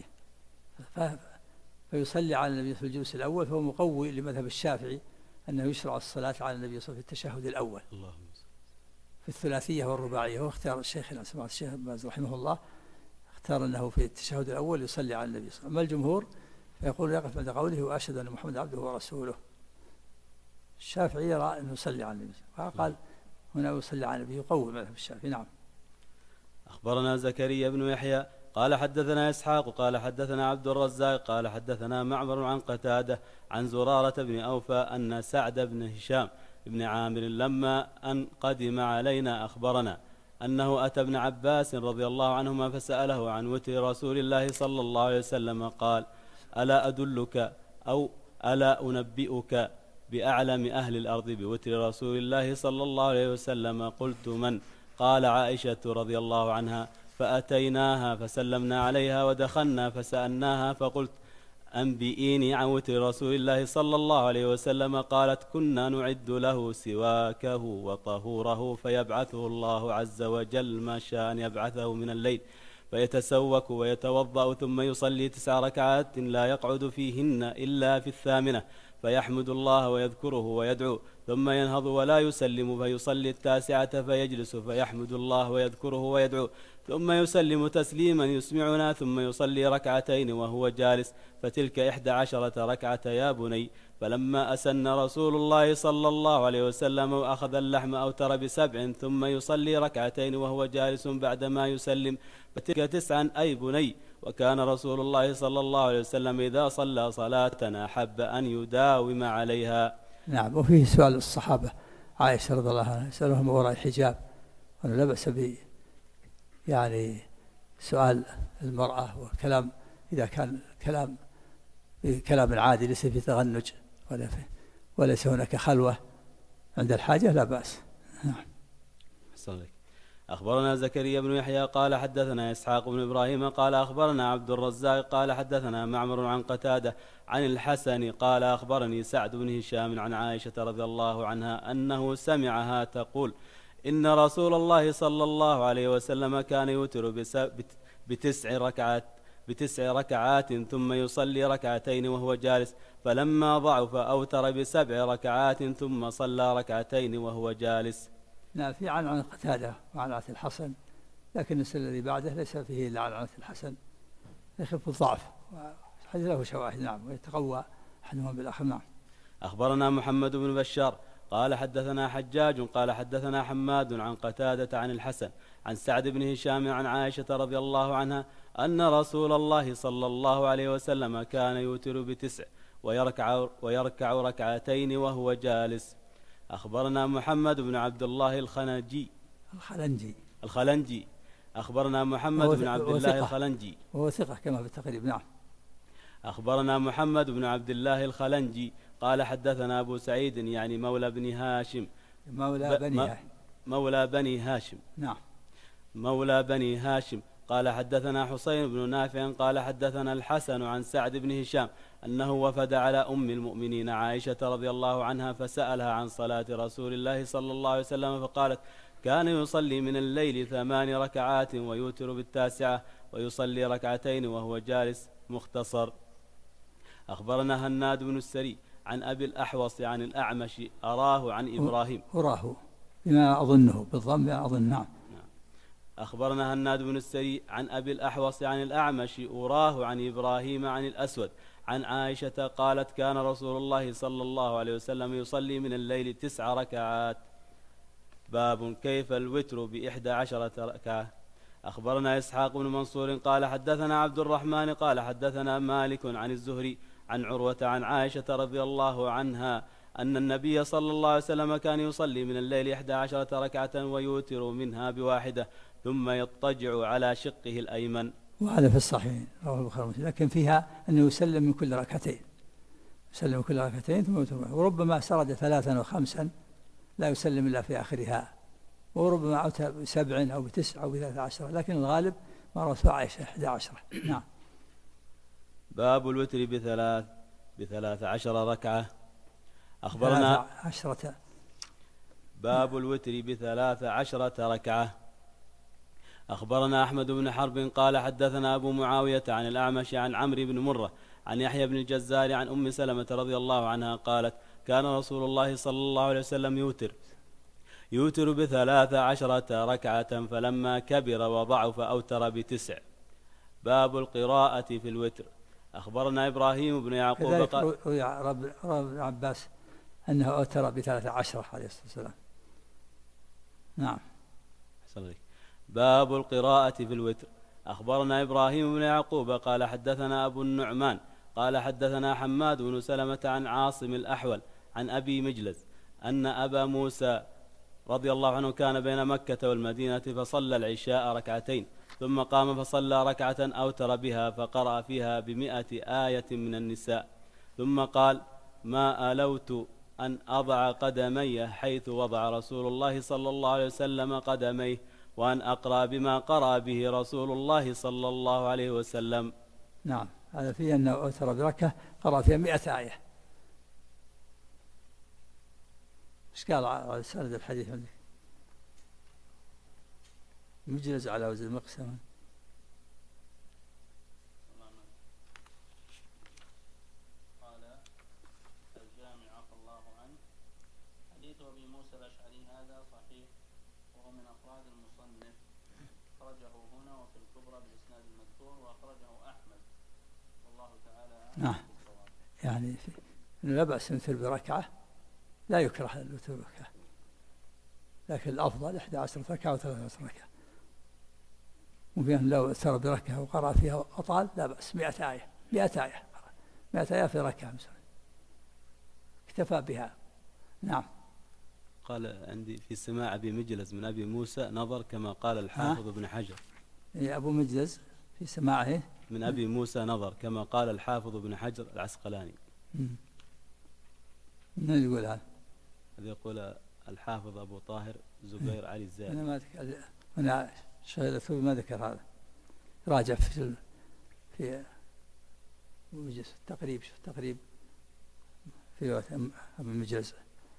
B: فيصلي على النبي في الجلوس الأول، فهو مقوي لمذهب الشافعي أنه يشرع الصلاة على النبي صلى الله عليه وسلم في التشهد الأول في الثلاثية والرباعية. هو اختار الشيخ الشيخ ابن باز رحمه الله، اختار أنه في التشهد الأول يصلي على النبي صلى الله عليه وسلم. أما الجمهور فيقول يقف عند قوله وأشهد أن محمد عبده ورسوله. الشافعي يرى أنه يصلي على النبي، فقال هنا يصلي على النبي، يقوي مذهب الشافعي. نعم.
D: أخبرنا زكريا بن يحيى قال حدثنا إسحاق قال حدثنا عبد الرزاق قال حدثنا معمر عن قتادة عن زرارة بن أوفى أن سعد بن هشام بن عامر لما أن قدم علينا أخبرنا أنه أتى ابن عباس رضي الله عنهما فسأله عن وتر رسول الله صلى الله عليه وسلم، قال ألا أدلك أو ألا أنبئك بأعلم أهل الأرض بوتر رسول الله صلى الله عليه وسلم؟ قلت من؟ قال عائشة رضي الله عنها. فأتيناها فسلمنا عليها ودخلنا فسألناها فقلت أنبئيني عن وتر رسول الله صلى الله عليه وسلم. قالت كنا نعد له سواكه وطهوره فيبعثه الله عز وجل ما شاء أن يبعثه من الليل فيتسوك ويتوضأ ثم يصلي 9 ركعات لا يقعد فيهن إلا في الثامنة فيحمد الله ويذكره ويدعو ثم ينهض ولا يسلم فيصلي التاسعة فيجلس فيحمد الله ويذكره ويدعو ثم يسلم تسليما يسمعنا ثم يصلي ركعتين وهو جالس، فتلك 11 ركعة يا بني. فلما أسن رسول الله صلى الله عليه وسلم وأخذ اللحم أوتر ب7 ثم يصلي ركعتين وهو جالس بعدما يسلم، فتلك 9 أي بني. وكان رسول الله صلى الله عليه وسلم إذا صلى صلاة أحب أن يداوم عليها.
B: نعم. وفيه سؤال الصحابة عائشة رضي الله عنها، يسألهم وراء الحجاب وأنه لا بأس يعني سؤال المرأة والكلام إذا كان كلام عادي ليس في تغنج وليس هناك خلوة عند الحاجة لا بأس. نعم.
D: أخبرنا زكريا بن يحيى قال حدثنا إسحاق بن إبراهيم قال أخبرنا عبد الرزاق قال حدثنا معمر عن قتادة عن الحسن قال أخبرني سعد بن هشام عن عائشة رضي الله عنها أنه سمعها تقول إن رسول الله صلى الله عليه وسلم كان يوتر بتسع ركعات ثم يصلي ركعتين وهو جالس، فلما ضعف أوتر ب7 ركعات ثم صلى ركعتين وهو جالس.
B: نعم، في عنعنة قتادة وعنعنة الحسن، لكن السنة الذي بعده ليس فيه إلا عنعنة الحسن، يخف الضعف والحديث له شواهد. نعم، ويتقوى أحدهما بالآخر. نعم.
D: أخبرنا محمد بن بشار قال حدثنا حجاج قال حدثنا حماد عن قتادة عن الحسن عن سعد بن هشام عن عائشة رضي الله عنها أن رسول الله صلى الله عليه وسلم كان يوتر ب9 ويركع ركعتين وهو جالس. أخبرنا محمد بن عبد الله الخلنجي أخبرنا محمد بن عبد الله الخلنجي
B: وهو ثقة كما في التقريب. نعم.
D: أخبرنا محمد بن عبد الله الخلنجي قال حدثنا أبو سعيد يعني مولى بني هاشم
B: نعم،
D: مولى بني هاشم قال حدثنا حسين بن نافع قال حدثنا الحسن عن سعد بن هشام أنه وفد على أم المؤمنين عائشة رضي الله عنها فسألها عن صلاة رسول الله صلى الله عليه وسلم فقالت كان يصلي من الليل 8 ركعات ويوتر ب9 ويصلي ركعتين وهو جالس. مختصر. أخبرنا هناد بن السري عن أبي الأحوص عن الأعمش أراه عن إبراهيم
B: بما أظنه بالضم أظن. نعم.
D: أخبرنا هناد بن السري عن أبي الأحوص عن الأعمش أراه عن إبراهيم عن الأسود عن عائشة قالت كان رسول الله صلى الله عليه وسلم يصلي من الليل 9 ركعات. باب كيف الوتر ب11 ركعة. أخبرنا إسحاق بن منصور قال حدثنا عبد الرحمن قال حدثنا مالك عن الزهري عن عروة عن عائشة رضي الله عنها أن النبي صلى الله عليه وسلم كان يصلي من الليل 11 ركعة ويوتر منها ب1 ثم يضطجع على شقه الأيمن.
B: وهذا في الصحيح رواه البخاري ومسلم، لكن فيها أنه يسلم من كل ركعتين ثم يوتر، وربما سرد 3 و5 لا يسلم إلا في آخرها، وربما أوتى ب7 أو ب9 أو ب13، لكن الغالب ما رواه عائشة 11. نعم.
D: باب الوتر ب13 ركعة. أخبرنا باب الوتر ب13 ركعة. أخبرنا أحمد بن حرب قال حدثنا أبو معاوية عن الأعمش عن عمرو بن مرة عن يحيى بن الجزار عن أم سلمة رضي الله عنها قالت كان رسول الله صلى الله عليه وسلم يوتر ب13 ركعة فلما كبر وضعف أوتر ب9. باب القراءة في الوتر. أخبرنا إبراهيم بن يعقوب
B: رب عباس أنه أوتر ب13 عليه الصلاة والسلام. نعم.
D: باب القراءة في الوتر. أخبرنا إبراهيم بن يعقوب قال حدثنا أبو النعمان قال حدثنا حماد بن سلمة عن عاصم الأحول عن أبي مجلس أن أبا موسى رضي الله عنه كان بين مكة والمدينة فصلى العشاء ركعتين ثم قام فصلى ركعة أوتر بها فقرأ فيها ب100 آية من النساء ثم قال ما ألوت أن أضع قدمي حيث وضع رسول الله صلى الله عليه وسلم قدميه وأن أقرأ بما قرأ به رسول الله صلى الله عليه وسلم.
B: نعم، هذا فيه أنه أوتر بركة قرأ فيها 100 آية. ايش قال على سند الحديث عندك؟ مجلس على وزن مقسم.
C: قال الجامع عفى الله عنه حديث أبي موسى الأشعري هذا صحيح وهو من أفراد المصنف، أخرجه هنا وفي الكبرى بالإسناد المذكور وأخرجه أحمد والله تعالى أعلم.
B: نعم، يعني لا بأس يوتر بركعة، لا يكره الوتر بركعة، لكن الأفضل 11 ركعة و13 ركعة. وبين لو أوتر بركعة وقرأ فيها أطال لا بأس. 100 آية 100 آية في ركعة مثلا اكتفى بها. نعم.
D: قال عندي في سماع أبي مجلس من أبي موسى نظر كما قال الحافظ ابن حجر.
B: أبو مجلس في سماعه
D: من أبي موسى نظر كما قال الحافظ ابن حجر العسقلاني.
B: من يقول هذا؟
D: هذا يقول الحافظ أبو طاهر زبير علي الزاهد.
B: أنا ما ذكر، أنا شهادة ما ذكر هذا. راجع في مجلس التقريب، شوف التقريب في وقت أبو مجلس.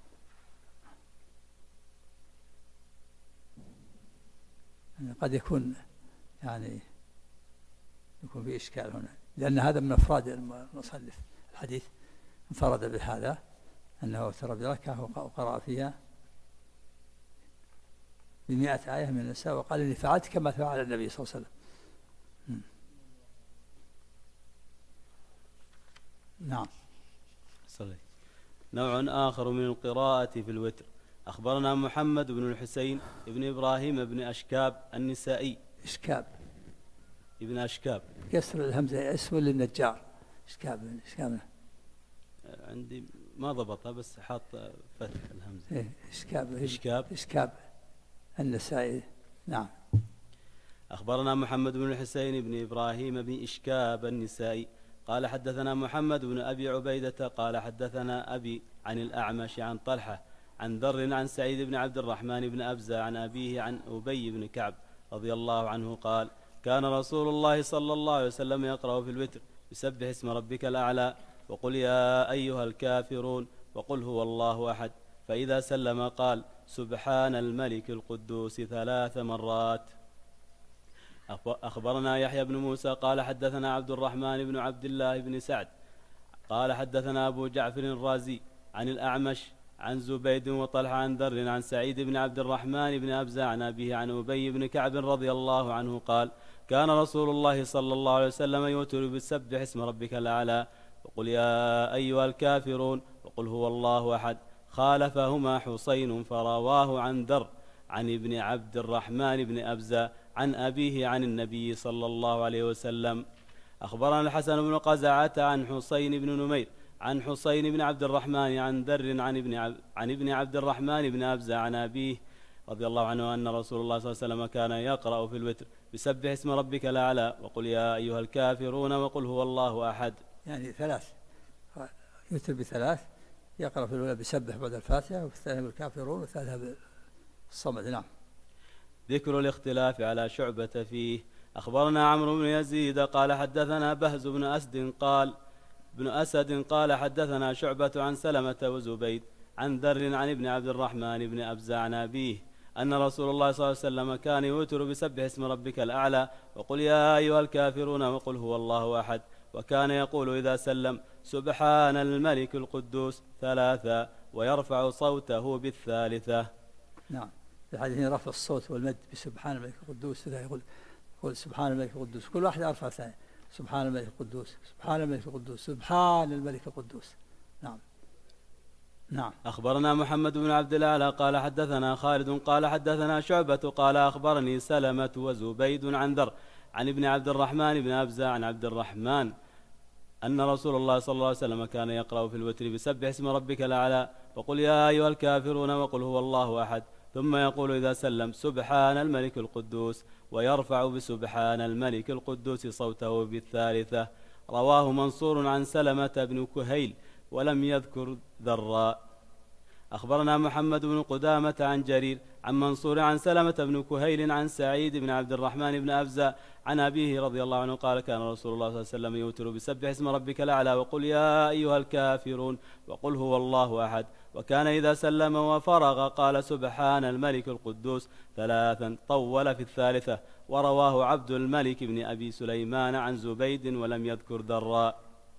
B: يعني قد يكون يعني يكون في إشكال هنا، لأن هذا من أفراد المصنف الحديث، انفرد بهذا أنه ترى بركعة وقرأ فيها ب100 آية من النساء وقال إني فعلت كما فعل النبي صلى الله عليه وسلم. نعم.
D: صحيح. نوع آخر من القراءة في الوتر. أخبرنا محمد بن الحسين ابن إبراهيم بن أشكاب النسائي.
B: إشكاب
D: ابن أشكاب،
B: كسر الهمزة اسم للنجار. إشكاب
D: عندي ما ضبطها بس حاط فتح الهمزة.
B: إشكاب النسائي. نعم.
D: أخبرنا محمد بن الحسين بن إبراهيم بن إشكاب النسائي قال حدثنا محمد بن أبي عبيدة قال حدثنا أبي عن الأعمش عن طلحة عن ذر عن سعيد بن عبد الرحمن بن أبزة عن أبيه عن أبي بن كعب رضي الله عنه قال كان رسول الله صلى الله عليه وسلم يقرأ في الوتر يسبح اسم ربك الأعلى وقل يا أيها الكافرون وقل هو الله أحد، فإذا سلم قال سبحان الملك القدوس 3 مرات. أخبرنا يحيى بن موسى قال حدثنا عبد الرحمن بن عبد الله بن سعد قال حدثنا أبو جعفر الرازي عن الأعمش عن زبيد وطلحة عن ذر عن سعيد بن عبد الرحمن بن أبزة عن أبيه عن أبي بن كعب رضي الله عنه قال كان رسول الله صلى الله عليه وسلم يوتر بسبح اسم ربك الأعلى وقل يا أيها الكافرون وقل هو الله أحد. خالفهما حسين فرواه عن ذر عن ابن عبد الرحمن بن أبزة عن أبيه عن النبي صلى الله عليه وسلم. أخبرنا الحسن بن قزعة عن حسين بن نمير عن حسين بن عبد الرحمن عن ذر عن ابن عبد الرحمن بن أبزة عن أبيه رضي الله عنه أن رسول الله صلى الله عليه وسلم كان يقرأ في الوتر بسبح اسم ربك الأعلى وقل يا أيها الكافرون وقل هو الله أحد.
B: يعني 3 يوتر ب3، يقرأ في الأولى بسبح بعد الفاتحة وفي الثانية بالكافرون والثالثة بالصمد. نعم.
D: ذكر الاختلاف على شعبة فيه. أخبرنا عمرو بن يزيد قال حدثنا بهز بن أسد قال حدثنا شعبة عن سلمة وزبيد عن ذر عن ابن عبد الرحمن بن أبزة عن أبيه أن رسول الله صلى الله عليه وسلم كان يوتر بسبح اسم ربك الأعلى وقل يا أيها الكافرون وقل هو الله أحد، وكان يقول إذا سلم سبحان الملك القدوس 3 ويرفع صوته بالثالثة.
B: نعم. في حديث رفع الصوت والمد بسبحان الملك القدوس، يقول سبحان الملك القدوس، كل واحد يرفع ثاني سبحان الملك القدوس سبحان الملك القدوس سبحان الملك القدوس. نعم. نعم.
D: أخبرنا محمد بن عبد الأعلى قال حدثنا خالد قال حدثنا شعبة قال أخبرني سلمة وزبيد عن ذر عن ابن عبد الرحمن بن أبزة عن عبد الرحمن أن رسول الله صلى الله عليه وسلم كان يقرأ في الوتر بسبح اسم ربك الأعلى وقل يا أيها الكافرون وقل هو الله أحد، ثم يقول إذا سلم سبحان الملك القدوس ويرفع بسبحان الملك القدوس صوته بالثالثة. رواه منصور عن سلمة بن كهيل ولم يذكر ذرا. أخبرنا محمد بن قدامة عن جرير عن منصور عن سلمة بن كهيل عن سعيد بن عبد الرحمن بن أبزة عن أبيه رضي الله عنه قال كان رسول الله صلى الله عليه وسلم يوتر بسبح اسم ربك الأعلى وقل يا أيها الكافرون وقل هو الله أحد، وكان إذا سلم وفرغ قال سبحان الملك القدوس 3 طول في الثالثة. ورواه عبد الملك بن أبي سليمان عن زبيد ولم يذكر ذرا.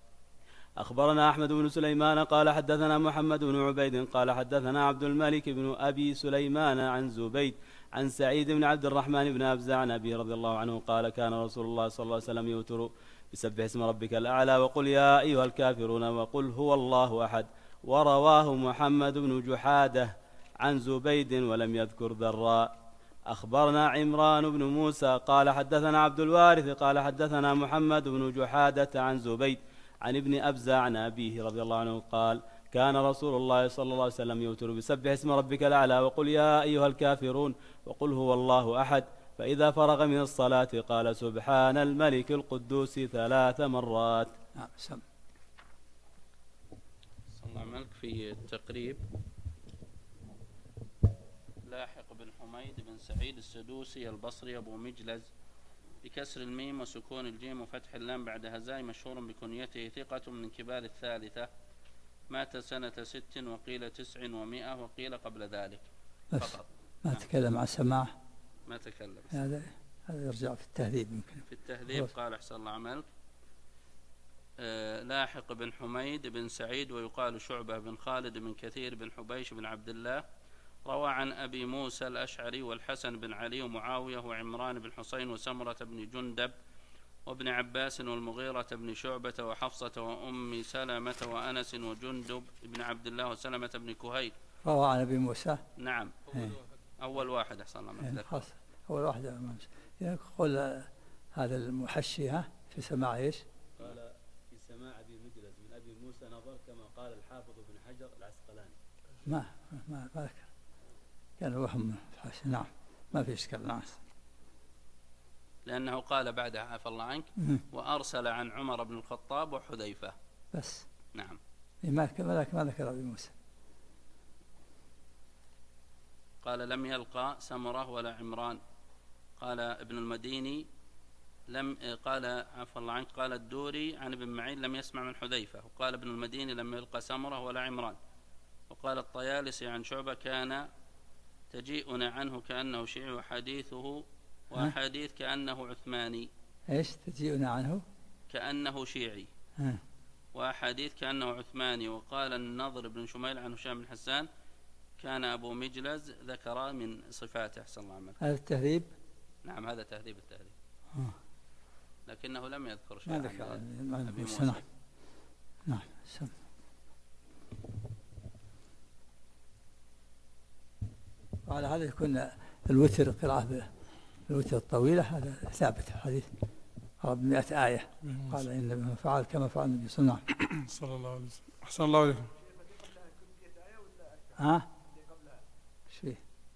D: أخبرنا أحمد بن سليمان قال حدثنا محمد بن عبيد قال حدثنا عبد الملك بن أبي سليمان عن زبيد عن سعيد بن عبد الرحمن بن أبزة عن أبي رضي الله عنه قال كان رسول الله صلى الله عليه وسلم يوتر بسبح اسم ربك الأعلى وقل يا أيها الكافرون وقل هو الله أحد. ورواه محمد بن جحادة عن زبيد ولم يذكر ذرا. أخبرنا عمران بن موسى قال حدثنا عبد الوارث قال حدثنا محمد بن جحادة عن زبيد عن ابن أبزة عن أبيه رضي الله عنه قال كان رسول الله صلى الله عليه وسلم يوتر بسبح اسم ربك الأعلى وقل يا أيها الكافرون وقل هو الله أحد، فإذا فرغ من الصلاة قال سبحان الملك القدوس 3 مرات.
C: صلى الله عليه في التقريب. لاحق بن حميد بن سعيد السدوسي البصري أبو مجلز بكسر الميم وسكون الجيم وفتح اللام بعد هزاء، مشهور بكنيته، ثقة من كبار الثالثة، مات سنة 6 وقيل 9 و100 وقيل قبل ذلك فقط.
B: ما تكلم عن سماع،
C: ما تكلم.
B: هذا يرجع في التهذيب. يمكن
C: في التهذيب قال أحسن الله عملك لاحق بن حميد بن سعيد ويقال شعبة بن خالد بن كثير بن حبيش بن عبد الله، روى عن أبي موسى الأشعري والحسن بن علي ومعاوية وعمران بن حسين وسمرة بن جندب وابن عباس والمغيرة بن شعبة وحفصة وأم سلمة وأنس وجندب بن عبد الله وسلمة بن كهيل.
B: روى عن أبي موسى.
C: نعم. أول واحد أحسن الله.
B: أول واحد يقول هذا المحشي في سماع إيش؟
D: قال في سماع أبي مجلس من أبي موسى نظر كما قال الحافظ بن حجر العسقلاني.
B: ما ذكر، كان وهم. نعم ما في إشكال. نعم.
C: لأنه قال بعدها عفى الله عنك وأرسل عن عمر بن الخطاب وحذيفة
B: بس.
C: نعم.
B: ما ذكر أبي موسى.
C: قال لم يلقى سمرة ولا عمران. قال ابن المديني قال عفى الله عنك قال الدوري عن ابن معين لم يسمع من حذيفة، وقال ابن المديني لم يلقى سمرة ولا عمران. وقال الطيالسي عن شعبة كان تجيئنا عنه كأنه شيعي وحديثه وأحاديث كأنه عثماني.
B: إيش تجيئنا عنه؟
C: كأنه شيعي وأحاديث كأنه عثماني. وقال النضر بن شميل عن هشام بن حسان كان أبو مجلز ذكر من صفاته أحسن الله عمله.
B: هذا التهذيب؟
C: نعم هذا تهذيب التهذيب. لكنه لم يذكر شيئا
B: عن أبي موسى. نعم. وعلى هذا يكون الوتر قراءة الوتر الطويلة، هذا ثابت في الحديث قرب 100 آية. قال إن من فعل كما فعل النبي صلى الله عليه وسلم.
A: أحسن الله عليكم.
B: شيء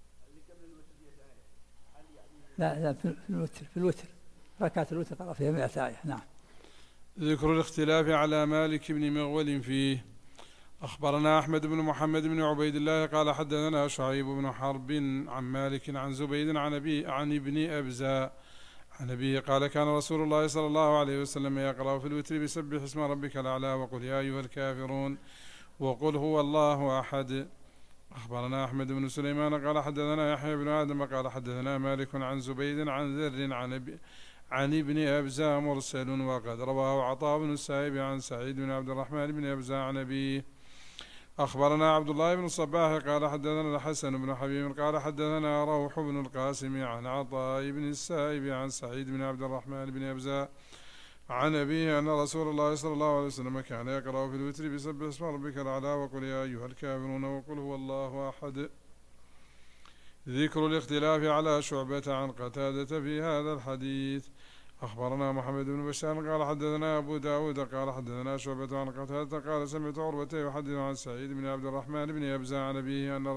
B: لا في الوتر ركعة الوتر قرأ فيها 100 آية. نعم.
A: ذكر الاختلاف على مالك بن مغول فيه. أخبرنا أحمد بن محمد بن عبيد الله قال حدثنا شعيب بن حرب عن مالك عن زبيد عن ابن أبزاء عن أبيه قال كان رسول الله صلى الله عليه وسلم يقرأ في الوتر بسبح اسم ربك الأعلى وقل يا أيها الكافرون وقل هو الله أحد. أخبرنا أحمد بن سليمان قال حدثنا يحيى بن آدم قال حدثنا مالك عن زبيد عن ذر عن ابن أبزاء مرسل وقد رواه عطاء بن السائب عن سعيد بن عبد الرحمن بن أبزاء عن أبيه. أخبرنا عبد الله بن الصباح قال حدثنا الحسن بن حبيب قال حدثنا روح بن القاسم عن عطاء بن السائب عن سعيد بن عبد الرحمن بن أبزاء عن أبيه أن رسول الله صلى الله عليه وسلم كان يقرأ في الوتر بسبح اسم ربك الأعلى وقل يا أيها الكافرون وقل هو الله أحد. ذكر الاختلاف على شعبة عن قتادة في هذا الحديث. أخبرنا محمد بن بشار قال حدثنا أبو داود قال حدثنا شعبة عن قتادة قال سمعت عروة يحدث عن سعيد بن عبد الرحمن بن أبزاء عن أبيه أن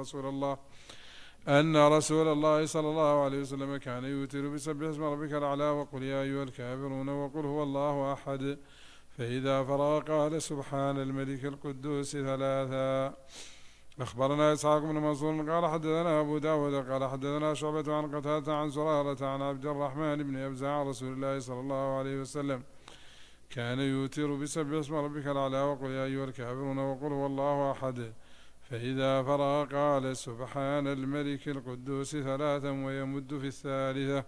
A: رسول الله صلى الله عليه وسلم كان يوتر بسبح اسم ربك الأعلى وقل يا أيها الكافرون وقل هو الله أحد، فإذا فرغ قال سبحان الملك القدوس 3. أخبرنا إسحاق بن منصور قال حدثنا أبو داود قال حدثنا شعبة عن قتادة عن زرارة عن عبد الرحمن بن أبزاء عن رسول الله صلى الله عليه وسلم كان يوتر بسبح اسم ربك الأعلى وقل يا أيها الكافرون وقل هو الله أحد، فإذا فرغ قال سبحان الملك القدوس 3 ويمد في 3.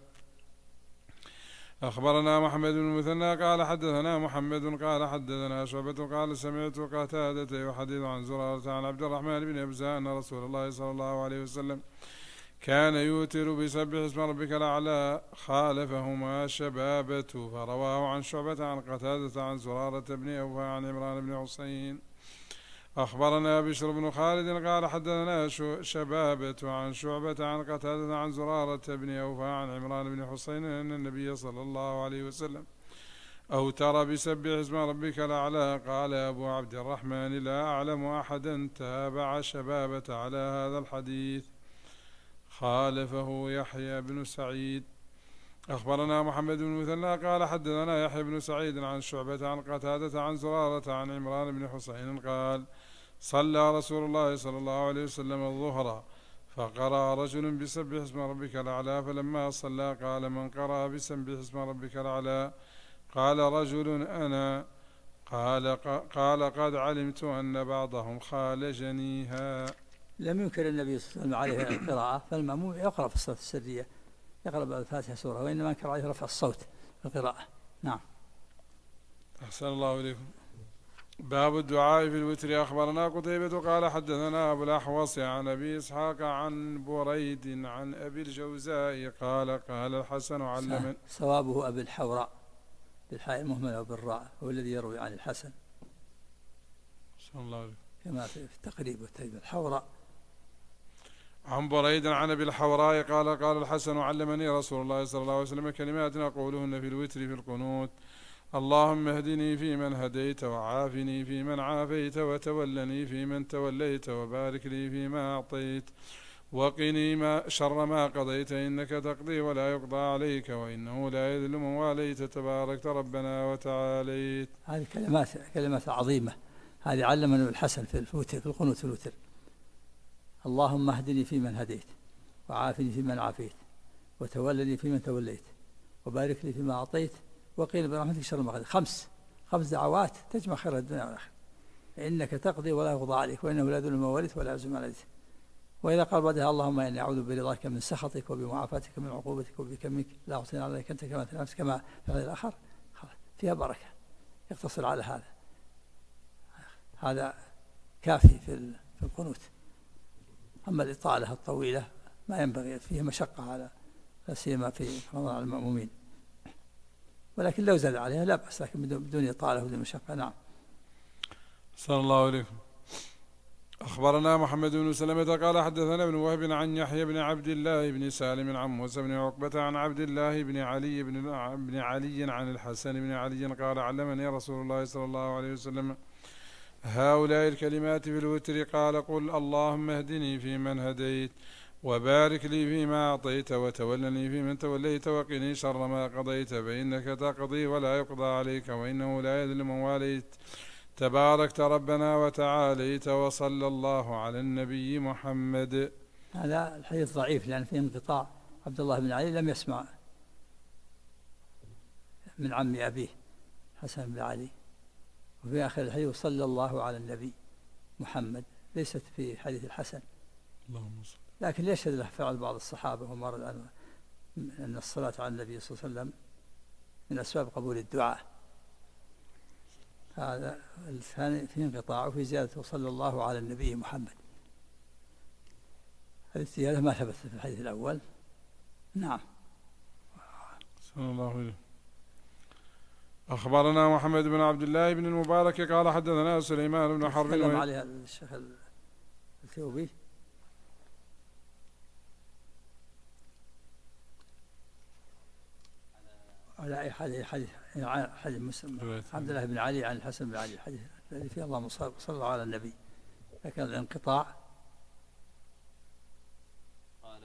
A: أخبرنا محمد بن المثنى قال حدثنا محمد قال حدثنا شعبة قال سمعت قتادة يحدث عن زرارة عن عبد الرحمن بن أبزاء أن رسول الله صلى الله عليه وسلم كان يوتر بسبح اسم ربك الأعلى خالفهما شبابة، فرواه عن شعبة عن قتادة عن زرارة بن أوفى عن عمران بن حسين. أخبرنا بشر بن خالد قال حدثنا شبابة عن شعبة عن قتادة عن زرارة بن أوفى عن عمران بن حسين أن النبي صلى الله عليه وسلم أوتر بسبح اسم ربك الأعلى. قال أبو عبد الرحمن لا أعلم أحدا تابع شبابة على هذا الحديث، خالفه يحيى بن سعيد. أخبرنا محمد بن مثنى قال حدثنا يحيى بن سعيد عن شعبة عن قتادة عن زرارة عن عمران بن حسين قال صلى رسول الله صلى الله عليه وسلم الظهر فقرأ رجل بسبح اسم ربك الأعلى، فلما صلى قال من قرأ بسبح اسم ربك الأعلى؟ قال رجل أنا. قال قد علمت أن بعضهم خالجنيها.
B: لم ينكر النبي صلى الله عليه وسلم عليه القراءة، فالمأموم يقرأ في الصلاة السرية يقرأ بعد الفاتحة سورة، وإنما انكر عليه رفع الصوت في القراءة. نعم.
A: أحسن الله إليكم. باب الدعاء في الوتر. أخبرنا قتيبة قال حدثنا أبو الأحوص عن أبي إسحاق عن بريد عن أبي الجوزاء قال قال الحسن علمني.
B: صوابه أبي الحوراء بالحاء المهملة وبالراء، هو الذي يروي عن الحسن.
A: أحسن الله إليكم.
B: كما في التقريب والتهذيب الحوراء.
A: عن بريد عن أبي الحوراء قال قال الحسن علمني رسول الله صلى الله عليه وسلم كلمات أقولهن في الوتر في القنوت: اللهم اهدني فيمن هديت، وعافني فيمن عافيت، وتولني فيمن توليت، وبارك لي فيما أعطيت، وقني شر ما قضيت، إنك تقضي ولا يقضى عليك، وإنه لا يذل من واليت، تباركت ربنا وتعاليت.
B: هذه كلمات عظيمة. هذه علمنا الحسن في الوتر، في القنوت في الوتر: اللهم اهدني فيمن هديت، وعافني فيمن عافيت، وتولني فيمن توليت، وبارك لي فيما أعطيت، وقيل برحمتك شر ما قضيت. خمس دعوات تجمع خير الدنيا والآخرة. إنك تقضي ولا يقضى عليك، وإنه لا يذل من واليت ولا يعز من عليك. وإذا قال بعدها: اللهم إني أعوذ برضاك من سخطك، وبمعافاتك من عقوبتك، وبك منك لا أحصي عليك أنت كما تنافس، كما في هذا الآخر، فيها بركة. يقتصر على هذا كافي في القنوت. أما الإطالة الطويلة ما ينبغي، فيه مشقة على لا سيما في رمضان على المأمومين، ولكن لو زاد عليها لا بأس، لكن بدون إطالة وبدون مشقة. نعم.
A: صلى الله عليكم. أخبرنا محمد بن سلمة قال حدثنا ابن وهب عن يحيى بن عبد الله بن سالم عن موسى بن عقبة عن عبد الله بن علي بن علي عن الحسن بن علي قال علمني رسول الله صلى الله عليه وسلم هؤلاء الكلمات في الوتر. قال: قل اللهم اهدني فيمن هديت، وبارك لي فيما أعطيت، وتولني فيمن توليت، وقني شر ما قضيت، فإنك تقضي ولا يقضى عليك، وإنه لا يذل من واليت، تباركت ربنا وتعاليت. وصلى الله على النبي محمد.
B: هذا الحديث ضعيف لأن فيه انقطاع. عبد الله بن علي لم يسمع من عم أبيه حسن بن علي. وفي آخر الحديث: صلى الله على النبي محمد، ليست في حديث الحسن. لكن يشهد له فعل بعض الصحابة ومرد أن الصلاة على النبي صلى الله عليه وسلم من أسباب قبول الدعاء. هذا الثاني فيه انقطاع، وفي زيادة: وصلى الله على النبي محمد. هذه الزيادة ما ثبتت في الحديث الأول. نعم.
A: صلى الله عليه. أخبرنا محمد بن عبد الله بن المبارك قال حدثنا سليمان بن حرب.
B: تكلم عليها الشيخ الثوبي. على حديث مسلم عبد الله بن علي عن الحسن بن علي، الحديث الذي فيه اللهم صل الله على النبي، لكن الانقطاع.
C: قال: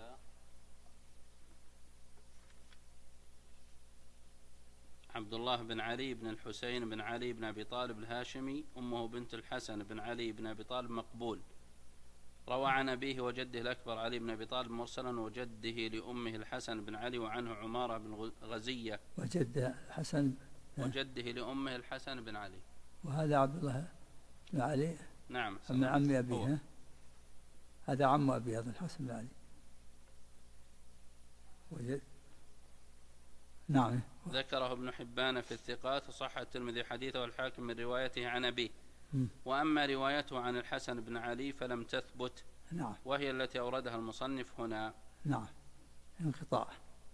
C: عبد الله بن علي بن الحسين بن علي بن أبي طالب الهاشمي، أمه بنت الحسن بن علي بن أبي طالب مقبول، روى عن أبيه وجده الأكبر علي بن أبي طالب مرسلا، وجده لأمه الحسن بن علي، وعنه عمارة بن غزية،
B: وجده الحسن،
C: وجده لأمه الحسن بن علي.
B: وهذا عبد الله بن علي.
C: نعم.
B: من عم أبيه. هذا عم أبيه الحسن بن علي. نعم.
C: ذكره ابن حبان في الثقات، وصح الترمذي حديثه والحاكم من روايته عن أبيه. وأما روايته عن الحسن بن علي فلم تثبت.
B: نعم.
C: وهي التي أوردها المصنف هنا.
B: نعم. انقطاع.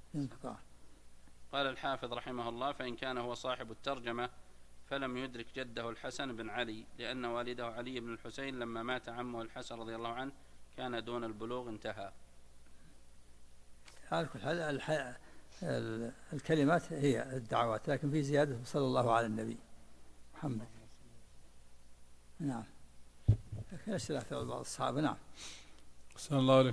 C: قال الحافظ رحمه الله: فإن كان هو صاحب الترجمة فلم يدرك جده الحسن بن علي، لأن والده علي بن الحسين لما مات عمه الحسن رضي الله عنه كان دون البلوغ، انتهى.
B: الكلمات هي الدعوات، لكن في زيادة صلى الله على النبي محمد. نعم. لكن اختلاف في بعض الصحابة. نعم.
A: أحسن الله عليك.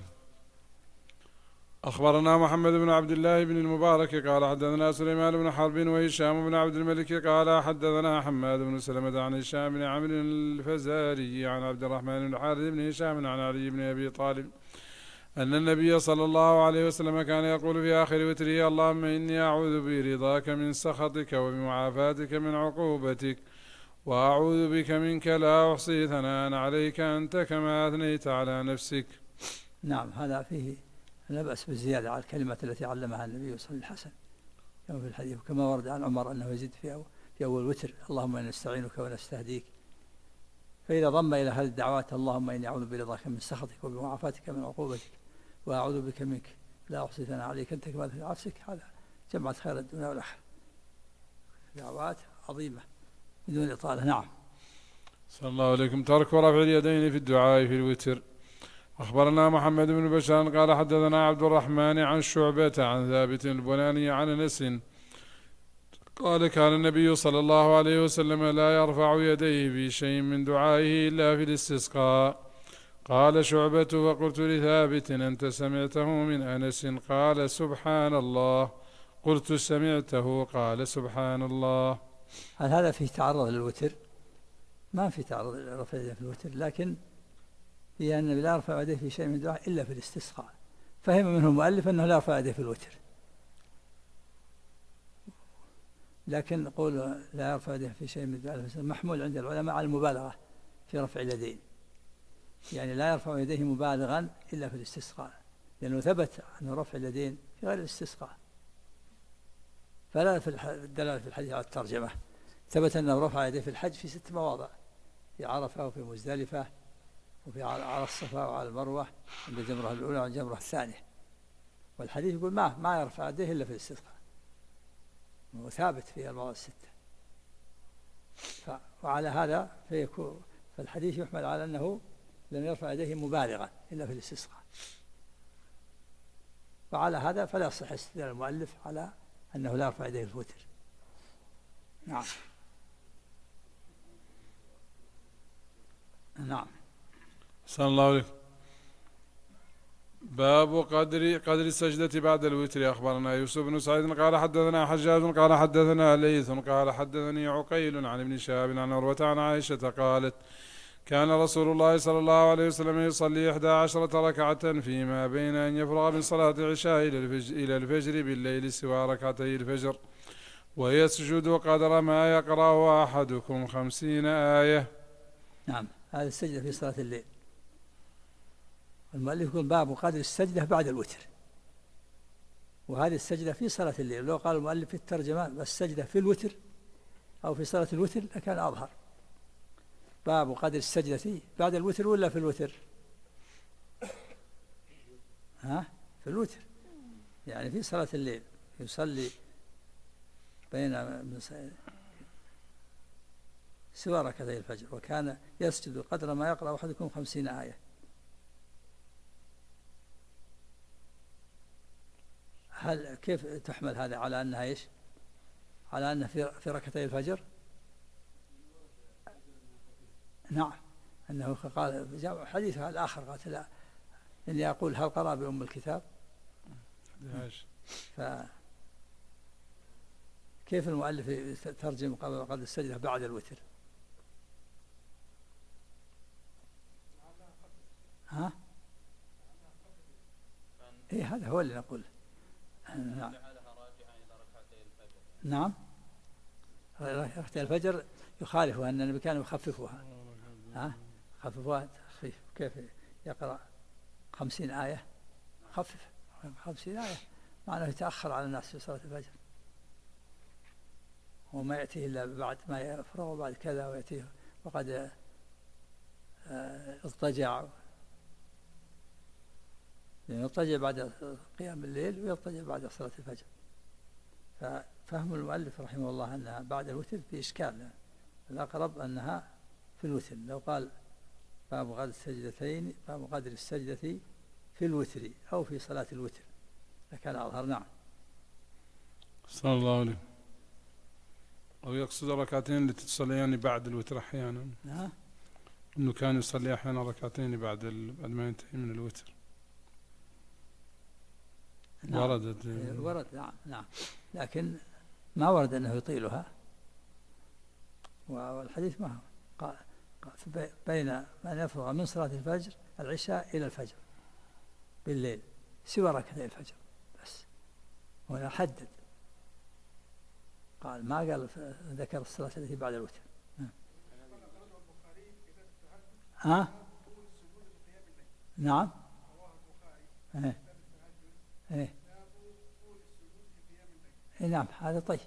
A: أخبرنا محمد بن عبد الله بن المبارك قال حدثنا سليمان بن حرب وهشام بن عبد الملك قال حدثنا حماد بن سلمة عن هشام بن عمرو الفزاري عن عبد الرحمن بن الحارث بن هشام عن علي بن أبي طالب أن النبي صلى الله عليه وسلم كان يقول في آخر وتره: اللهم إني أعوذ برضاك من سخطك وبمعافاتك من عقوبتك، وأعوذ بك منك لا أحصي ثناء عليك أنت كما أثنيت على نفسك.
B: نعم، هذا فيه لا بأس بالزيادة على الكلمة التي علمها النبي صلى الله عليه وسلم كما في الحديث، كما ورد عن عمر أنه يزيد في أول وتر: اللهم إنا نستعينك ونستهديك. فإذا ضم إلى هذه الدعوات: اللهم إني أعوذ برضاك من سخطك وبمعافاتك من عقوبتك، وأعوذ بك منك لا أحصي ثناء عليك أنت كما أثنيت على نفسك، هذا جمعت خير الدنيا والآخرة. دعوات عظيمة بدون إطالة. نعم.
A: صلى الله عليكم. ترك رفع اليدين في الدعاء في الوتر. أخبرنا محمد بن بشار قال حدثنا عبد الرحمن عن شعبة عن ثابت البناني عن أنس قال: كان النبي صلى الله عليه وسلم لا يرفع يديه في شيء من دعائه إلا في الاستسقاء. قال شعبة: فقلت لثابت: أنت سمعته من أنس؟ قال: سبحان الله. قلت: سمعته؟ قال: سبحان الله.
B: هل هذا فيه تعرض للوتر؟ ما في تعرض لرفع يديه في الوتر، لكن في أن لا يرفع يديه في شيء من دعاء إلا في الاستسقاء، فهم منه المؤلف أنه لا يرفع يديه في الوتر، لكن قول لا يرفع يديه في شيء من دعاء محمول عند العلماء على المبالغة في رفع اليدين، يعني لا يرفع يديه مبالغا إلا في الاستسقاء، لأنه ثبت أنه رفع اليدين في غير الاستسقاء، فلا في الدلالة في الحديث على الترجمة. ثبت أنه رفع يديه في الحج في 6 مواضع: في عرفة وفي مزدلفة وفي على الصفا وعلى المروة عند الجمرة الأولى والجمرة الثانية، والحديث يقول ما يرفع يديه إلا في الاستسقاء، وهو ثابت في المواضع 6. وعلى هذا فالحديث يحمل على أنه لم يرفع يديه مبالغا إلا في الاستسقاء، وعلى هذا فلا يصح استدلال المؤلف على أنه لا يرفع يديه في الوتر. نعم. نعم.
A: صلى الله عليه. باب قدر السجدة بعد الوتر. أخبرنا يوسف بن سعيد قال حدثنا حجاج قال حدثنا ليث قال حدثني عقيل عن ابن شهاب عن عروة عن عائشة قالت: كان رسول الله صلى الله عليه وسلم يصلي 11 ركعة فيما بين أن يفرغ من صلاة العشاء إلى الفجر بالليل سوى ركعتي الفجر، ويسجد قدر ما يقرأ أحدكم 50 آية.
B: نعم، هذه السجدة في صلاة الليل. المؤلف يقول: باب قدر السجدة بعد الوتر، وهذه السجدة في صلاة الليل. لو قال المؤلف في الترجمة السجدة في الوتر أو في صلاة الوتر لكان أظهر. باب قدر السجدة بعد الوتر ولا في الوتر؟ في الوتر، يعني في صلاة الليل يصلي بين سوى ركعتي الفجر، وكان يسجد قدر ما يقرأ أحدكم 50 آية. هل كيف تحمل هذا على أنها إيش؟ على أنها في ركعتي الفجر؟ نعم، أنه قال حديثها الآخر قالت: لا إني أقول هل قرأ بأم الكتاب؟ كيف المؤلف ترجم قد السجدة بعد الوتر؟ إيه، هذا هو اللي نقول. نعم، ركعتي الفجر يخالفها أن النبي كان يخففها. خففها تخفيف. كيف يقرأ 50 آية؟ خفف 50 آية، معناه يتأخر على الناس في صلاة الفجر، وما يأتيه إلا بعد ما يفرغ وبعد كذا، ويأتيه وقد اضطجع، يعني يضطجع بعد قيام الليل ويضطجع بعد صلاة الفجر. ففهم المؤلف رحمه الله أنها بعد الوتر في إشكال، الأقرب أنها في الوتر. لو قال باب قدر السجدتين، باب قدر السجدة في الوتر أو في صلاة الوتر لكان أظهر. نعم.
A: صلى الله عليه. أو يقصد ركعتين اللي تصليان بعد الوتر أحيانا. إنه كان يصلي أحيانا ركعتين بعد ما ينتهي من الوتر.
B: نعم. ورد نعم لكن ما ورد أنه يطيلها. والحديث ما هو بين أن يفرغ من صلاة الفجر العشاء إلى الفجر بالليل سوى ركعتي الفجر بس. وهنا حدد قال ما قال ذكر الصلاة التي بعد الوتر. نعم. نعم هذا طيب.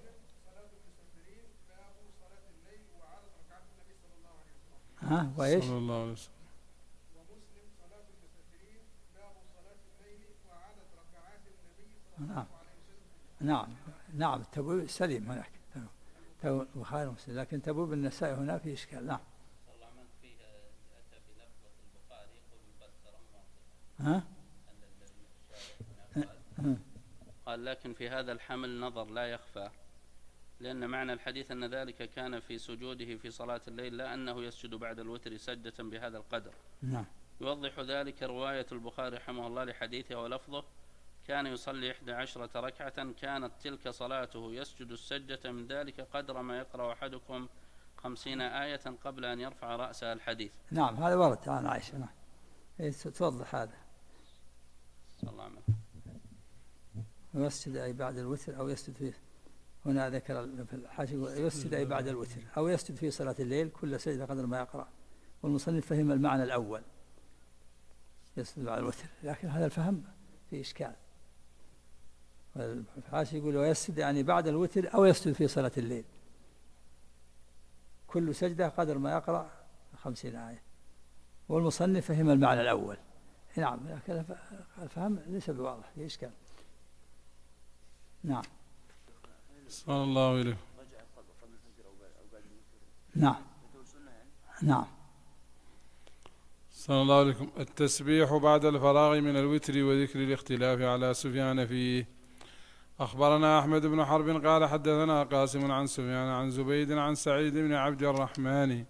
B: وإيش؟
A: صلى الله عليه وسلم.
E: ومسلم صلاة المسافرين باب صلاة الليل وعدد ركعات النبي صلى الله عليه وسلم.
B: نعم التبويب سليم هناك البخاري ومسلم لكن تبويب النسائي هنا في إشكال. نعم.
C: قال لكن في هذا الحمل نظر لا يخفى لأن معنى الحديث أن ذلك كان في سجوده في صلاة الليل لا أنه يسجد بعد الوتر سجدة بهذا القدر.
B: نعم.
C: يوضح ذلك رواية البخاري رحمه الله لحديثه ولفظه كان يصلي 11 ركعة كانت تلك صلاته يسجد السجدة من ذلك قدر ما يقرأ أحدكم 50 آية قبل أن يرفع رأسه الحديث.
B: نعم هذا ورد عن عائشة. نعم توضح هذا.
C: صلى الله عليه وسلم.
B: يسجد أي بعد الوتر أو يسجد فيه. هنا ذكر في الحاشية يسجد أي بعد الوتر أو يسجد في صلاة الليل كل سجدة قدر ما يقرأ. والمصنف فهم المعنى الأول يسجد بعد الوتر لكن هذا الفهم في إشكال. الحاشية يقول ويسجد يعني بعد الوتر أو يسجد في صلاة الليل كل سجدة قدر ما يقرأ 50 آية. والمصنف فهم المعنى الأول. نعم لكن الفهم ليس بواضح في إشكال. نعم.
A: صلى الله عليه.
B: نعم.
A: صلى الله عليكم. التسبيح بعد الفراغ من الوتر وذكر الاختلاف على سفيان فيه. أخبرنا أحمد بن حرب قال حدثنا قاسم عن سفيان عن زبيد عن سعيد بن عبد الرحمن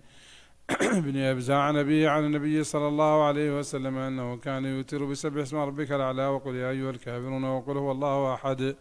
A: بن أبزة عن أبيه عن النبي صلى الله عليه وسلم أنه كان يوتر بسبح اسم ربك الأعلى وقل يا أيها الكافرون وقل هو الله أحد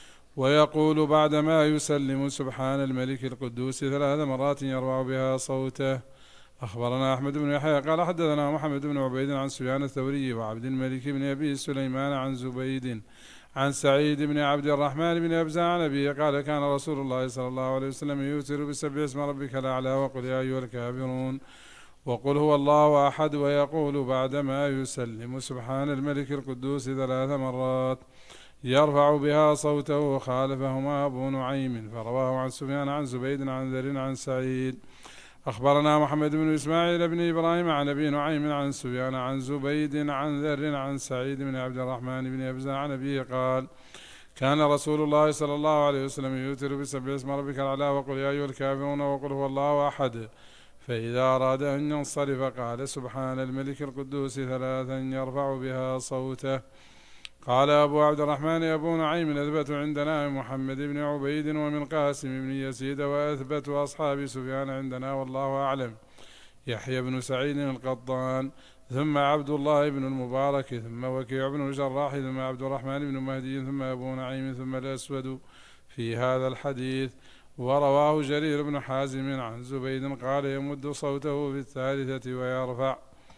A: ويقول بعدما يسلم سبحان الملك القدوس 3 مرات يرفع بها صوته. أخبرنا أحمد بن يحيى قال حدثنا محمد بن عبيد عن سفيان الثوري وعبد الملك بن أبي سليمان عن زبيد عن سعيد بن عبد الرحمن بن أبزة عن أبيه قال كان رسول الله صلى الله عليه وسلم يوتر بسبح اسم ربك الأعلى وقل يا أيها الكافرون وقل هو الله أحد ويقول بعدما يسلم سبحان الملك القدوس 3 مرات يرفع بها صوته. خالفهما أبو نعيم فرواه عن سفيان عن زبيد عن ذر عن سعيد. أخبرنا محمد بن إسماعيل بن إبراهيم عن أبي نعيم عن سفيان عن زبيد عن ذر عن سعيد بن عبد الرحمن بن أبزة عن أبيه قال كان رسول الله صلى الله عليه وسلم يوتر بسبح اسم ربك الأعلى وقل يا أيها الكافرون وقل هو الله أحد فإذا أراد أن ينصرف قال سبحان الملك القدوس 3 يرفع بها صوته. قال أبو عبد الرحمن أبو نعيم أثبت عندنا محمد بن عبيد ومن قاسم بن يزيد وأثبت أصحاب سفيان عندنا والله أعلم يحيى بن سعيد القطان ثم عبد الله بن المبارك ثم وكيع بن الجراح ثم عبد الرحمن بن مهدي ثم أبو نعيم ثم الأسود في هذا الحديث. ورواه جرير بن حازم عن زبيد قال يمد صوته في 3 ويرفع.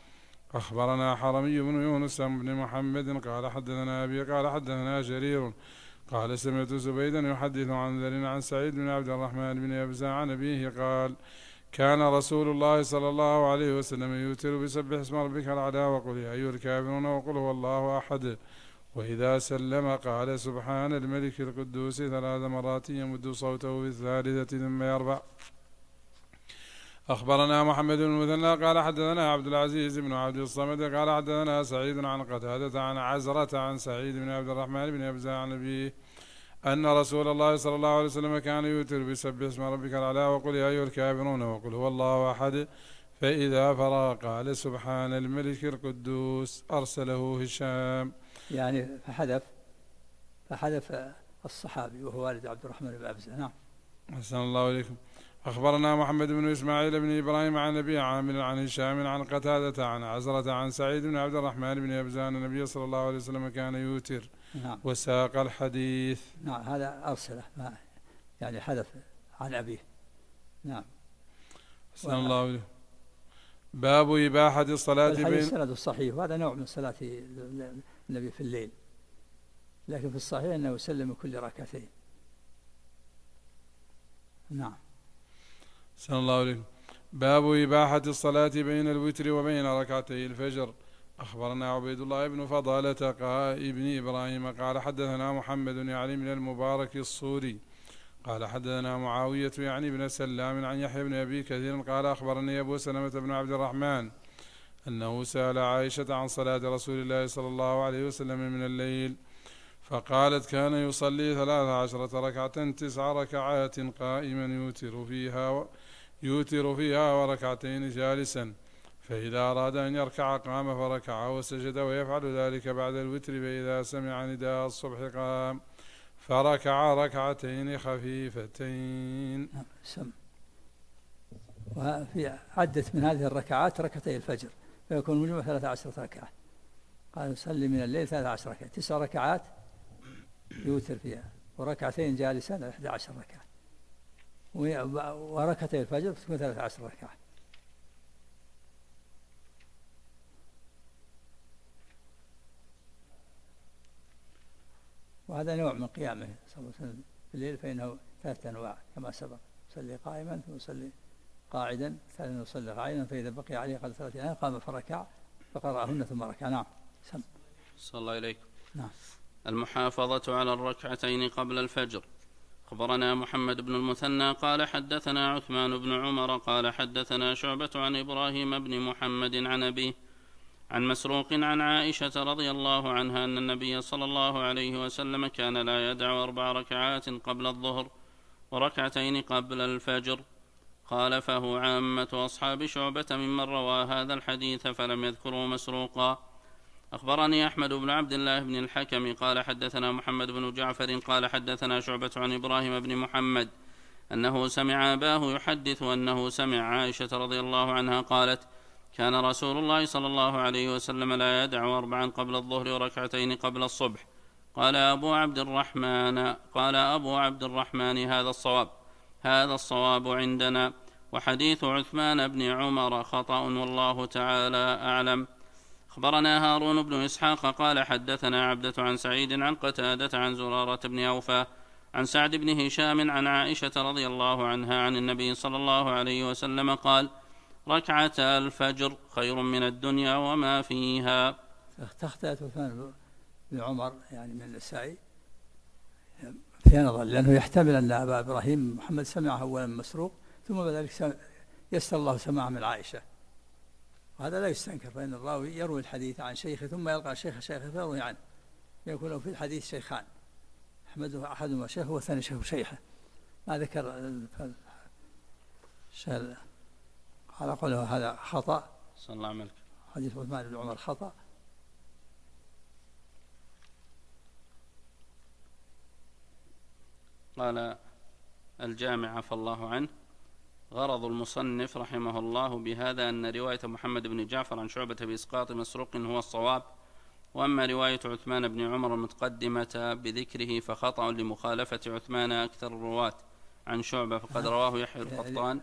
A: أخبرنا حرمي بن يونس بن محمد قال حدثنا أبي قال حدثنا جرير قال سمعت زبيدا يحدث عن ذر عن سعيد بن عبد الرحمن بن أبزة عن أبيه قال كان رسول الله صلى الله عليه وسلم يوتر بسبح اسم ربك الأعلى وقل يا أيها الكافرون وقل هو الله أحد وإذا سلم قال سبحان الملك القدوس 3 مرات يمد صوته في 3 ثم يرفع. أخبرنا محمد بن المثنى قال حدثنا عبد العزيز بن عبد الصمد قال حدثنا سعيد عن قتادة عن عزرة عن سعيد بن عبد الرحمن بن أبزة عن أبيه أن رسول الله صلى الله عليه وسلم كان يوتر بسبح اسم ربك الأعلى وقل يا أيها الكافرون وقل هو الله أحد فإذا فرغ قال سبحان الملك القدوس. أرسله هشام
B: يعني فحذف الصحابي وهو والد عبد الرحمن بن أبزة. نعم.
A: أحسن الله إليكم. أخبرنا محمد بن إسماعيل بن إبراهيم عن أبي عامر عن هشام عن قتادة عن عزرة عن سعيد بن عبد الرحمن بن أبزة أن النبي صلى الله عليه وسلم كان يوتر.
B: نعم.
A: وساق الحديث.
B: نعم هذا أرسله يعني حدث عن أبيه. نعم.
A: أحسن الله إليكم. باب إباحة الصلاة بين
B: الحديث سند صحيح، وهذا نوع من صلاة النبي في الليل، لكن في الصحيح أنه يسلم كل ركعتين. نعم.
A: أحسن الله عليكم. باب إباحة الصلاة بين الوتر وبين ركعتي الفجر. أخبرنا عبيد الله بن فضالة ابن إبراهيم قال حدثنا محمد يعني من المبارك الصوري قال حدثنا معاوية يعني بن سلام عن يحيى بن أبي كثير قال أخبرني أبو سلمة بن عبد الرحمن أنه سأل عائشة عن صلاة رسول الله صلى الله عليه وسلم من الليل فقالت كان يصلي 13 ركعة 9 ركعات قائما يوتر فيها وركعتين جالسا، فإذا أراد أن يركع قام فركع وسجد، ويفعل ذلك بعد الوتر، فإذا سمع نداء الصبح قام فركع ركعتين خفيفتين.
B: وفي عدت من هذه الركعات ركعتي الفجر، فيكون مجموع 13 ركعة. قال يصلي من الليل 13 ركعة، 9 ركعات يوتر فيها، وركعتين جالسا 11 ركعة، وركعتي الفجر تكون 13 ركعة. وهذا نوع من قيامه صلى الله عليه وسلم في الليل، فإنه 3 أنواع كما سبق: يصلي قائما، ثم يصلي قاعدا، ثانيا يصلي قاعدا، فإذا بقي عليه قدر 3 أيام قام فركع فقرأهن ثم ركع. نعم.
C: صلى الله عليكم.
B: نعم.
C: المحافظة على الركعتين قبل الفجر. أخبرنا محمد بن المثنى قال حدثنا عثمان بن عمر قال حدثنا شعبة عن إبراهيم بن محمد عن أبيه عن مسروق عن عائشة رضي الله عنها أن النبي صلى الله عليه وسلم كان لا يدع 4 ركعات قبل الظهر وركعتين قبل الفجر. خالفه عامة أصحاب شعبة ممن روى هذا الحديث فلم يذكروا مسروقا. أخبرني أحمد بن عبد الله بن الحكم قال حدثنا محمد بن جعفر قال حدثنا شعبة عن إبراهيم بن محمد أنه سمع أباه يحدث أنه سمع عائشة رضي الله عنها قالت كان رسول الله صلى الله عليه وسلم لا يدع 4 قبل الظهر وركعتين قبل الصبح. قال أبو عبد الرحمن هذا الصواب عندنا، وحديث عثمان بن عمر خطأ والله تعالى أعلم. أخبرنا هارون بن إسحاق قال حدثنا عبدة عن سعيد عن قتادة عن زرارة بن أوفى عن سعد بن هشام عن عائشة رضي الله عنها عن النبي صلى الله عليه وسلم قال ركعتا الفجر خير من الدنيا وما فيها.
B: تختلف عثمان بن عمر يعني من النسائي في نظر، لأنه يحتمل أن أبا إبراهيم محمد سمعه أولا من مسروق ثم بعد ذلك يسر الله سماعه من عائشة، وهذا لا يستنكر، فإن الراوي يروي الحديث عن شيخه ثم يلقى شيخه فيروي عنه، يكون في الحديث شيخان أحدهما شيخه والثاني شيخه. ما ذكر على قوله هذا خطأ.
C: صلى الله عليه وسلم.
B: حديث عثمان بن عمر خطأ.
C: قال الجامع عفى الله عنه غرض المصنف رحمه الله بهذا أن رواية محمد بن جعفر عن شعبة بإسقاط مسروق هو الصواب، وأما رواية عثمان بن عمر المتقدمة بذكره فخطأ لمخالفة عثمان أكثر الرواة عن شعبة، فقد رواه يحيى القطان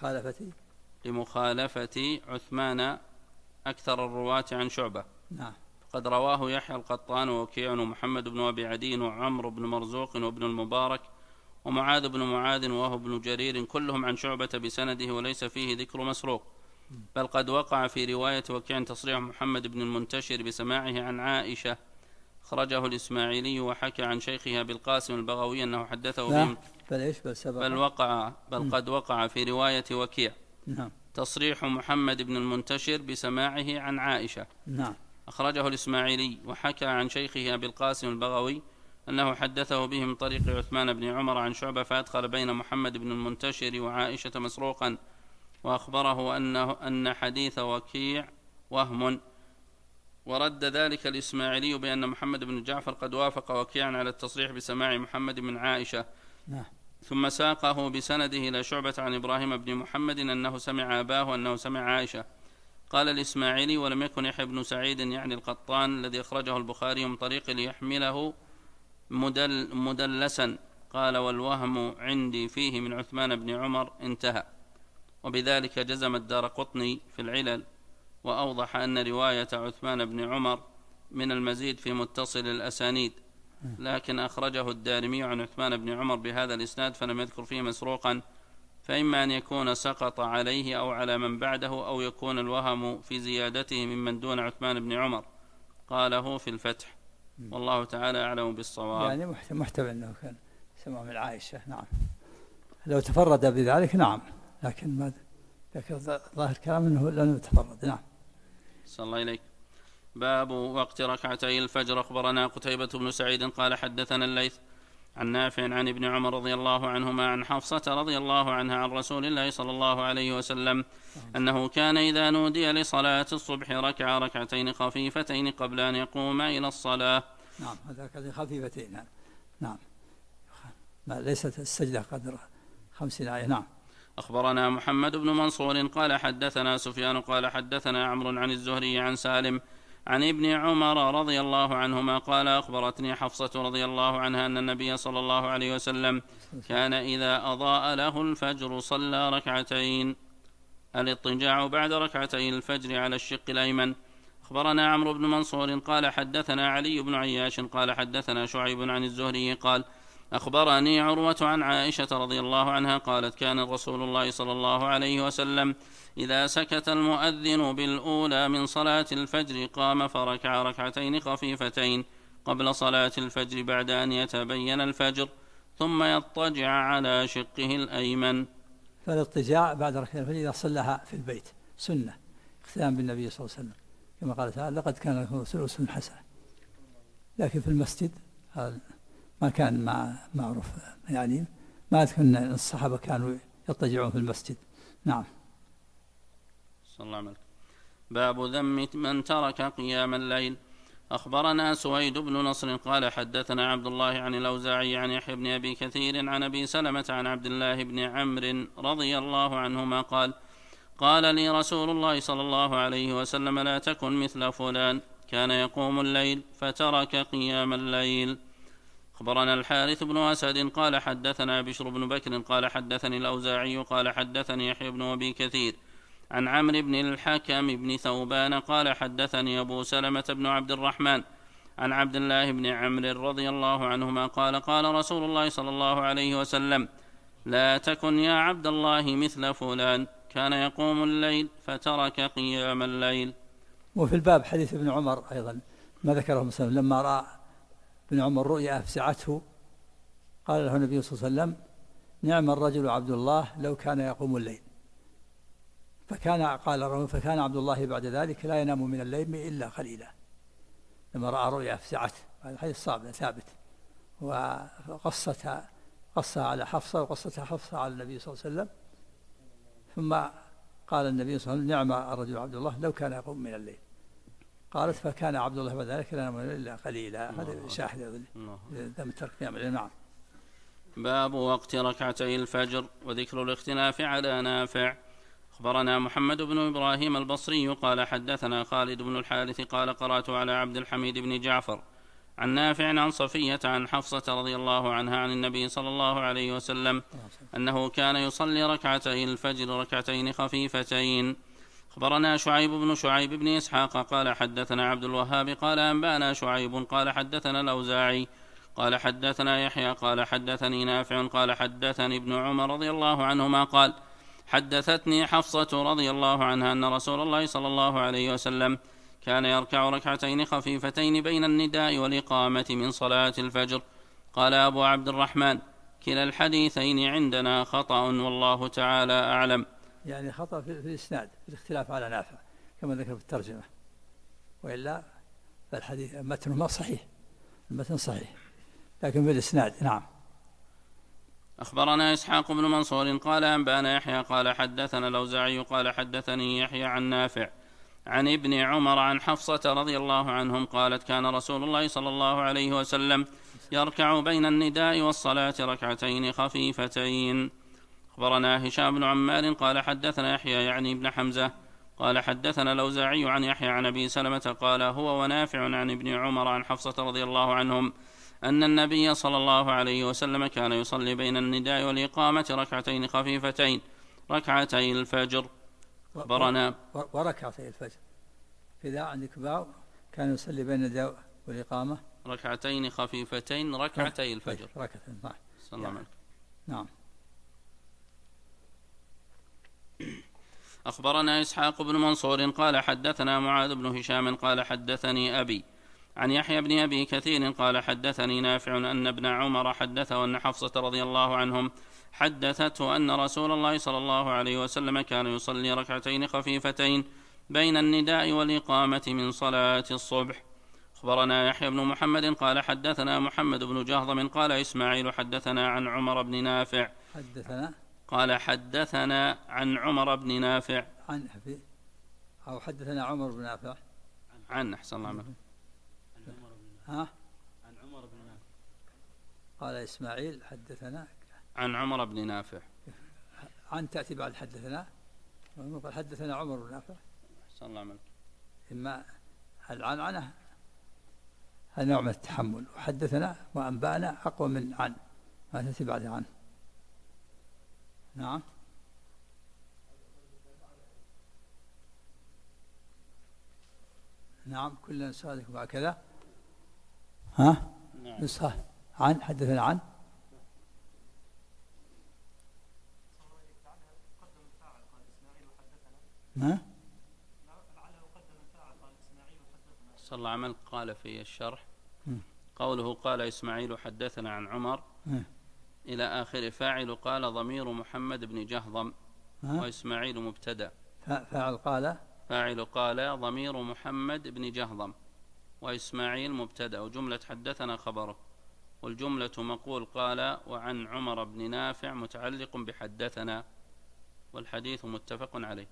C: لمخالفة عثمان أكثر الرواة عن شعبة.
B: نعم.
C: فقد رواه يحيى القطان ووكيع ومحمد بن أبي عدي وعمرو بن مرزوق وابن المبارك ومعاذ بن معاذ وهو بن جرير كلهم عن شعبة بسنده وليس فيه ذكر مسروق، بل قد وقع في رواية وكيع تصريح محمد بن المنتشر بسماعه عن عائشة أخرجه الإسماعيلي وحكى عن شيخها بالقاسم البغوي أنه حدثه بهم، بل قد وقع في رواية وكيع تصريح محمد بن المنتشر بسماعه عن عائشة أخرجه الإسماعيلي وحكى عن شيخها بالقاسم البغوي أنه حدثه به من طريق عثمان بن عمر عن شعبة، فأدخل بين محمد بن المنتشر وعائشة مسروقا وأخبره أن حديث وكيع وهم، ورد ذلك الإسماعيلي بأن محمد بن جعفر قد وافق وكيعا على التصريح بسماع محمد من عائشة.
B: نعم.
C: ثم ساقه بسنده إلى شعبة عن إبراهيم بن محمد أنه سمع أباه أنه سمع عائشة. قال الإسماعيلي: ولم يكن يحيى بن سعيد يعني القطان الذي أخرجه البخاري من طريق ليحمله مدلسا. قال: والوهم عندي فيه من عثمان بن عمر. انتهى. وبذلك جزم الدارقطني في العلل، وأوضح أن رواية عثمان بن عمر من المزيد في متصل الأسانيد، لكن أخرجه الدارمي عن عثمان بن عمر بهذا الإسناد فلم يذكر فيه مسروقا، فإما أن يكون سقط عليه أو على من بعده، أو يكون الوهم في زيادته ممن دون عثمان بن عمر. قاله في الفتح، والله تعالى أعلم بالصواب.
B: يعني محتمل أنه كان سمع من عائشة. نعم، لو تفرد بذلك نعم، لكن ظاهر كلام أنه لم يتفرد. نعم.
C: صلى الله إليك. باب وقت ركعتي الفجر. أخبرنا قتيبة بن سعيد قال حدثنا الليث عن نافع عن ابن عمر رضي الله عنهما عن حفصة رضي الله عنها عن رسول الله صلى الله عليه وسلم أنه كان إذا نودي لصلاة الصبح ركع ركعتين خفيفتين قبل أن يقوم إلى الصلاة.
B: نعم، هذا خفيفتين. نعم، ليست السجدة قدر 50 آية. نعم.
C: أخبرنا محمد بن منصور قال حدثنا سفيان قال حدثنا عمرو عن الزهري عن سالم عن ابن عمر رضي الله عنهما قال: أخبرتني حفصة رضي الله عنها أن النبي صلى الله عليه وسلم كان إذا أضاء له الفجر صلى ركعتين، الاضطجاع بعد ركعتي الفجر على الشق الأيمن. أخبرنا عمرو بن منصور قال حدثنا علي بن عياش قال حدثنا شعيب عن الزهري قال: أخبرني عروة عن عائشة رضي الله عنها قالت: كان رسول الله صلى الله عليه وسلم إذا سكت المؤذن بالأولى من صلاة الفجر قام فركع ركعتين خفيفتين قبل صلاة الفجر بعد أن يتبين الفجر، ثم يضطجع على شقه الأيمن.
B: فالاضطجاع بعد ركعتين الفجر إذا صلىها في البيت سنة اقتداء بالنبي صلى الله عليه وسلم، كما قال تعالى: لقد كان لكم رسول أسوة حسنة. لكن في المسجد ما كان معروف، يعني ما أذكر أن الصحابة كانوا يضطجعون في المسجد. نعم.
C: صلى الله عليه وسلم. باب ذم من ترك قيام الليل. أخبرنا سويد بن نصر قال حدثنا عبد الله عن الأوزاعي عن يحيى بن أبي كثير عن أبي سلمة عن عبد الله بن عمرو رضي الله عنهما قال: قال لي رسول الله صلى الله عليه وسلم: لا تكن مثل فلان كان يقوم الليل فترك قيام الليل. أخبرنا الحارث بن أسد قال حدثنا بشر بن بكر قال حدثني الأوزاعي قال حدثني يحيى بن أبي كثير عن عمرو بن الحكم بن ثوبان قال حدثني أبو سلمة بن عبد الرحمن عن عبد الله بن عمرو رضي الله عنهما قال: قال رسول الله صلى الله عليه وسلم: لا تكن يا عبد الله مثل فلان كان يقوم الليل فترك قيام الليل.
B: وفي الباب حديث ابن عمر أيضا ما ذكره مسلم، لما رأى ابن عمر رؤيا أفزعته قال له النبي صلى الله عليه وسلم: نعم الرجل عبد الله لو كان يقوم الليل. فكان عبد الله بعد ذلك لا ينام من الليل إلا قليلا، لما رأى رؤيا أفزعته. هذا حديث صعب ثابت، وقصها على حفصة وقصتها حفصة على النبي صلى الله عليه وسلم. ثم قال النبي صلى الله عليه وسلم: نعم الرجل عبد الله لو كان يقوم من الليل. قالت: فكان عبد الله بعد ذلك لا ينام من الليل إلا قليلا. هذا شاهد ذم ترك قيام الليل. نعم.
C: باب وقت ركعتي الفجر وذكر الاختلاف على نافع. أخبرنا محمد بن إبراهيم البصري قال حدثنا خالد بن الحارث قال: قرأت على عبد الحميد بن جعفر عن نافع عن صفية عن حفصة رضي الله عنها عن النبي صلى الله عليه وسلم أنه كان يصلي ركعتي الفجر ركعتين خفيفتين. أخبرنا شعيب بن إسحاق قال حدثنا عبد الوهاب قال أنبأنا شعيب قال حدثنا الأوزاعي قال حدثنا يحيى قال حدثني نافع قال حدثني ابن عمر رضي الله عنهما قال: حدثتني حفصة رضي الله عنها أن رسول الله صلى الله عليه وسلم كان يركع ركعتين خفيفتين بين النداء والإقامة من صلاة الفجر. قال أبو عبد الرحمن: كلا الحديثين عندنا خطأ والله تعالى أعلم.
B: يعني خطأ في الإسناد، في الاختلاف على نافع كما ذكر في الترجمة، وإلا فالحديث متنه ما صحيح، المتن صحيح لكن في الإسناد. نعم.
C: أخبرنا إسحاق بن منصور قال أنبأنا يحيى قال حدثنا الأوزاعي قال حدثني يحيى عن نافع عن ابن عمر عن حفصة رضي الله عنهم قالت كان رسول الله صلى الله عليه وسلم يركع بين النداء والصلاة ركعتين خفيفتين. أخبرنا هشام بن عمار قال حدثنا يحيى يعني ابن حمزة قال حدثنا الأوزاعي عن يحيى عن أبي سلمة قال هو ونافع عن ابن عمر عن حفصة رضي الله عنهم أن النبي صلى الله عليه وسلم كان يصلي بين النداء والإقامة ركعتين خفيفتين ركعتي الفجر. أخبرنا
B: وركعتي الفجر إذا عندك باو كان يصلي بين النداء والإقامة
C: ركعتين خفيفتين ركعتي الفجر.
B: ركعتين نعم.
C: صلى الله عليه وسلم.
B: نعم.
C: أخبرنا إسحاق بن منصور قال حدثنا معاذ بن هشام قال حدثني أبي عن يحيى بن أبي كثير قال حدثني نافع أن ابن عمر حدثه أن حفصة رضي الله عنهم حدثته أن رسول الله صلى الله عليه وسلم كان يصلي ركعتين خفيفتين بين النداء والإقامة من صلاة الصبح. أخبرنا يحيى بن محمد قال حدثنا محمد بن جهضم قال إسماعيل حدثنا عن عمر بن نافع قال حدثنا عن عمر بن نافع
B: أو حدثنا عمر بن نافع
C: عن أحسن الله عنه
B: عن عمر بن نافع قال إسماعيل حدثنا
C: عن عمر بن نافع
B: عن تأتي بعد حدثنا قال حدثنا عمر بن نافع
C: أحسن الله عنه.
B: إما العنعنة هذا نوع من التحمل وحدثنا وأنبأنا أقوى من عن ما تأتي بعد عن. نعم. نعم كلنا صادق وهكذا. ها نسخة عن حدثنا عن
C: صلى الله عليه وسلم. قال في الشرح قوله قال إسماعيل حدثنا عن عمر إلى آخر فاعل قال ضمير محمد بن جهضم وإسماعيل مبتدأ. فاعل قال ضمير محمد بن جهضم وإسماعيل مبتدأ وجملة حدثنا خبره والجملة مقول قال وعن عمر بن نافع متعلق بحدثنا والحديث متفق عليه.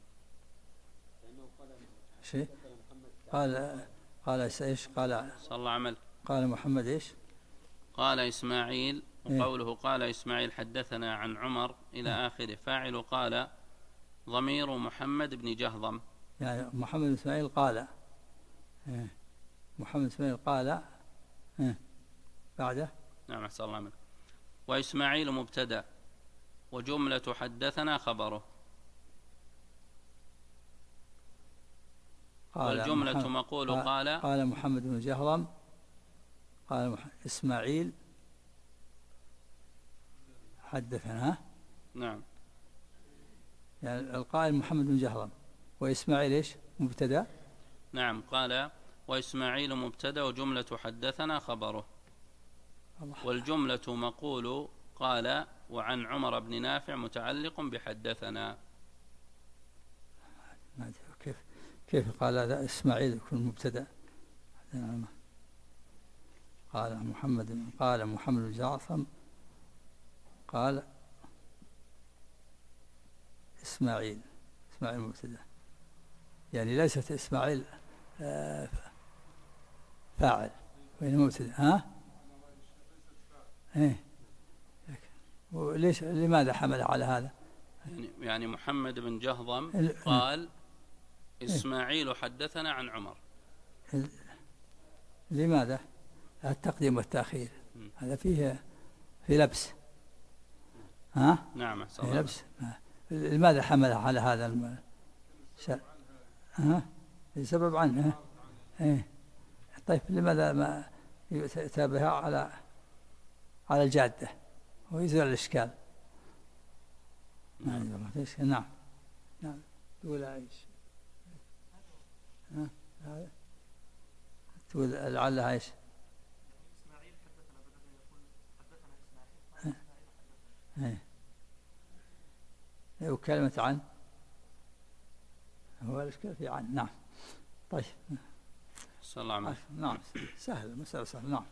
B: شيء قال ايش قال
C: صلى الله عليه وسلم
B: قال محمد ايش
C: قال إسماعيل وقوله قال إسماعيل حدثنا عن عمر إلى آخره فاعل قال ضمير محمد بن جهضم
B: يعني محمد بن إسماعيل قال محمد بن إسماعيل قال بعده
C: نعم أحسن الله عنك. وإسماعيل مبتدأ وجملة حدثنا خبره والجملة مقول
B: قال محمد بن جهضم قال إسماعيل حدثنا.
C: نعم
B: يعني القائل محمد بن جهضم وإسماعيل إيش مبتدأ.
C: نعم قال وإسماعيل مبتدأ وجملة حدثنا خبره والجملة مقول قال وعن عمر بن نافع متعلق بحدثنا.
B: كيف قال هذا إسماعيل يكون مبتدأ. قال محمد بن جعفر قال إسماعيل مبتدأ يعني ليست إسماعيل فاعل وإنما مبتدأ. وليش لماذا حمل على هذا؟
C: يعني محمد بن جهضم قال إسماعيل حدثنا عن عمر.
B: لماذا التقديم والتأخير؟ هذا فيه لبس.
C: نعم
B: فيه لبس. لماذا حمل على هذا السبب عنه. طيب لماذا ما يتابعها على الجادة ويزول الإشكال. نعم تقول ايش تقول لعلها ايش
E: إسماعيل حدثنا بدل يقول حدثنا إسماعيل
B: وكلمة عن هو الإشكال في عن. نعم طيب
C: صلى الله عليه وسلم.
B: نعم سهل المسألة سهل. نعم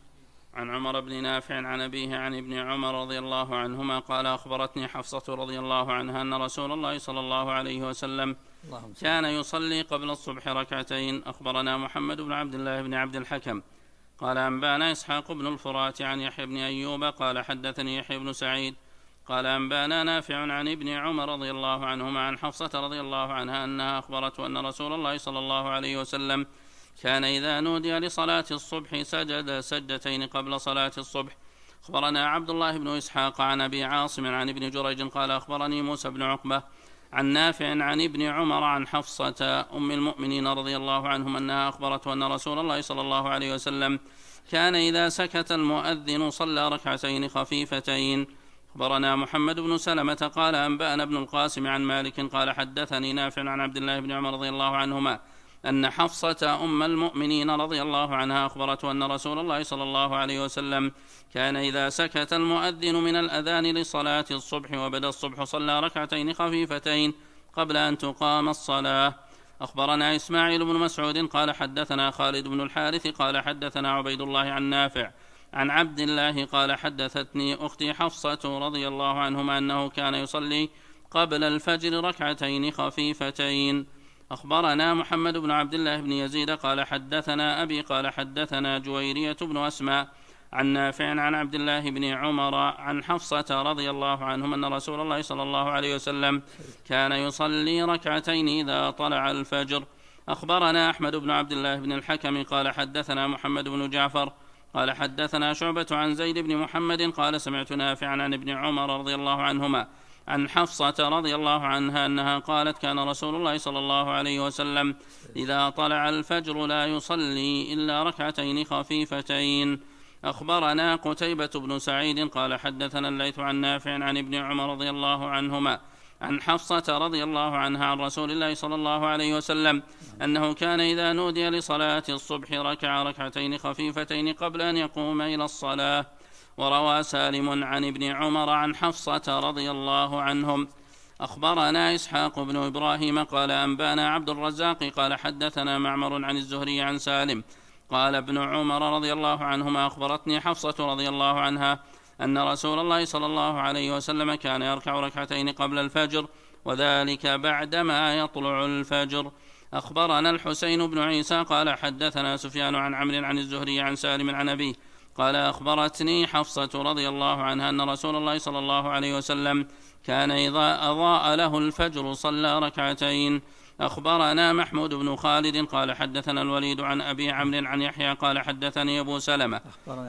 C: عن عمر بن نافع عن أبيه عن ابن عمر رضي الله عنهما قال أخبرتني حفصة رضي الله عنها أن رسول الله صلى الله عليه وسلم كان يصلي قبل الصبح ركعتين. أخبرنا محمد بن عبد الله بن عبد الحكم قال أنبانا إسحاق بن الفرات عن يحيى بن أيوب قال حدثني يحيى بن سعيد قال أنبانا نافع عن ابن عمر رضي الله عنهما عن حفصة رضي الله عنها أنها أخبرته أن رسول الله صلى الله عليه وسلم كان إذا نودي لصلاة الصبح سجد سجدتين قبل صلاة الصبح. أخبرنا عبد الله بن إسحاق عن أبي عاصم عن ابن جريج قال أخبرني موسى بن عقبة عن نافع عن ابن عمر عن حفصة أم المؤمنين رضي الله عنهم أنها أخبرته أن رسول الله صلى الله عليه وسلم كان إذا سكت المؤذن صلى ركعتين خفيفتين. أخبرنا محمد بن سلمة قال أنبأنا ابن القاسم عن مالك قال حدثني نافع عن عبد الله بن عمر رضي الله عنهما أن حفصة أم المؤمنين رضي الله عنها أخبرته أن رسول الله صلى الله عليه وسلم كان إذا سكت المؤذن من الأذان لصلاة الصبح وبدا الصبح صلى ركعتين خفيفتين قبل أن تقام الصلاة. أخبرنا إسماعيل بن مسعود قال حدثنا خالد بن الحارث قال حدثنا عبيد الله عن نافع عن عبد الله قال حدثتني أختي حفصة رضي الله عنهما أنه كان يصلي قبل الفجر ركعتين خفيفتين. أخبرنا محمد بن عبد الله بن يزيد قال حدثنا أبي قال حدثنا جويرية بن أسماء عن نافع عن عبد الله بن عمر عن حفصة رضي الله عنهم أن رسول الله صلى الله عليه وسلم كان يصلي ركعتين إذا طلع الفجر. أخبرنا أحمد بن عبد الله بن الحكم قال حدثنا محمد بن جعفر قال حدثنا شعبة عن زيد بن محمد قال سمعت نافعا عن ابن عمر رضي الله عنهما عن حفصة رضي الله عنها أنها قالت كان رسول الله صلى الله عليه وسلم إذا طلع الفجر لا يصلي إلا ركعتين خفيفتين. أخبرنا قتيبة بن سعيد قال حدثنا الليث عن نافع عن ابن عمر رضي الله عنهما عن حفصة رضي الله عنها عن رسول الله صلى الله عليه وسلم أنه كان إذا نودي لصلاة الصبح ركع ركعتين خفيفتين قبل أن يقوم إلى الصلاة. وروى سالم عن ابن عمر عن حفصة رضي الله عنهم. أخبرنا إسحاق بن إبراهيم قال أنبانا عبد الرزاق قال حدثنا معمر عن الزهري عن سالم قال ابن عمر رضي الله عنهما أخبرتني حفصة رضي الله عنها أن رسول الله صلى الله عليه وسلم كان يركع ركعتين قبل الفجر وذلك بعدما يطلع الفجر. أخبرنا الحسين بن عيسى قال حدثنا سفيان عن عمرو عن الزهري عن سالم عن أبيه قال أخبرتني حفصة رضي الله عنها أن رسول الله صلى الله عليه وسلم كان إذا أضاء له الفجر صلى ركعتين. أخبرنا محمود بن خالد قال حدثنا الوليد عن أبي عمرو عن يحيى قال حدثني أبو سلمة.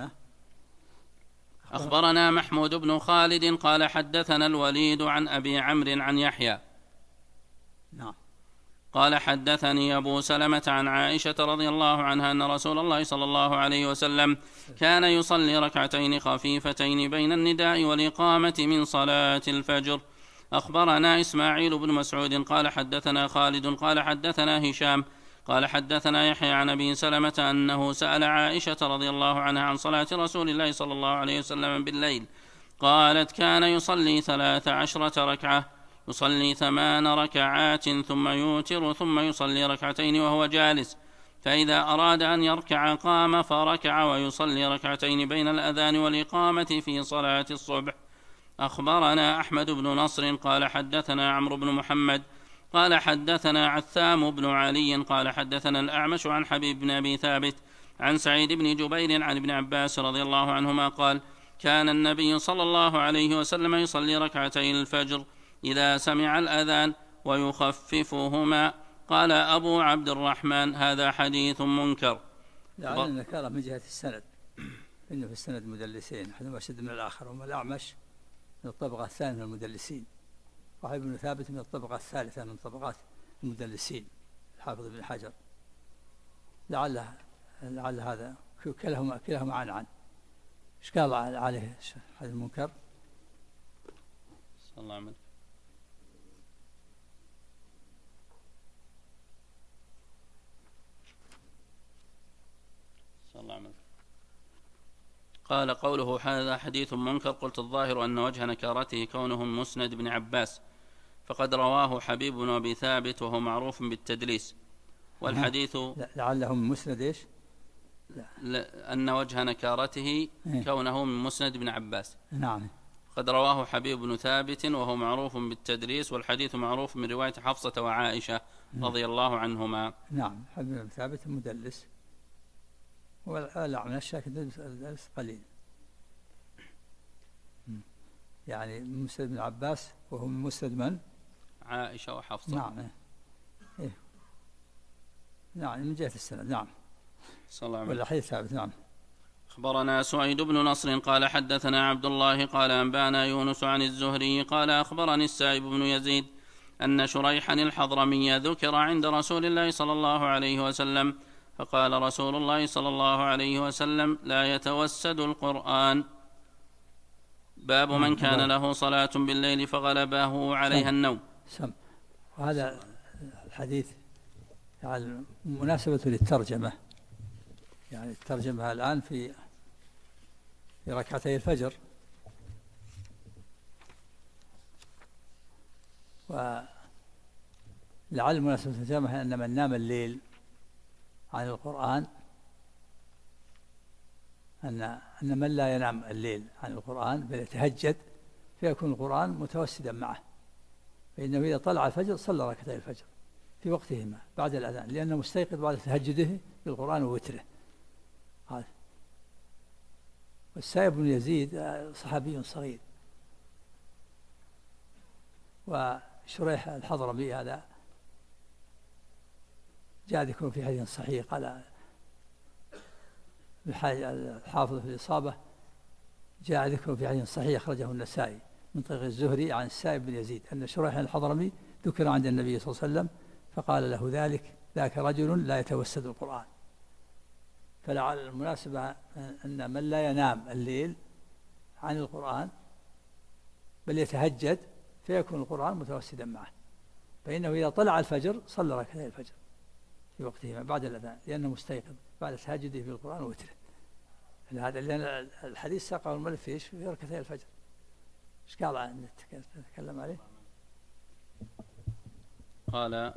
C: أخبرنا محمود بن خالد قال حدثنا الوليد عن أبي عمرو عن يحيى قال حدثني أبو سلمة عن عائشة رضي الله عنها أن رسول الله صلى الله عليه وسلم كان يصلي ركعتين خفيفتين بين النداء والإقامة من صلاة الفجر. أخبرنا إسماعيل بن مسعود قال حدثنا خالد قال حدثنا هشام قال حدثنا يحيى عن أبي سلمة أنه سأل عائشة رضي الله عنها عن صلاة رسول الله صلى الله عليه وسلم بالليل قالت كان يصلي 13 ركعة يصلي 8 ركعات ثم يوتر ثم يصلي ركعتين وهو جالس فإذا أراد أن يركع قام فركع ويصلي ركعتين بين الأذان والإقامة في صلاة الصبح. أخبرنا أحمد بن نصر قال حدثنا عمرو بن محمد قال حدثنا عثام بن علي قال حدثنا الأعمش عن حبيب بن أبي ثابت عن سعيد بن جبير عن ابن عباس رضي الله عنهما قال كان النبي صلى الله عليه وسلم يصلي ركعتي الفجر إذا سمع الأذان ويخففهما. قال أبو عبد الرحمن هذا حديث منكر.
B: لعل النكارة من جهة السند إنه في السند مدلسين أحدهما أشد من الآخر وما الأعمش من الطبقة الثانية من المدلسين وحبيب بن ثابت من الطبقة الثالثة من طبقات المدلسين الحافظ بن حجر. لعل هذا كلاهما عن إيش قال عليه هذا المنكر؟
C: صلى الله عليه وسلم قال قوله هذا حديث منكر قلت الظاهر أن وجه نكارته كونه من مسند بن عباس فقد رواه حبيب بن أبي ثابت وهو معروف بالتدليس والحديث
B: لعله من مسند إيش؟
C: أن وجه نكارته كونه من مسند ابن عباس.
B: نعم.
C: قد رواه حبيب بن ثابت وهو معروف بالتدريس، والحديث معروف من رواية حفصة وعائشة رضي الله عنهما.
B: نعم. حبيب بن ثابت مدلس، والأعمش الدلس قليل، يعني من مسند بن عباس وهو من مسند من؟
C: عائشة وحفصة.
B: نعم. إيه. نعم من جهة السند. نعم.
C: صلى الله عليه وسلم.
B: والحديث ثابت. نعم.
C: أخبرنا سعيد بن نصر قال حدثنا عبد الله قال أنبانا يونس عن الزهري قال أخبرني السائب بن يزيد أن شريحا الحضرمي ذكر عند رسول الله صلى الله عليه وسلم، فقال رسول الله صلى الله عليه وسلم: لا يتوسد القرآن. باب من كان له صلاة بالليل فغلبه عليها النوم.
B: وهذا الحديث يعني مناسبة للترجمة، يعني الترجمة الآن في ركعتي الفجر، ولعل مناسبة الترجمة أن من نام الليل عن القرآن، أن من لا ينام الليل عن القرآن بل يتهجد فيكون القرآن متوسدا معه، فإنه إذا طلع الفجر صلى ركعتي الفجر في وقتهما بعد الأذان، لأنه مستيقظ بعد تهجده بالقرآن ووتره. هذا والسائب بن يزيد صحابي صغير، وشريح الحضرمي هذا جاء ذكره في حديث صحيح، قال الحافظ في الإصابة جاء ذكره في حديث صحيح أخرجه النسائي من طريق الزهري عن السائب بن يزيد أن شريح الحضرمي ذكر عند النبي صلى الله عليه وسلم فقال له ذاك رجل لا يتوسد القرآن. فلعل المناسبة أن من لا ينام الليل عن القرآن بل يتهجد فيكون القرآن متوسدا معه، فإنه إذا طلع الفجر صلى ركعتي الفجر في وقتهما بعد الأذان، لأنه مستيقظ بعد تهجده في القرآن ووتره. هذا لأن الحديث ساقه المؤلف في ركعتي الفجر. ايش قال نتكلم عليه؟
C: قال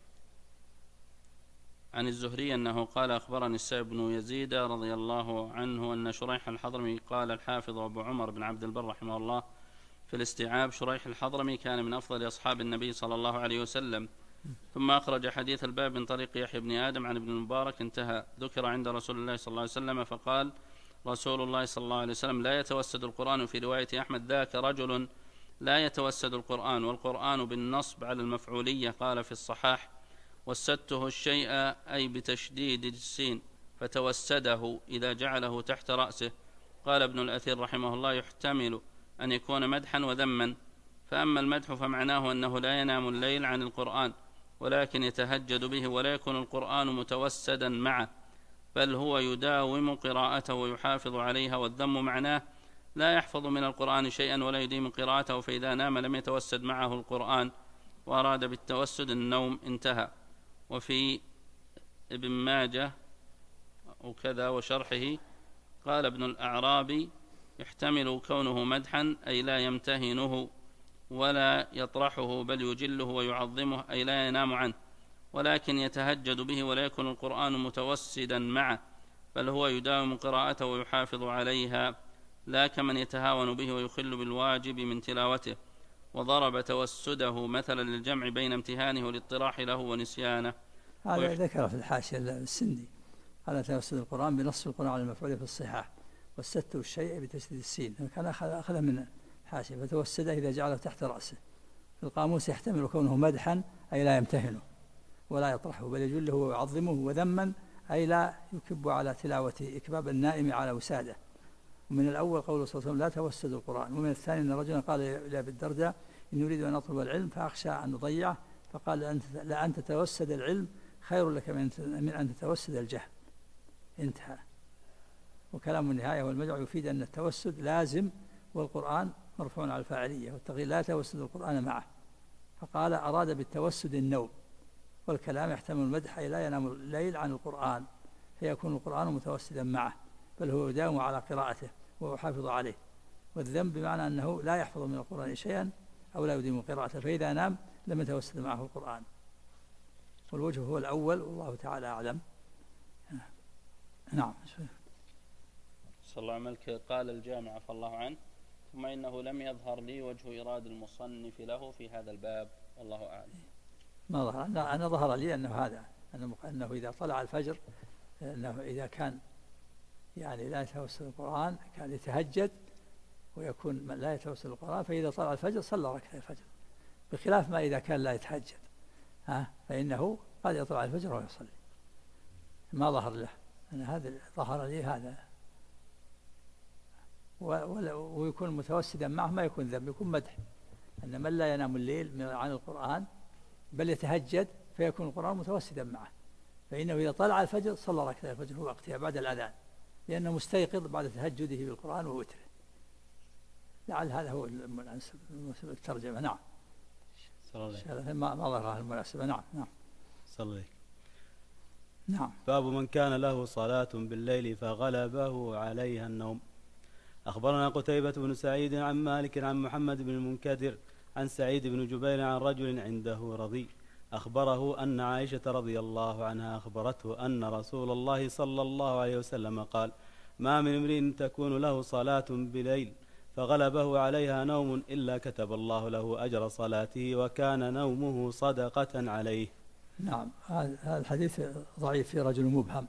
C: عن الزهري أنه قال أخبرني السائب بن يزيد رضي الله عنه أن شريح الحضرمي قال الحافظ أبو عمر بن عبد البر رحمه الله في الاستيعاب: شريح الحضرمي كان من أفضل أصحاب النبي صلى الله عليه وسلم. ثم أخرج حديث الباب من طريق يحيى بن آدم عن ابن المبارك انتهى. ذكر عند رسول الله صلى الله عليه وسلم فقال رسول الله صلى الله عليه وسلم: لا يتوسد القرآن. في رواية أحمد: ذاك رجل لا يتوسد القرآن، والقرآن بالنصب على المفعولية. قال في الصحاح: وسدته الشيء أي بتشديد السين، فتوسده إذا جعله تحت رأسه. قال ابن الأثير رحمه الله: يحتمل أن يكون مدحا وذما، فأما المدح فمعناه أنه لا ينام الليل عن القرآن ولكن يتهجد به، ولا يكون القرآن متوسدا معه بل هو يداوم قراءته ويحافظ عليها. والذم معناه لا يحفظ من القرآن شيئا ولا يديم قراءته، فإذا نام لم يتوسد معه القرآن، وأراد بالتوسد النوم. انتهى. وفي ابن ماجه وكذا وشرحه قال ابن الأعرابي: يحتمل كونه مدحا أي لا يمتهنه ولا يطرحه بل يجله ويعظمه أي لا ينام عنه، ولكن يتهجد به، ولا يكون القرآن متوسدا معه بل هو يداوم قراءته ويحافظ عليها، لا كمن يتهاون به ويخل بالواجب من تلاوته. وضرب توسده مثلا للجمع بين امتهانه والاطراح له ونسيانه.
B: هذا ذكر في الحاشية السندي على توسد القرآن بنص القرآن على المفعول في الصحاح، والسدت الشيء بتشديد السين، كان أخذ من الحاشية فتوسده إذا جعله تحت رأسه. في القاموس يحتمل كونه مدحا أي لا يمتهنه ولا يطرحه بل يجله ويعظمه، وذما أي لا يكب على تلاوته إكباب النائم على وساده. ومن الأول قوله صلى الله عليه وسلم: لا توسدوا القرآن. ومن الثاني أن رجلا قال لأبي الدرداء: إن أريد أن أطلب العلم فأخشى أن نضيعه، فقال: لأن تتوسد العلم خير لك من أن تتوسد الجهل. انتهى. وكلام النهاية والمدع يفيد أن التوسد لازم، والقرآن مرفوع على الفاعلية، والتغيير لا توسد القرآن معه. فقال: أراد بالتوسد النوم. والكلام يحتمل المدح أي لا ينام الليل عن القرآن فيكون القرآن متوسدا معه بل هو يداوم على قراءته ويحافظ عليه. والذنب بمعنى أنه لا يحفظ من القرآن شيئا أو لا يديم قراءته، فإذا نام لم يتوسد معه القرآن. والوجه هو الأول والله تعالى أعلم. نعم.
C: صلى الله عليه قال الجامع عفى الله عنه: ثم إنه لم يظهر لي وجه إراد المصنف له في هذا الباب، والله أعلم.
B: ما ظهر، أنا ظهر لي أنه هذا، أنه إذا طلع الفجر، أنه إذا كان يعني لا يتوسل القرآن كان يتهجد ويكون لا يتوسل القرآن، فإذا طلع الفجر صلى ركعتي الفجر، بخلاف ما إذا كان لا يتهجد فإنه قد يطلع الفجر ويصلي. ما ظهر له أن هذا ظهر لي هذا، ويكون متوسدا معه ما يكون ذنب، يكون مدح. أن من لا ينام الليل عن القرآن بل يتهجد فيكون القرآن متوسدا معه، فإنه إذا طلع الفجر صلى ركعتي الفجر هو وقتها بعد الأذان، لأنه مستيقظ بعد تهجده بالقرآن ووتره. لعل هذا هو المناسب الترجمة. نعم. ما ظهر المناسبة. نعم. نعم.
D: صلي.
B: نعم.
D: باب من كان له صلاة بالليل فغلبه عليها النوم. أخبرنا قتيبة بن سعيد عن مالك عن محمد بن المنكدر عن سعيد بن جبير عن رجل عنده رضي أخبره أن عائشة رضي الله عنها أخبرته أن رسول الله صلى الله عليه وسلم قال: ما من امرئ تكون له صلاة بليل فغلبه عليها نوم إلا كتب الله له أجر صلاته وكان نومه صدقة عليه.
B: نعم. هذا الحديث ضعيف، في رجل مبهم.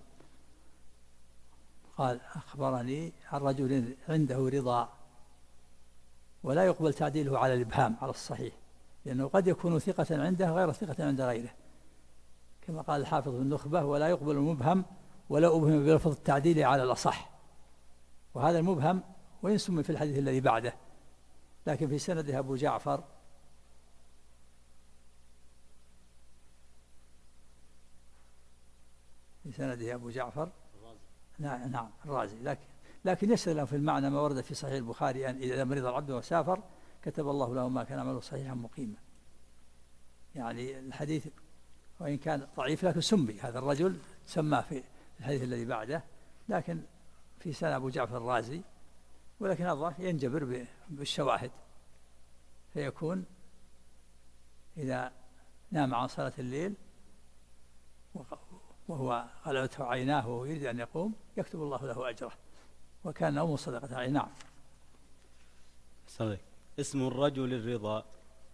B: قال: أخبرني عن رجل عنده رضا، ولا يقبل تعديله على الإبهام على الصحيح، لأنه قد يكون ثقة عنده غير ثقة عند غيره، كما قال الحافظ في النخبة: ولا يقبل المبهم ولا أبهم بلفظ التعديل على الأصح. وهذا المبهم وإن سمي في الحديث الذي بعده، لكن في سنده أبو جعفر نعم الرازي، لكن يسأل له في المعنى ما ورد في صحيح البخاري أن إذا مرض العبد وسافر كتب الله له ما كان عمله صحيحا مقيما. يعني الحديث وإن كان ضعيف لكن سمي هذا الرجل، سماه في الحديث الذي بعده، لكن في سنة أبو جعفر الرازي، ولكن الضعف ينجبر بالشواهد، فيكون إذا نام عن صلاة الليل وهو غلبته عيناه وهو يريد أن يقوم يكتب الله له أجره وكان نومه صدقة عليه. نعم.
D: صدق. اسم الرجل الرضا.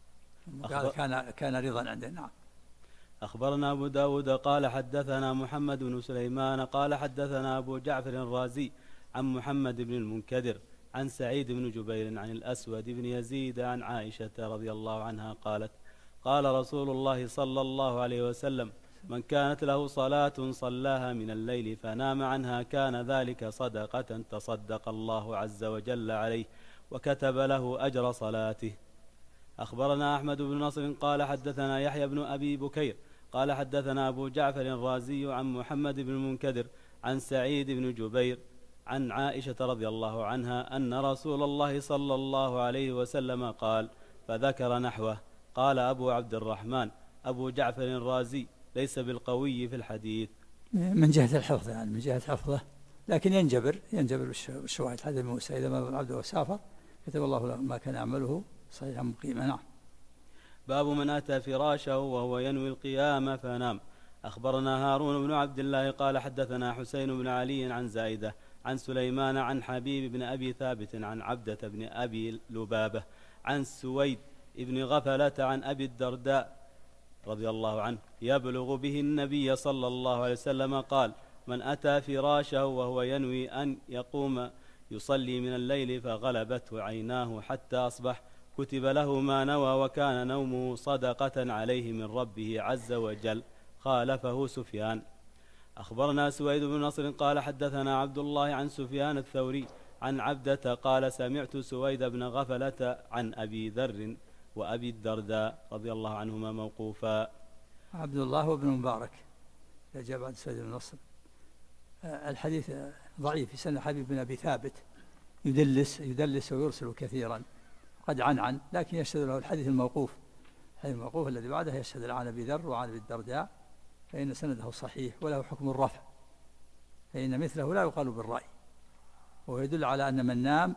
B: كان رضا عنده. نعم.
D: أخبرنا أبو داود قال حدثنا محمد بن سليمان قال حدثنا أبو جعفر الرازي عن محمد بن المنكدر عن سعيد بن جبير عن الأسود بن يزيد عن عائشة رضي الله عنها قالت: قال رسول الله صلى الله عليه وسلم: من كانت له صلاة صلاها من الليل فنام عنها كان ذلك صدقة تصدق الله عز وجل عليه وكتب له أجر صلاته. أخبرنا أحمد بن نصر قال حدثنا يحيى بن أبي بكير قال حدثنا أبو جعفر الرازي عن محمد بن المنكدر عن سعيد بن جبير عن عائشة رضي الله عنها أن رسول الله صلى الله عليه وسلم قال، فذكر نحوه. قال أبو عبد الرحمن: أبو جعفر الرازي ليس بالقوي في الحديث
B: من جهة الحفظ، يعني من جهة حفظه، لكن ينجبر بالشواهد. حديث موسى: إذا ما عبده وسافر كتب الله له ما كان يعمله صحيحا مقيما. نعم.
D: باب من أتى فراشه وهو ينوي القيام فنام. أخبرنا هارون بن عبد الله قال حدثنا حسين بن علي عن زائدة عن سليمان عن حبيب بن أبي ثابت عن عبدة بن أبي لبابة عن سويد بن غفلة عن أبي الدرداء رضي الله عنه يبلغ به النبي صلى الله عليه وسلم قال: من أتى فراشه وهو ينوي أن يقوم يصلي من الليل فغلبته عيناه حتى أصبح كتب له ما نوى وكان نومه صدقة عليه من ربه عز وجل. خالفه سفيان. أخبرنا سويد بن نصر قال حدثنا عبد الله عن سفيان الثوري عن عبدة قال: سمعت سويد بن غفلة عن أبي ذر وأبي الدرداء رضي الله عنهما موقوفا.
B: عبد الله وابن مبارك جاء بعد سويد بن نصر. الحديث ضعيف، في سنة حبيب بن أبي ثابت يدلس ويرسل كثيرا، قد عن لكن يشهد له الحديث الموقوف. الحديث الموقوف الذي بعده يشهد عن أبي ذر وعن أبي الدرداء، فإن سنده صحيح وله حكم الرفع، فإن مثله لا يقال بالرأي، وهو يدل على أن من نام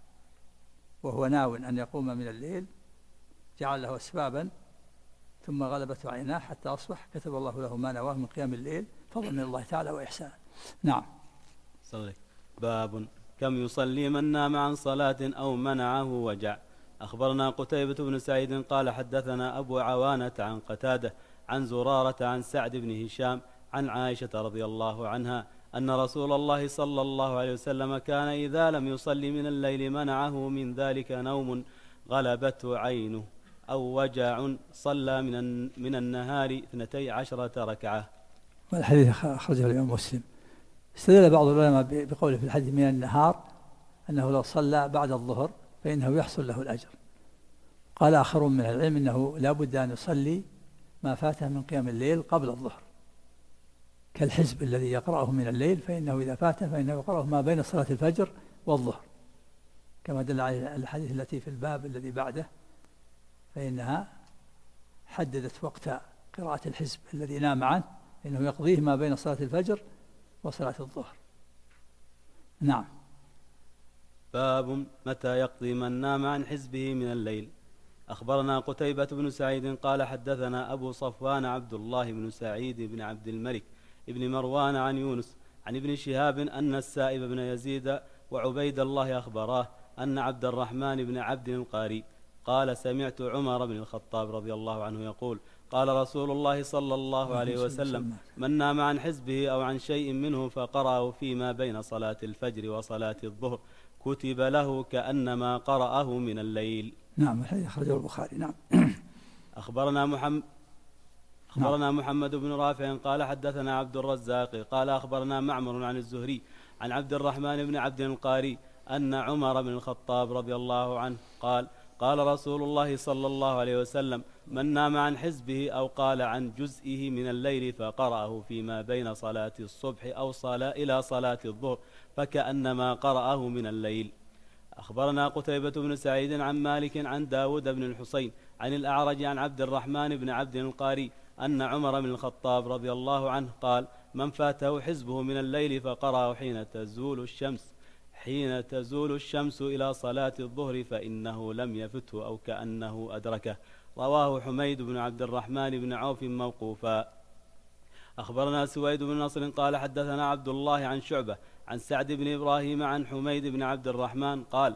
B: وهو ناو أن يقوم من الليل جعل له أسبابا ثم غلبته عيناه حتى أصبح كتب الله له ما نواه من قيام الليل فضل من الله تعالى وإحسان. نعم.
D: باب كم يصلي من نام عن صلاة أو منعه وجع. أخبرنا قتيبة بن سعيد قال حدثنا أبو عوانة عن قتادة عن زرارة عن سعد بن هشام عن عائشة رضي الله عنها أن رسول الله صلى الله عليه وسلم كان إذا لم يصلي من الليل منعه من ذلك نوم غلبته عينه أو وجع صلى من النهار 12 ركعة.
B: والحديث أخرجه الإمام مسلم. استدل بعض العلماء بقوله في الحديث من النهار أنه لو صلى بعد الظهر فإنه يحصل له الأجر. قال آخرون من العلم أنه لا بد أن يصلي ما فاته من قيام الليل قبل الظهر، كالحزب الذي يقرأه من الليل فإنه إذا فاته فإنه يقرأه ما بين صلاة الفجر والظهر، كما دل على الحديث التي في الباب الذي بعده، فإنها حددت وقت قراءة الحزب الذي نام عنه إنه يقضيه ما بين صلاة الفجر وصلاة الظهر. نعم.
D: باب متى يقضي من نام عن حزبه من الليل. أخبرنا قتيبة بن سعيد قال حدثنا أبو صفوان عبد الله بن سعيد بن عبد الملك ابن مروان عن يونس عن ابن شهاب أن السائب بن يزيد وعبيد الله أخبراه أن عبد الرحمن بن عبد القاري قال سمعت عمر بن الخطاب رضي الله عنه يقول قال رسول الله صلى الله عليه وسلم من نام عن حزبه أو عن شيء منه فقرأه فيما بين صلاة الفجر وصلاة الظهر كتب له كأنما قرأه من الليل.
B: نعم. الحديث أخرجه البخاري. نعم.
D: أخبرنا محمد بن رافع قال حدثنا عبد الرزاق قال أخبرنا معمر عن الزهري عن عبد الرحمن بن عبد القاري أن عمر بن الخطاب رضي الله عنه قال قال رسول الله صلى الله عليه وسلم من نام عن حزبه أو قال عن جزئه من الليل فقرأه فيما بين صلاة الصبح أو إلى صلاة الظهر فكأنما قرأه من الليل. أخبرنا قتيبة بن سعيد عن مالك عن داود بن الحسين عن الأعرج عن عبد الرحمن بن عبد القاري أن عمر بن الخطاب رضي الله عنه قال من فاته حزبه من الليل فقرأه حين تزول الشمس إلى صلاة الظهر فإنه لم يفته أو كأنه أدركه. رواه حميد بن عبد الرحمن بن عوف موقوفا. أخبرنا سويد بن نصر قال حدثنا عبد الله عن شعبة عن سعد بن إبراهيم عن حميد بن عبد الرحمن قال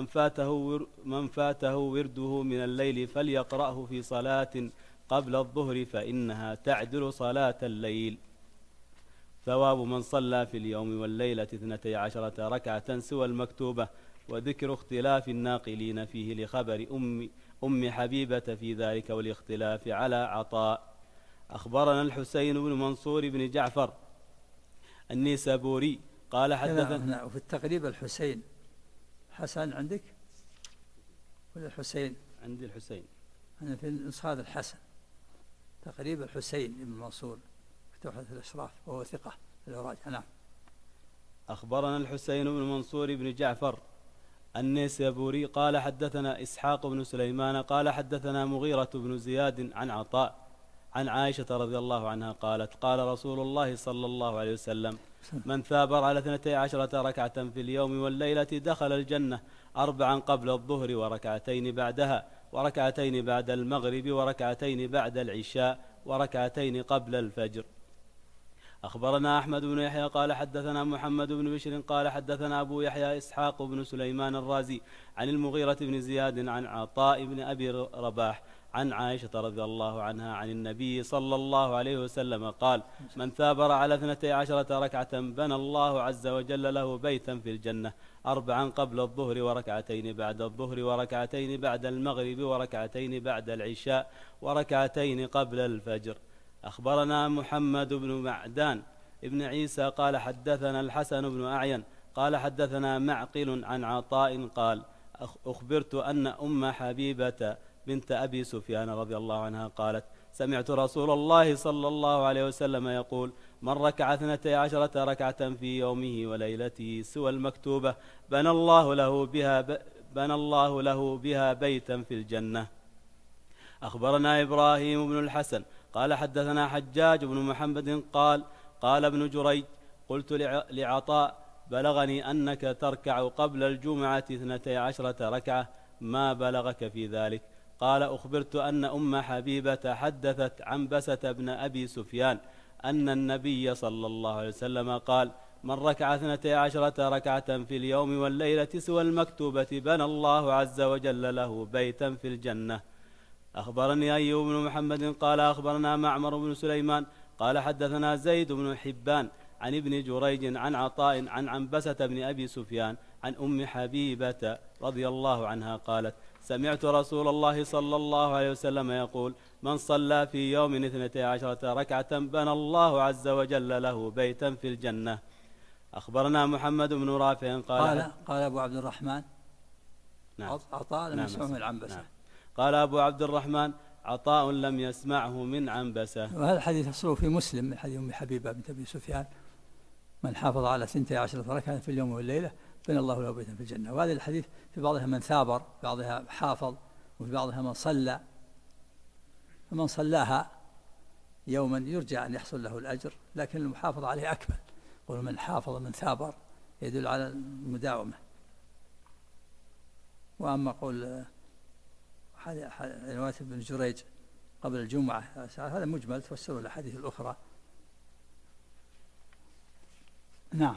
D: من فاته ورده من الليل فليقرأه في صلاة قبل الظهر فإنها تعدل صلاة الليل. ثواب من صلى في اليوم والليلة 12 ركعة سوى المكتوبة. وذكر اختلاف الناقلين فيه لخبر أم حبيبة في ذلك والاختلاف على عطاء. أخبرنا الحسين بن منصور بن جعفر النيسابوري قال حدثنا.
B: وفي التقريب الحسين حسن عندك ولا الحسين؟
D: عندي الحسين.
B: أنا في النسخة هذا الحسن. تقريب الحسين بن منصور في تحفة الأشراف وهو ثقة الأوراق. نعم.
D: أخبرنا الحسين بن منصور بن جعفر النيسابوري قال حدثنا إسحاق بن سليمان قال حدثنا مغيرة بن زياد عن عطاء عن عائشة رضي الله عنها قالت قال رسول الله صلى الله عليه وسلم من ثابر على 12 ركعة في اليوم والليلة دخل الجنة 4 قبل الظهر وركعتين بعدها وركعتين بعد المغرب وركعتين بعد العشاء وركعتين قبل الفجر. أخبرنا أحمد بن يحيى قال حدثنا محمد بن بشر قال حدثنا أبو يحيى إسحاق بن سليمان الرازي عن المغيرة بن زياد عن عطاء بن أبي رباح عن عائشة رضي الله عنها عن النبي صلى الله عليه وسلم قال من ثابر على 12 ركعة بنى الله عز وجل له بيتا في الجنة 4 قبل الظهر وركعتين بعد الظهر وركعتين بعد المغرب وركعتين بعد العشاء وركعتين قبل الفجر. أخبرنا محمد بن معدان ابن عيسى قال حدثنا الحسن بن أعين قال حدثنا معقل عن عطاء قال أخبرت أن أم حبيبة بنت أبي سفيان رضي الله عنها قالت سمعت رسول الله صلى الله عليه وسلم يقول من ركع 12 ركعة في يومه وليلته سوى المكتوبة بنى الله له بها بيتا في الجنة. أخبرنا إبراهيم بن الحسن قال حدثنا حجاج بن محمد قال ابن جريج قلت لعطاء بلغني أنك تركع قبل الجمعة 12 ركعة ما بلغك في ذلك؟ قال أخبرت أن أم حبيبة حدثت عن بسة بن أبي سفيان أن النبي صلى الله عليه وسلم قال من ركع 12 ركعة في اليوم والليلة سوى المكتوبة بنى الله عز وجل له بيتا في الجنة. أخبرني أيوب بن محمد قال أخبرنا معمر بن سليمان قال حدثنا زيد بن حبان عن ابن جريج عن عطاء عن عنبسة بن أبي سفيان عن أم حبيبة رضي الله عنها قالت سمعت رسول الله صلى الله عليه وسلم يقول من صلى في يوم 12 ركعة بنى الله عز وجل له بيتا في الجنة. أخبرنا محمد بن رافع
B: قال أبو عبد الرحمن
D: نعم
B: عطاء لم يسمعه من عنبسة.
D: نعم. قال أبو عبد الرحمن عطاء لم يسمعه من عنبسة.
B: وهذا الحديث أصله في مسلم من حديث أم حبيبة بنت أبي سفيان من حافظ على 12 ركعة في اليوم والليلة بنى الله له بيتا في الجنة. وهذا الحديث في بعضها من ثابر في بعضها حافظ وفي بعضها من صلى، فمن صلاها يوما يرجى أن يحصل له الأجر، لكن المحافظ عليه أكمل. قول من حافظ من ثابر يدل على المداومة. وأما قول رواية ابن جريج قبل الجمعة هذا مجمل تفسره الأحاديث الأخرى. نعم.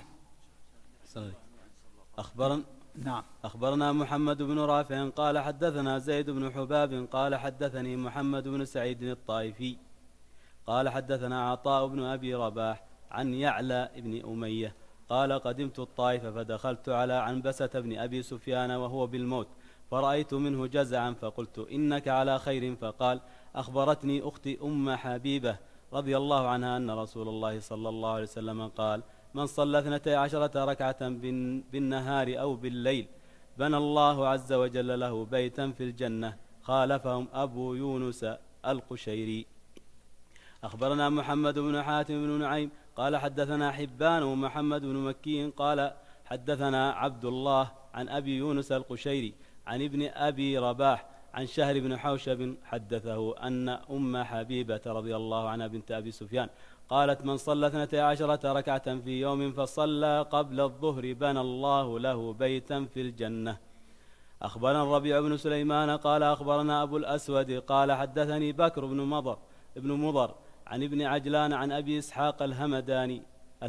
D: أخبرنا محمد بن رافع قال حدثنا زيد بن حباب قال حدثني محمد بن سعيد الطائفي قال حدثنا عطاء بن أبي رباح عن يعلى بن أمية قال قدمت الطائف فدخلت على عنبسة بن أبي سفيان وهو بالموت فرأيت منه جزعا فقلت إنك على خير، فقال أخبرتني أختي أم حبيبة رضي الله عنها أن رسول الله صلى الله عليه وسلم قال من صلى 12 ركعة بالنهار أو بالليل بنى الله عز وجل له بيتا في الجنة. خالفهم أبو يونس القشيري. أخبرنا محمد بن حاتم بن نعيم قال حدثنا حبان ومحمد بن مكي قال حدثنا عبد الله عن أبي يونس القشيري عن ابن أبي رباح عن شهر بن حوشب حدثه أن أم حبيبة رضي الله عنها بنت أبي سفيان قالت من صلى 12 ركعة في يوم فصلى قبل الظهر بنى الله له بيتا في الجنة. أخبرنا الربيع بن سليمان قال أخبرنا أبو الأسود قال حدثني بكر بن مضر عن ابن عجلان عن أبي إسحاق الهمداني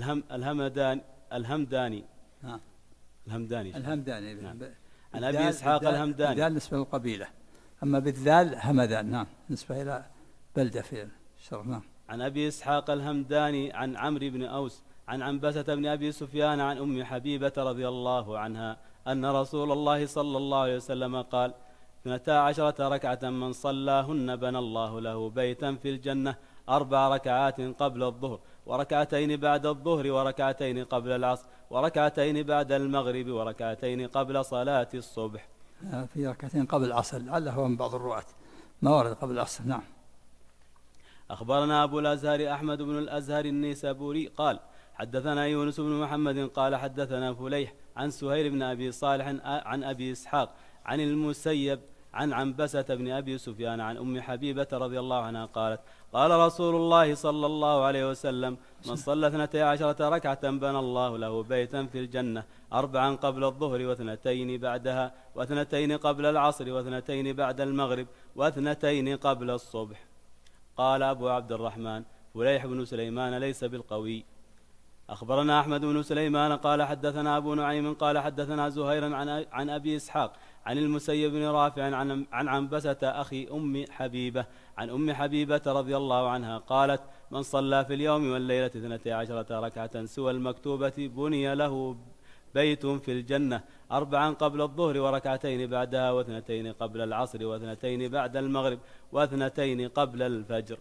D: عن أبي إسحاق الهمداني
B: بالذال نسبة للقبيلة، أما بالذال همدان نعم نسبة إلى بلدة في الشرق. نعم.
D: عن أبي إسحاق الهمداني عن عمرو بن أوس عن عنبسة بن أبي سفيان عن أم حبيبة رضي الله عنها أن رسول الله صلى الله عليه وسلم قال 12 ركعة من صلاهن بنى الله له بيتا في الجنة 4 ركعات قبل الظهر وركعتين بعد الظهر وركعتين قبل العصر وركعتين بعد المغرب وركعتين قبل صلاة الصبح.
B: في ركعتين قبل العصر لعله من بعض الرواة ما ورد قبل العصر. نعم.
D: أخبرنا أبو الأزهر أحمد بن الأزهر النيسابوري قال حدثنا يونس بن محمد قال حدثنا فليح عن سهيل بن أبي صالح عن أبي إسحاق عن المسيب عن عنبسة بن أبي سفيان عن أم حبيبة رضي الله عنها قالت قال رسول الله صلى الله عليه وسلم من صلى 12 ركعة بنى الله له بيتا في الجنة 4 قبل الظهر و2 بعدها و2 قبل العصر و2 بعد المغرب و2 قبل الصبح. قال أبو عبد الرحمن فليح بن سليمان ليس بالقوي. أخبرنا أحمد بن سليمان قال حدثنا أبو نعيم قال حدثنا زهير عن أبي إسحاق عن المسيب بن رافع عن عنبسة أخي أم حبيبة عن أم حبيبة رضي الله عنها قالت من صلى في اليوم والليلة 12 ركعة سوى المكتوبة بني له بيت في الجنة 4 قبل الظهر وركعتين بعدها و2 قبل العصر و2 بعد المغرب و2 قبل الفجر.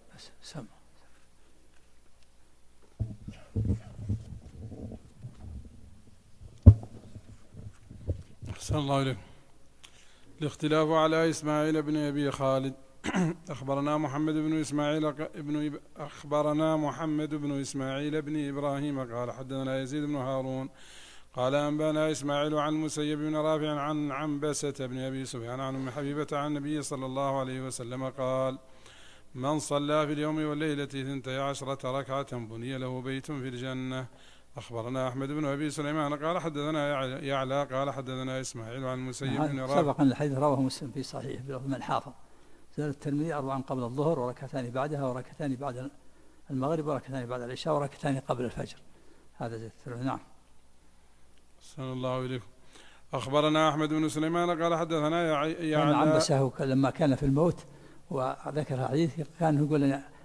A: أحسن الله إليكم. الاختلاف على إسماعيل بن أبي خالد. أخبرنا محمد بن إسماعيل بن إبراهيم قال حدثنا يزيد بن هارون قال أنبانا إسماعيل عن المسيب بن رافع عن عنبسة بن أبي سفيان عن أم حبيبة عن النبي صلى الله عليه وسلم قال من صلى في اليوم والليلة 12 ركعة بني له بيت في الجنة. أخبرنا أحمد بن أبي سليمان قال حدثنا يعلى قال حدثنا إسماعيل عن المسيب بن رافع.
B: سبق أن الحديث رواه مسلم في صحيح بلفظ من حافظ. زاد الترمذي 4 قبل الظهر وركعتان بعدها وركعتان بعد المغرب وركعتان بعد العشاء وركعتان قبل الفجر. هذا زيت الترمذي. نعم.
A: صلى الله إليكم. أخبرنا أحمد بن سليمان قال حدثنا
B: كان عنبسه لما كان في الموت وذكر حديث كان يقول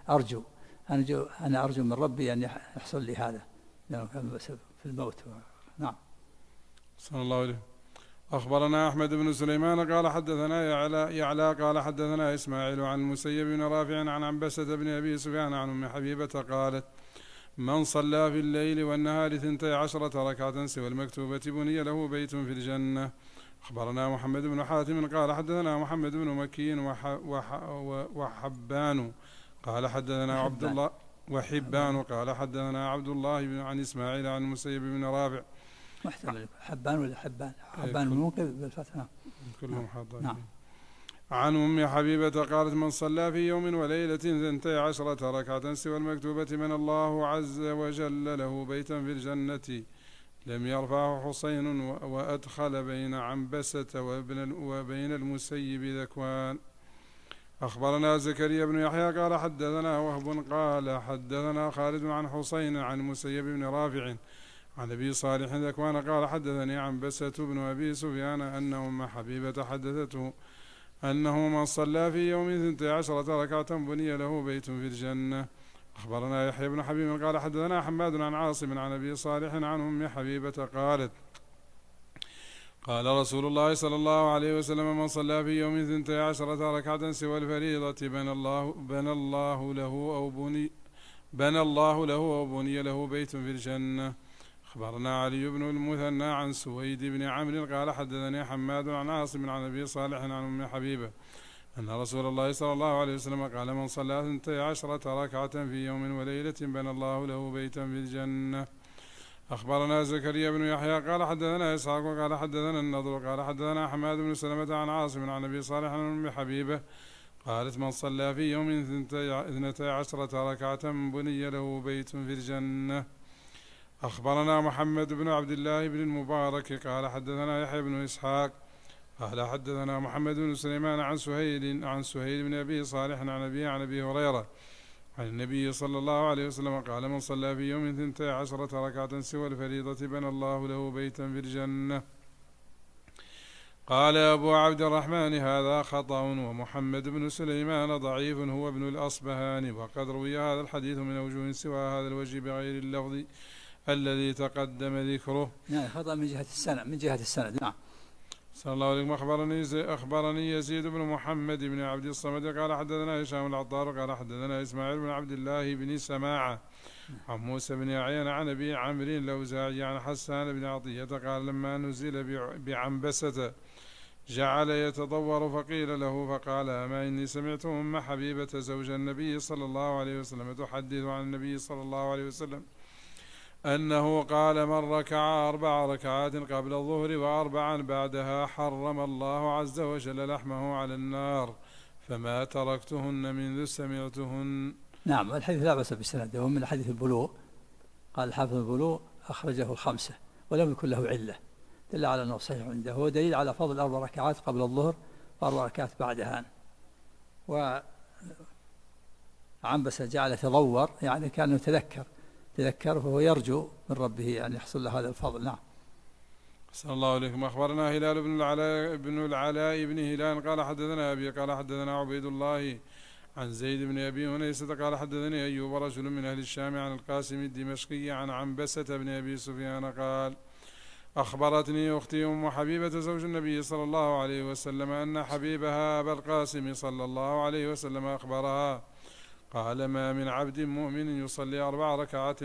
B: أنا أرجو من ربي أن يحصل لي هذا لأنه كان في الموت. نعم.
A: صلى الله عليه. أخبرنا أحمد بن سليمان قال حدثنا يعلى قال حدثنا إسماعيل عن المسيب بن رافع عن عنبسة بن أبي سفيان عن أم حبيبة قالت من صلى في الليل والنهار 12 ركعة سوى المكتوبة بني له بيت في الجنة. أخبرنا محمد بن حاتم قال حدثنا محمد بن مكي وحبان قال حدثنا عبد الله وحبان قال حدثنا عبد الله عن إسماعيل عن المسيب بن رافع.
B: محتمل حبان ولا حبان؟ حبان منقذ بالفتح.
A: كلهم حاضرين.
B: نعم.
A: عن أم حبيبة قالت من صلى في يوم وليلة 12 ركعة سوى المكتوبة من الله عز وجل له بيتا في الجنة لم يرفعه حسين وأدخل بين عنبسة وبين المسيب ذكوان. أخبرنا زكريا بن يحيى قال حدثنا وهب قال حدثنا خالد عن حسين عن المسيب بن رافع عن أبي صالح ذكوان قال حدثني عنبسة بن أبي سفيان أن أم حبيبة حدثته أنه من صلى في يوم 12 ركعة بني له بيت في الجنة. أخبرنا يحيى بن حبيب قال حدثنا حماد عن عاصم عن أبي صالح عن أم حبيبة قالت قال رسول الله صلى الله عليه وسلم من صلى في يوم 12 ركعة سوى الفريضة بنى الله له أو بني له بيت في الجنة. أخبرنا علي بن المثنى عن سويد بن عمرو قال حدثني حماد عن عاصم عن أبي صالح عن أم حبيبة أن رسول الله صلى الله عليه وسلم قال من صلى 12 ركعة في يوم وليلة بنى الله له بيتا في الجنة. أخبرنا زكريا بن يحيى قال حدثنا إسحاق قال حدثنا النضر قال حدثنا حماد بن سلمة عن عاصم عن أبي صالح عن أم حبيبة قالت من صلى في يوم 12 ركعة بني له بيت في الجنة. أخبرنا محمد بن عبد الله بن المبارك قال حدثنا يحيى بن إسحاق قال حدثنا محمد بن سليمان عن سهيل بن أبي صالح عن أبي هريرة عن النبي صلى الله عليه وسلم قال من صلى في يوم 12 ركعة سوى الفريضة بنى الله له بيتا في الجنة. قال أبو عبد الرحمن هذا خطأ ومحمد بن سليمان ضعيف هو ابن الأصبهاني وقد روي هذا الحديث من أوجه سوى هذا الوجه بغير اللفظ الذي تقدم ذكره.
B: نعم خطأ من جهة السند. نعم.
A: صلى الله عليه وسلم. أخبرني يزيد بن محمد بن عبد الصمد قال حدثنا هشام العطار قال حدثنا إسماعيل بن عبد الله بن سماعة عن موسى بن عيان عن أبي عمرو الأوزاعي عن حسان بن عطية قال لما نزل بعنبسة جعل يتضور فقيل له فقال أما إني سمعت أم حبيبة زوج النبي صلى الله عليه وسلم تحدث عن النبي صلى الله عليه وسلم أنه قال من ركع 4 ركعات قبل الظهر و4 بعدها حرم الله عز وجل لحمه على النار فما تركتهن منذ سمعتهن.
B: نعم الحديث لا بأس بسنده ومن حديث البلوغ قال الحافظ البلوغ أخرجه 5 ولم يكن له علة دل على أنه صحيح عنده هو دليل على فضل 4 ركعات قبل الظهر و4 ركعات بعدها. وعنبسة جعل يتضور يعني كان تذكر فهو يرجو من ربه أن يحصل له هذا الفضل. نعم.
A: صلى الله عليكم. أخبرنا هلال بن العلاء بن هلال قال حدثنا أبي قال حدثنا عبيد الله عن زيد بن أبي هنيسة قال حدثني أيوب رجل من أهل الشام عن القاسم الدمشقي عن عنبسة بن أبي سفيان قال أخبرتني أختي أم حبيبة زوج النبي صلى الله عليه وسلم أن حبيبها أبا القاسم صلى الله عليه وسلم أخبرها قال ما من عبد مؤمن يصلي 4 ركعات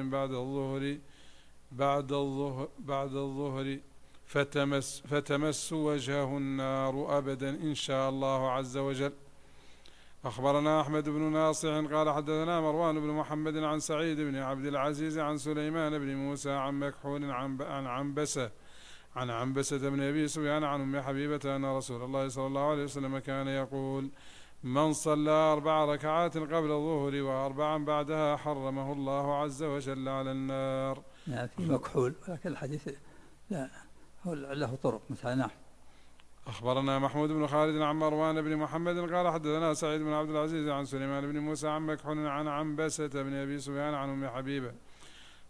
A: بعد الظهر فتمس وجهه النار أبدا إن شاء الله عز وجل. أخبرنا أحمد بن ناصح قال حدثنا مروان بن محمد عن سعيد بن عبد العزيز عن سليمان بن موسى عن مكحول عن عنبسة بن أبي سفيان عن أم حبيبة أن رسول الله صلى الله عليه وسلم كان يقول من صلى 4 ركعات قبل الظهر و4 بعدها حرمه الله عز وجل على النار.
B: نعم في مكحول ولكن الحديث لا له طرق مثلا. نعم.
A: أخبرنا محمود بن خالد عن مروان بن محمد قال حدثنا سعيد بن عبد العزيز عن سليمان بن موسى عن مكحول عن عنبسة بن أبي سفيان عن أم حبيبة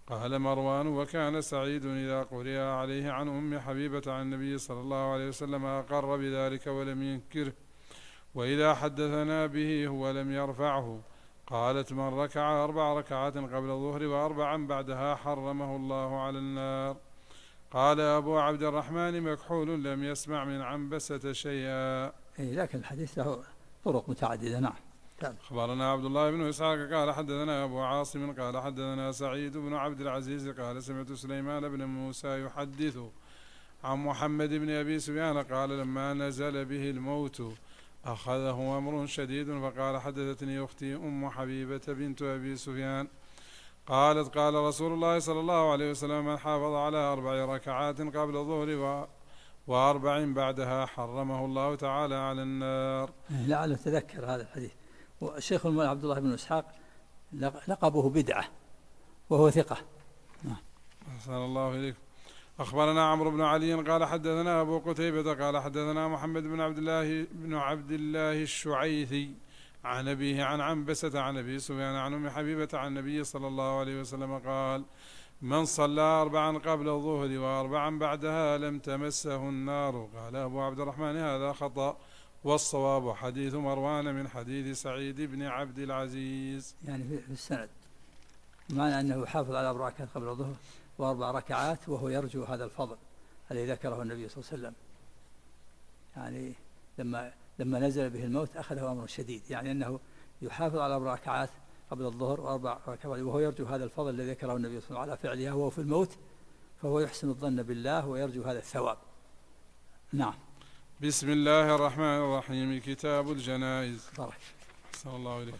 A: قال مروان: وكان سعيد إذا قرئ عليه عن أم حبيبة عن النبي صلى الله عليه وسلم أقر بذلك ولم ينكره، وإذا حدثنا به هو لم يرفعه. قالت: من ركع 4 ركعات قبل الظهر و4 بعدها حرمه الله على النار. قال أبو عبد الرحمن: مكحول لم يسمع من عنبسة شيئا.
B: لكن الحديث له طرق متعددة. نعم.
A: أخبرنا عبد الله بن إسحاق قال حدثنا أبو عاصم قال حدثنا سعيد بن عبد العزيز قال سمعت سليمان بن موسى يحدث عن محمد بن أبي سفيان قال: لما نزل به الموت أخذه أمر شديد، فقال: حدثتني أختي أم حبيبة بنت أبي سفيان قالت: قال رسول الله صلى الله عليه وسلم: من حافظ على 4 ركعات قبل الظهر و4 بعدها حرمه الله تعالى على النار.
B: لعله تذكر هذا الحديث. والشيخ المولى عبد الله بن إسحاق لقبه بدعة وهو ثقة.
A: أحسن الله إليك. أخبرنا عمرو بن علي قال حدثنا أبو قتيبة قال حدثنا محمد بن عبد الله الشعيثي عن أبيه عن عنبسة عن أبي سفيان عن أم حبيبة عن النبي صلى الله عليه وسلم قال: من صلى 4 قبل الظهر و4 بعدها لم تمسه النار. قال أبو عبد الرحمن: هذا خطأ، والصواب حديث مروان من حديث سعيد بن عبد العزيز.
B: يعني في السند معنى أنه يحافظ على 4 ركعات قبل الظهر و4 ركعات وهو يرجو هذا الفضل الذي ذكره النبي صلى الله عليه وسلم. يعني لما نزل به الموت أخذه أمر شديد، يعني أنه يحافظ على 4 ركعات قبل الظهر و4 ركعات وهو يرجو هذا الفضل الذي ذكره النبي صلى الله عليه وسلم على فعلها وهو في الموت، فهو يحسن الظن بالله ويرجو هذا الثواب. نعم.
A: بسم الله الرحمن الرحيم. كتاب الجنائز.
B: بارك.
A: صلى الله عليه.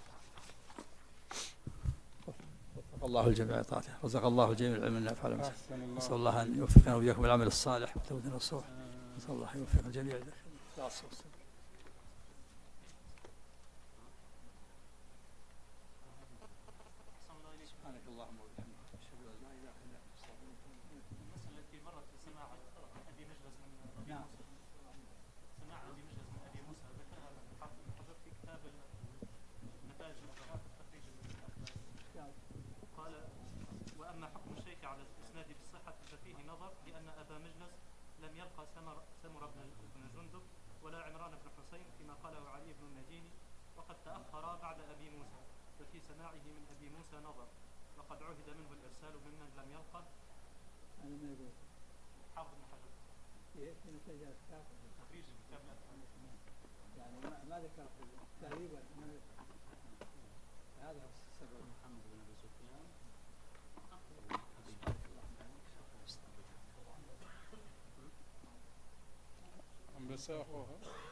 B: وفق الله الجميع لطاعته، رزق الله الجميع العلم النافع. نسأل الله أن يوفقنا وإياكم العمل الصالح والتوبة النصوح. نسأل الله يوفق الجميع. ما ذكر التهذيب هذا السبب. محمد بن أبي سفيان
A: بس أخوها